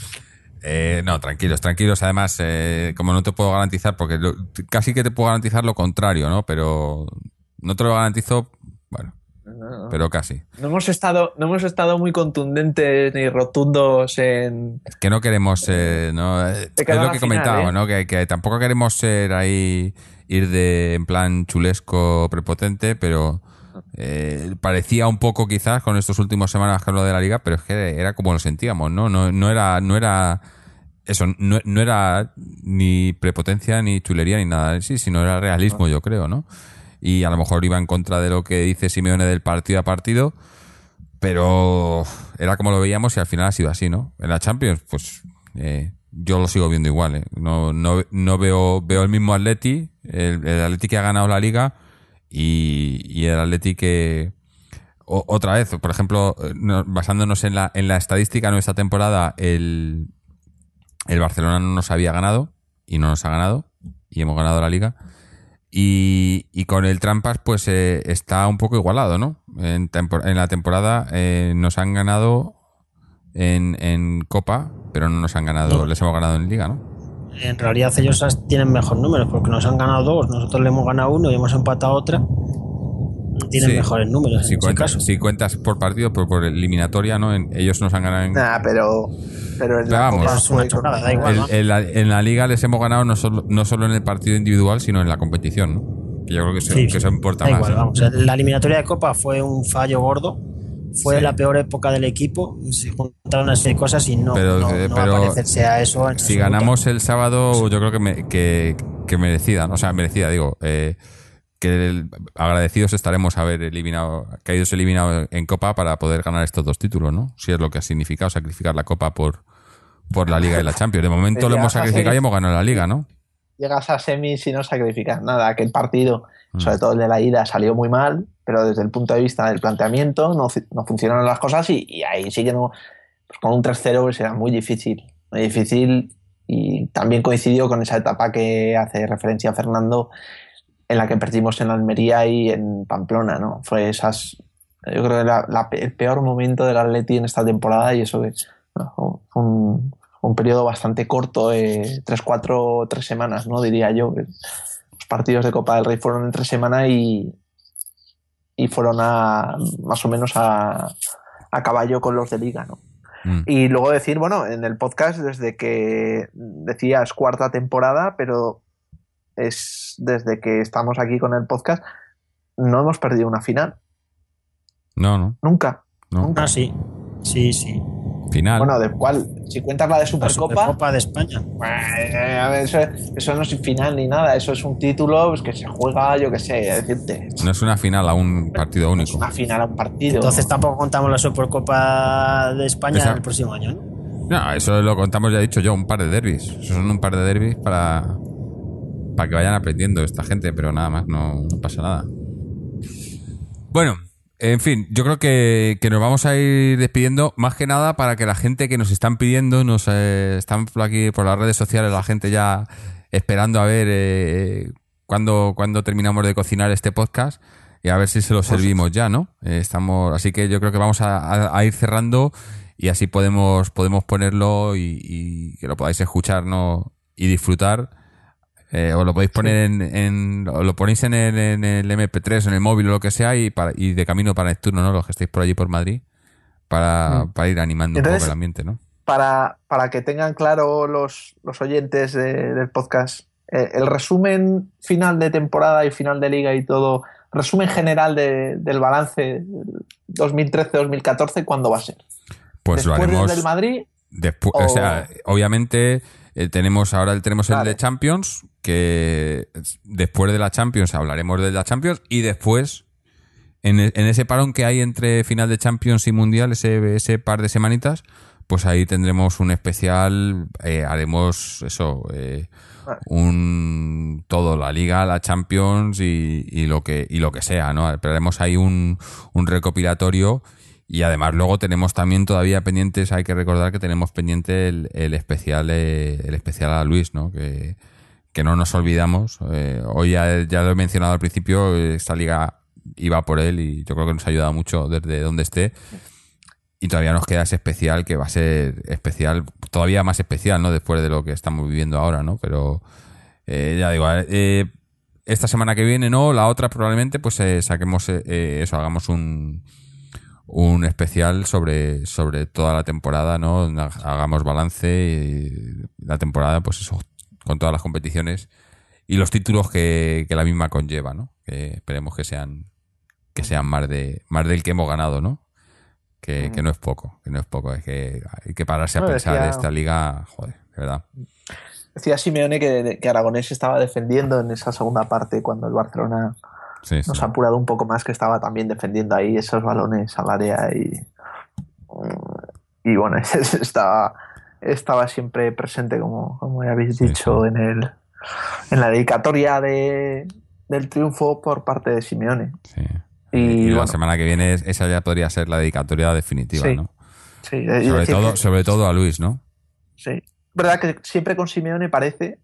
No, tranquilos. Además, como no te puedo garantizar, porque casi que te puedo garantizar lo contrario, ¿no? Pero no te lo garantizo, bueno, pero casi. No hemos estado muy contundentes ni rotundos en... Es que no queremos, ¿no? Es lo que comentábamos, ¿no? Que tampoco queremos ser ahí, ir en plan chulesco, prepotente, pero parecía un poco quizás con estos últimos semanas que hablo de la liga, pero es que era como lo sentíamos, ¿no? No era eso, no era ni prepotencia, ni chulería, ni nada sí, sino era realismo, yo creo, ¿no? Y a lo mejor iba en contra de lo que dice Simeone del partido a partido, pero era como lo veíamos y al final ha sido así, ¿no? En la Champions, pues yo lo sigo viendo igual, ¿eh? No veo el mismo Atleti, el Atleti que ha ganado la liga y el Atleti que... Otra vez, por ejemplo, basándonos en la estadística de esta temporada, el Barcelona no nos había ganado y no nos ha ganado y hemos ganado la liga. Y con el Trampas pues está un poco igualado, ¿no? En la temporada nos han ganado en Copa, pero no nos han ganado, les hemos ganado en Liga, ¿no? En realidad ellos tienen mejor números porque nos han ganado 2, nosotros le hemos ganado 1 y hemos empatado otra. Tienen mejores números en ese caso. Si cuentas por partido, por eliminatoria, ¿no? Ellos nos han ganado en... Nah, pero en la vamos, Copa es una chorrada, da igual, ¿no? En la Liga les hemos ganado no solo en el partido individual, sino en la competición, ¿no? Que yo creo que eso importa da más. Igual, vamos. La eliminatoria de Copa fue un fallo gordo. Fue la peor época del equipo. Se juntaron así de cosas y no va a parecerse a eso. Si ganamos el sábado, yo creo que merecida, o sea, merecida, digo, que agradecidos estaremos haber caídos eliminados en Copa para poder ganar estos 2 títulos, ¿no? Si es lo que ha significado sacrificar la Copa por la Liga y la Champions. De momento lo hemos sacrificado y hemos ganado la Liga, ¿no? Llegas a semis y no sacrificas nada. Aquel partido, sobre todo el de la ida, salió muy mal, pero desde el punto de vista del planteamiento no funcionaron las cosas y ahí sí que no, pues con un 3-0 pues era muy difícil y también coincidió con esa etapa que hace referencia a Fernando, en la que perdimos en Almería y en Pamplona, ¿no? Fue yo creo que el peor momento del Atleti en esta temporada y eso fue un periodo bastante corto, 3 semanas, ¿no? Diría yo. Los partidos de Copa del Rey fueron en 3 semanas y fueron más o menos a caballo con los de Liga, ¿no? Y luego decir, bueno, en el podcast, desde que decías 4ª temporada, pero es desde que estamos aquí con el podcast, no hemos perdido una final. No. Nunca. Ah, sí. Final. Bueno, ¿de cuál? Si cuentas la de Supercopa. La Supercopa de España. A ver, eso no es final ni nada. Eso es un título pues, que se juega, yo qué sé, decirte. No es una final a un partido único. Es una final a un partido. Entonces tampoco contamos la Supercopa de España el próximo año, ¿no? No, eso lo contamos, ya he dicho yo, un par de derbis. Eso son un par de derbis para que vayan aprendiendo esta gente, pero nada más, no pasa nada. Bueno, en fin, yo creo que nos vamos a ir despidiendo, más que nada para que la gente que nos están pidiendo, están por aquí por las redes sociales, la gente ya esperando a ver cuándo terminamos de cocinar este podcast y a ver si se lo servimos ya, ¿no? Así que yo creo que vamos a ir cerrando y así podemos ponerlo y que lo podáis escuchar, ¿no? Y disfrutar. O lo podéis poner lo ponéis en el MP3, en el móvil o lo que sea y de camino para Neptuno, ¿no? Los que estáis por allí por Madrid para ir animando un poco el ambiente, ¿no? Para que tengan claro los oyentes del podcast, el resumen final de temporada y final de liga y todo, resumen general del balance 2013-2014, ¿cuándo va a ser? Pues ¿después lo haremos del Madrid? Después, o sea, obviamente tenemos el de Champions, que después de la Champions hablaremos de la Champions y después en ese parón que hay entre final de Champions y Mundial, ese par de semanitas, pues ahí tendremos un especial, haremos eso, todo, la Liga, la Champions y lo que sea, ¿no? Pero haremos ahí un recopilatorio. Y además luego tenemos también todavía pendientes, hay que recordar que tenemos pendiente el especial a Luis, ¿no? Que no nos olvidamos. Hoy ya lo he mencionado al principio, esta liga iba por él y yo creo que nos ha ayudado mucho desde donde esté. Y todavía nos queda ese especial que va a ser especial, todavía más especial, ¿no? Después de lo que estamos viviendo ahora, ¿no? Pero ya digo, esta semana que viene, ¿no? La otra probablemente, pues saquemos eso, hagamos un especial sobre toda la temporada, ¿no? Hagamos balance y la temporada, pues eso, con todas las competiciones y los títulos que la misma conlleva, ¿no? Que esperemos que sean más del que hemos ganado, ¿no? Que no es poco, es que hay que pararse a pensar de esta liga, joder, de verdad. Decía Simeone que Aragonés estaba defendiendo en esa segunda parte cuando el Barcelona nos ha apurado un poco más, que estaba también defendiendo ahí esos balones al área y bueno, estaba siempre presente, como ya habéis dicho, en la dedicatoria del triunfo por parte de Simeone. Sí. Y la semana que viene esa ya podría ser la dedicatoria definitiva, ¿no? Sí. Sobre todo a Luis, ¿no? Sí. Verdad que siempre con Simeone parece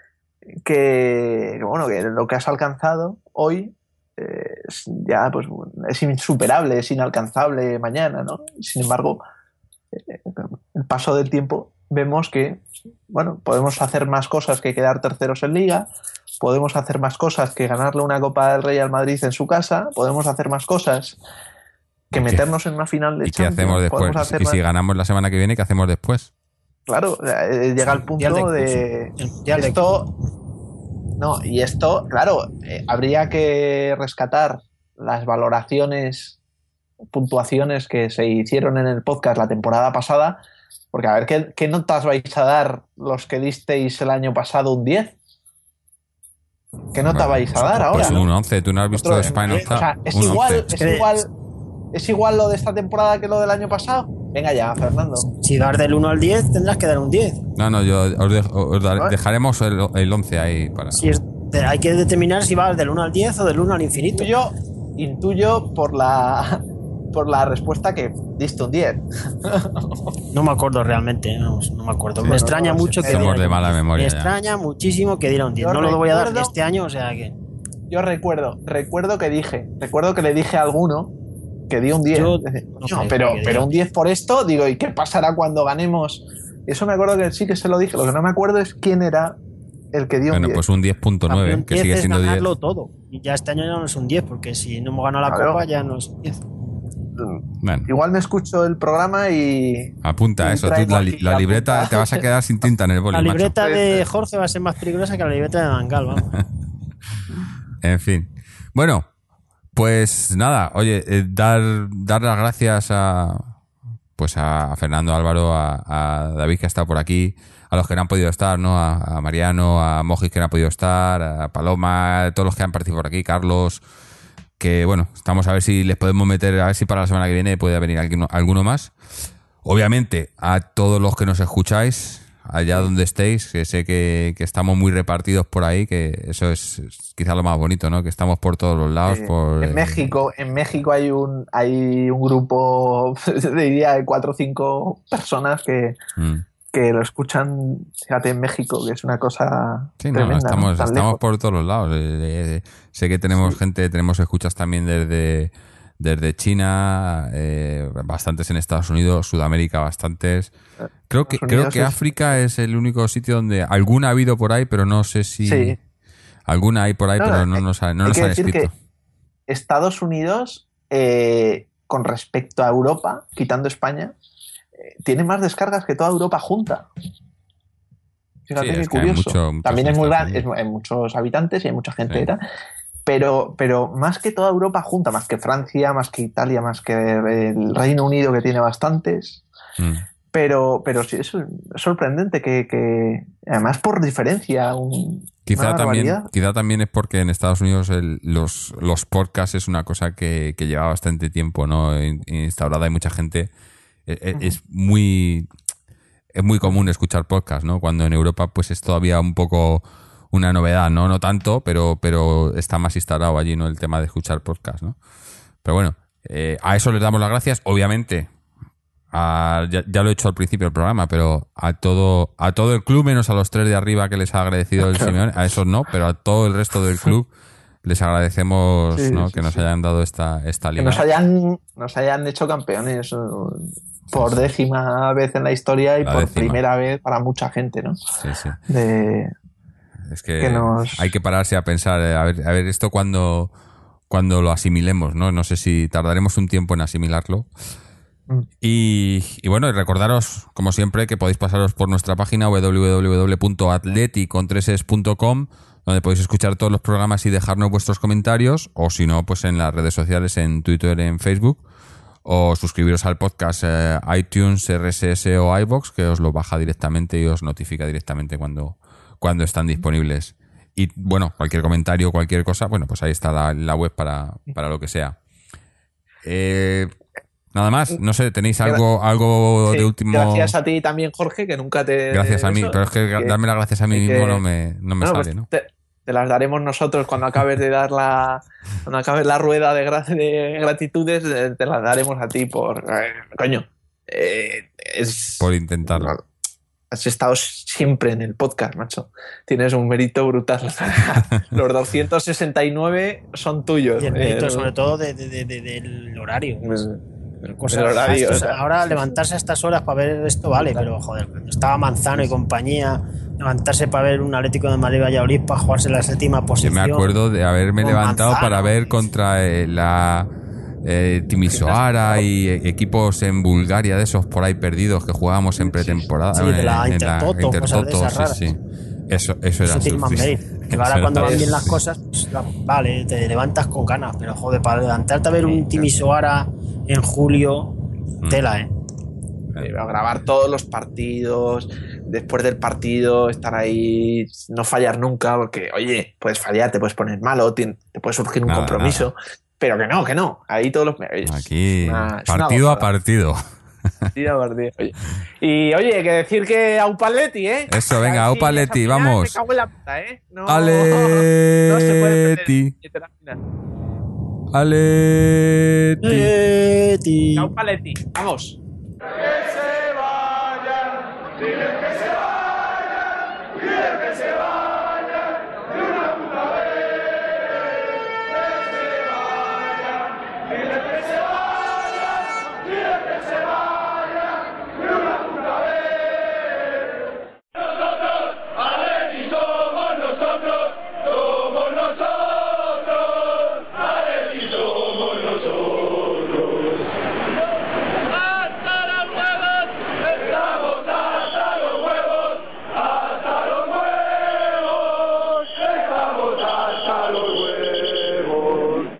que lo que has alcanzado hoy ya pues es insuperable, es inalcanzable mañana, ¿no? Sin embargo, el paso del tiempo vemos que, bueno, podemos hacer más cosas que quedar terceros en Liga, podemos hacer más cosas que ganarle una Copa del Rey al Madrid en su casa, podemos hacer más cosas que meternos en una final de Champions. ¿Y qué hacemos después? ¿Y si ganamos la semana que viene, qué hacemos después? Claro, llega el punto de esto. No, y esto, claro, habría que rescatar las valoraciones, puntuaciones que se hicieron en el podcast la temporada pasada, porque a ver, ¿qué notas vais a dar los que disteis el año pasado un 10? ¿Qué nota vais a dar ahora? Pues un 11, tú no has visto Spinal Tap. O sea, ¿es igual lo de esta temporada que lo del año pasado? Venga ya, Fernando. Si das del 1 al 10, tendrás que dar un 10. No, os dejaremos el 11 ahí para... Hay que determinar si vas del 1 al 10 o del 1 al infinito. Yo intuyo por la respuesta que diste un 10. No me acuerdo realmente, no me acuerdo. Me extraña mucho que somos de mala memoria. Me extraña muchísimo que diera un 10. No lo voy a dar este año, o sea que... Yo recuerdo que le dije a alguno que di un 10. Pero un 10 por esto, digo, ¿y qué pasará cuando ganemos? Eso me acuerdo que sí que se lo dije. Lo que no me acuerdo es quién era el que dio un 10. Bueno, pues un 10.9, que sigue siendo 10. Ganarlo todo. Y ya este año ya no es un 10, porque si no hemos ganado la Copa ya no es un 10. Bueno. Igual me escucho el programa y... Apunta eso, tú, la libreta, te vas a quedar sin tinta en el boli, La libreta macho. de Jorge va a ser más peligrosa que la libreta de Mangal, vamos. En fin. Bueno, pues nada, oye, dar las gracias a Fernando, Álvaro, a David, que ha estado por aquí, a los que no han podido estar, ¿no? A Mariano, a Mojis, que no ha podido estar, a Paloma, a todos los que han participado por aquí, Carlos, que bueno, estamos a ver si les podemos meter, a ver si para la semana que viene puede venir alguno más. Obviamente, a todos los que nos escucháis, allá donde estéis, que sé que estamos muy repartidos por ahí, que eso es quizá lo más bonito, ¿no? Que estamos por todos los lados. En México hay un grupo, diría, de 4 o 5 personas que lo escuchan, fíjate, en México, que es una cosa tremenda. Estamos por todos los lados. Sé que tenemos tenemos escuchas también desde China, bastantes en Estados Unidos, Sudamérica bastantes. Creo que África es el único sitio donde alguna ha habido por ahí, pero no sé si... Sí. Alguna hay por ahí, pero no nos han escrito. Que Estados Unidos, con respecto a Europa, quitando España, tiene más descargas que toda Europa junta. Fíjate qué curioso. También es muy grande, hay muchos habitantes y hay mucha gente, sí. Pero más que toda Europa junta, más que Francia, más que Italia, más que el Reino Unido, que tiene bastantes. Pero sí, es sorprendente que además por diferencia quizá también es porque en Estados Unidos los podcasts es una cosa que lleva bastante tiempo, ¿no? Instaurada. Hay mucha gente es muy común escuchar podcast, ¿no? Cuando en Europa pues es todavía un poco una novedad, ¿no? No tanto, pero está más instalado allí, ¿no? El tema de escuchar podcast, ¿no? Pero bueno, a eso les damos las gracias, obviamente. Ya lo he hecho al principio del programa, pero a todo el club, menos a los 3 de arriba que les ha agradecido el Simeone, a esos no, pero a todo el resto del club les agradecemos, ¿no? Que nos hayan dado esta liga. Que nos hayan hecho campeones por 10ª vez en la historia y por 10ª. primera vez para mucha gente, ¿no? Sí. Es que hay que pararse a pensar, a ver esto cuando lo asimilemos, ¿no? No sé si tardaremos un tiempo en asimilarlo. Y bueno, y recordaros, como siempre, que podéis pasaros por nuestra página www.atleticontreses.com, donde podéis escuchar todos los programas y dejarnos vuestros comentarios, o si no, pues en las redes sociales, en Twitter, en Facebook, o suscribiros al podcast iTunes, RSS o iVoox, que os lo baja directamente y os notifica directamente cuando están disponibles. Y bueno, cualquier comentario, cualquier cosa, bueno, pues ahí está la web para lo que sea. Nada más, no sé, ¿tenéis algo de último? Gracias a ti también, Jorge, que nunca te... Gracias a mí, pero es que darme las gracias a mí mismo no me sale, pues ¿no? Te las daremos nosotros cuando acabes de dar cuando acabes la rueda de gratitudes, te las daremos a ti por... por intentarlo. Has estado siempre en el podcast, macho. Tienes un mérito brutal. Los 269 son tuyos. Y el mérito, sobre todo, del horario. El horario, ahora levantarse a estas horas para ver esto vale, pero joder, cuando estaba Manzano y compañía, levantarse para ver un Atlético de Madrid Valladolid para jugarse la 7ª posición. Yo me acuerdo de haberme levantado Manzano, para ver contra la Timisoara y equipos en Bulgaria de esos por ahí perdidos que jugábamos en pretemporada. Sí, de la Intertoto, sí. Eso era que ahora cuando van bien las cosas, pues, vale, te levantas con ganas, pero joder, para levantarte a ver un Timisoara en julio, tela, grabar todos los partidos, después del partido estar ahí, no fallar nunca, porque oye, puedes fallar, te puedes poner malo, te puede surgir un compromiso, pero que no, ahí todos los... Aquí, partido a partido. Oye. Y oye, que decir que Aupaletti, Eso, venga, Aupaletti, vamos. Me cago en la puta, No se puede perder. Atleti. Aupaletti, vamos. Que se vaya, dile que se vaya.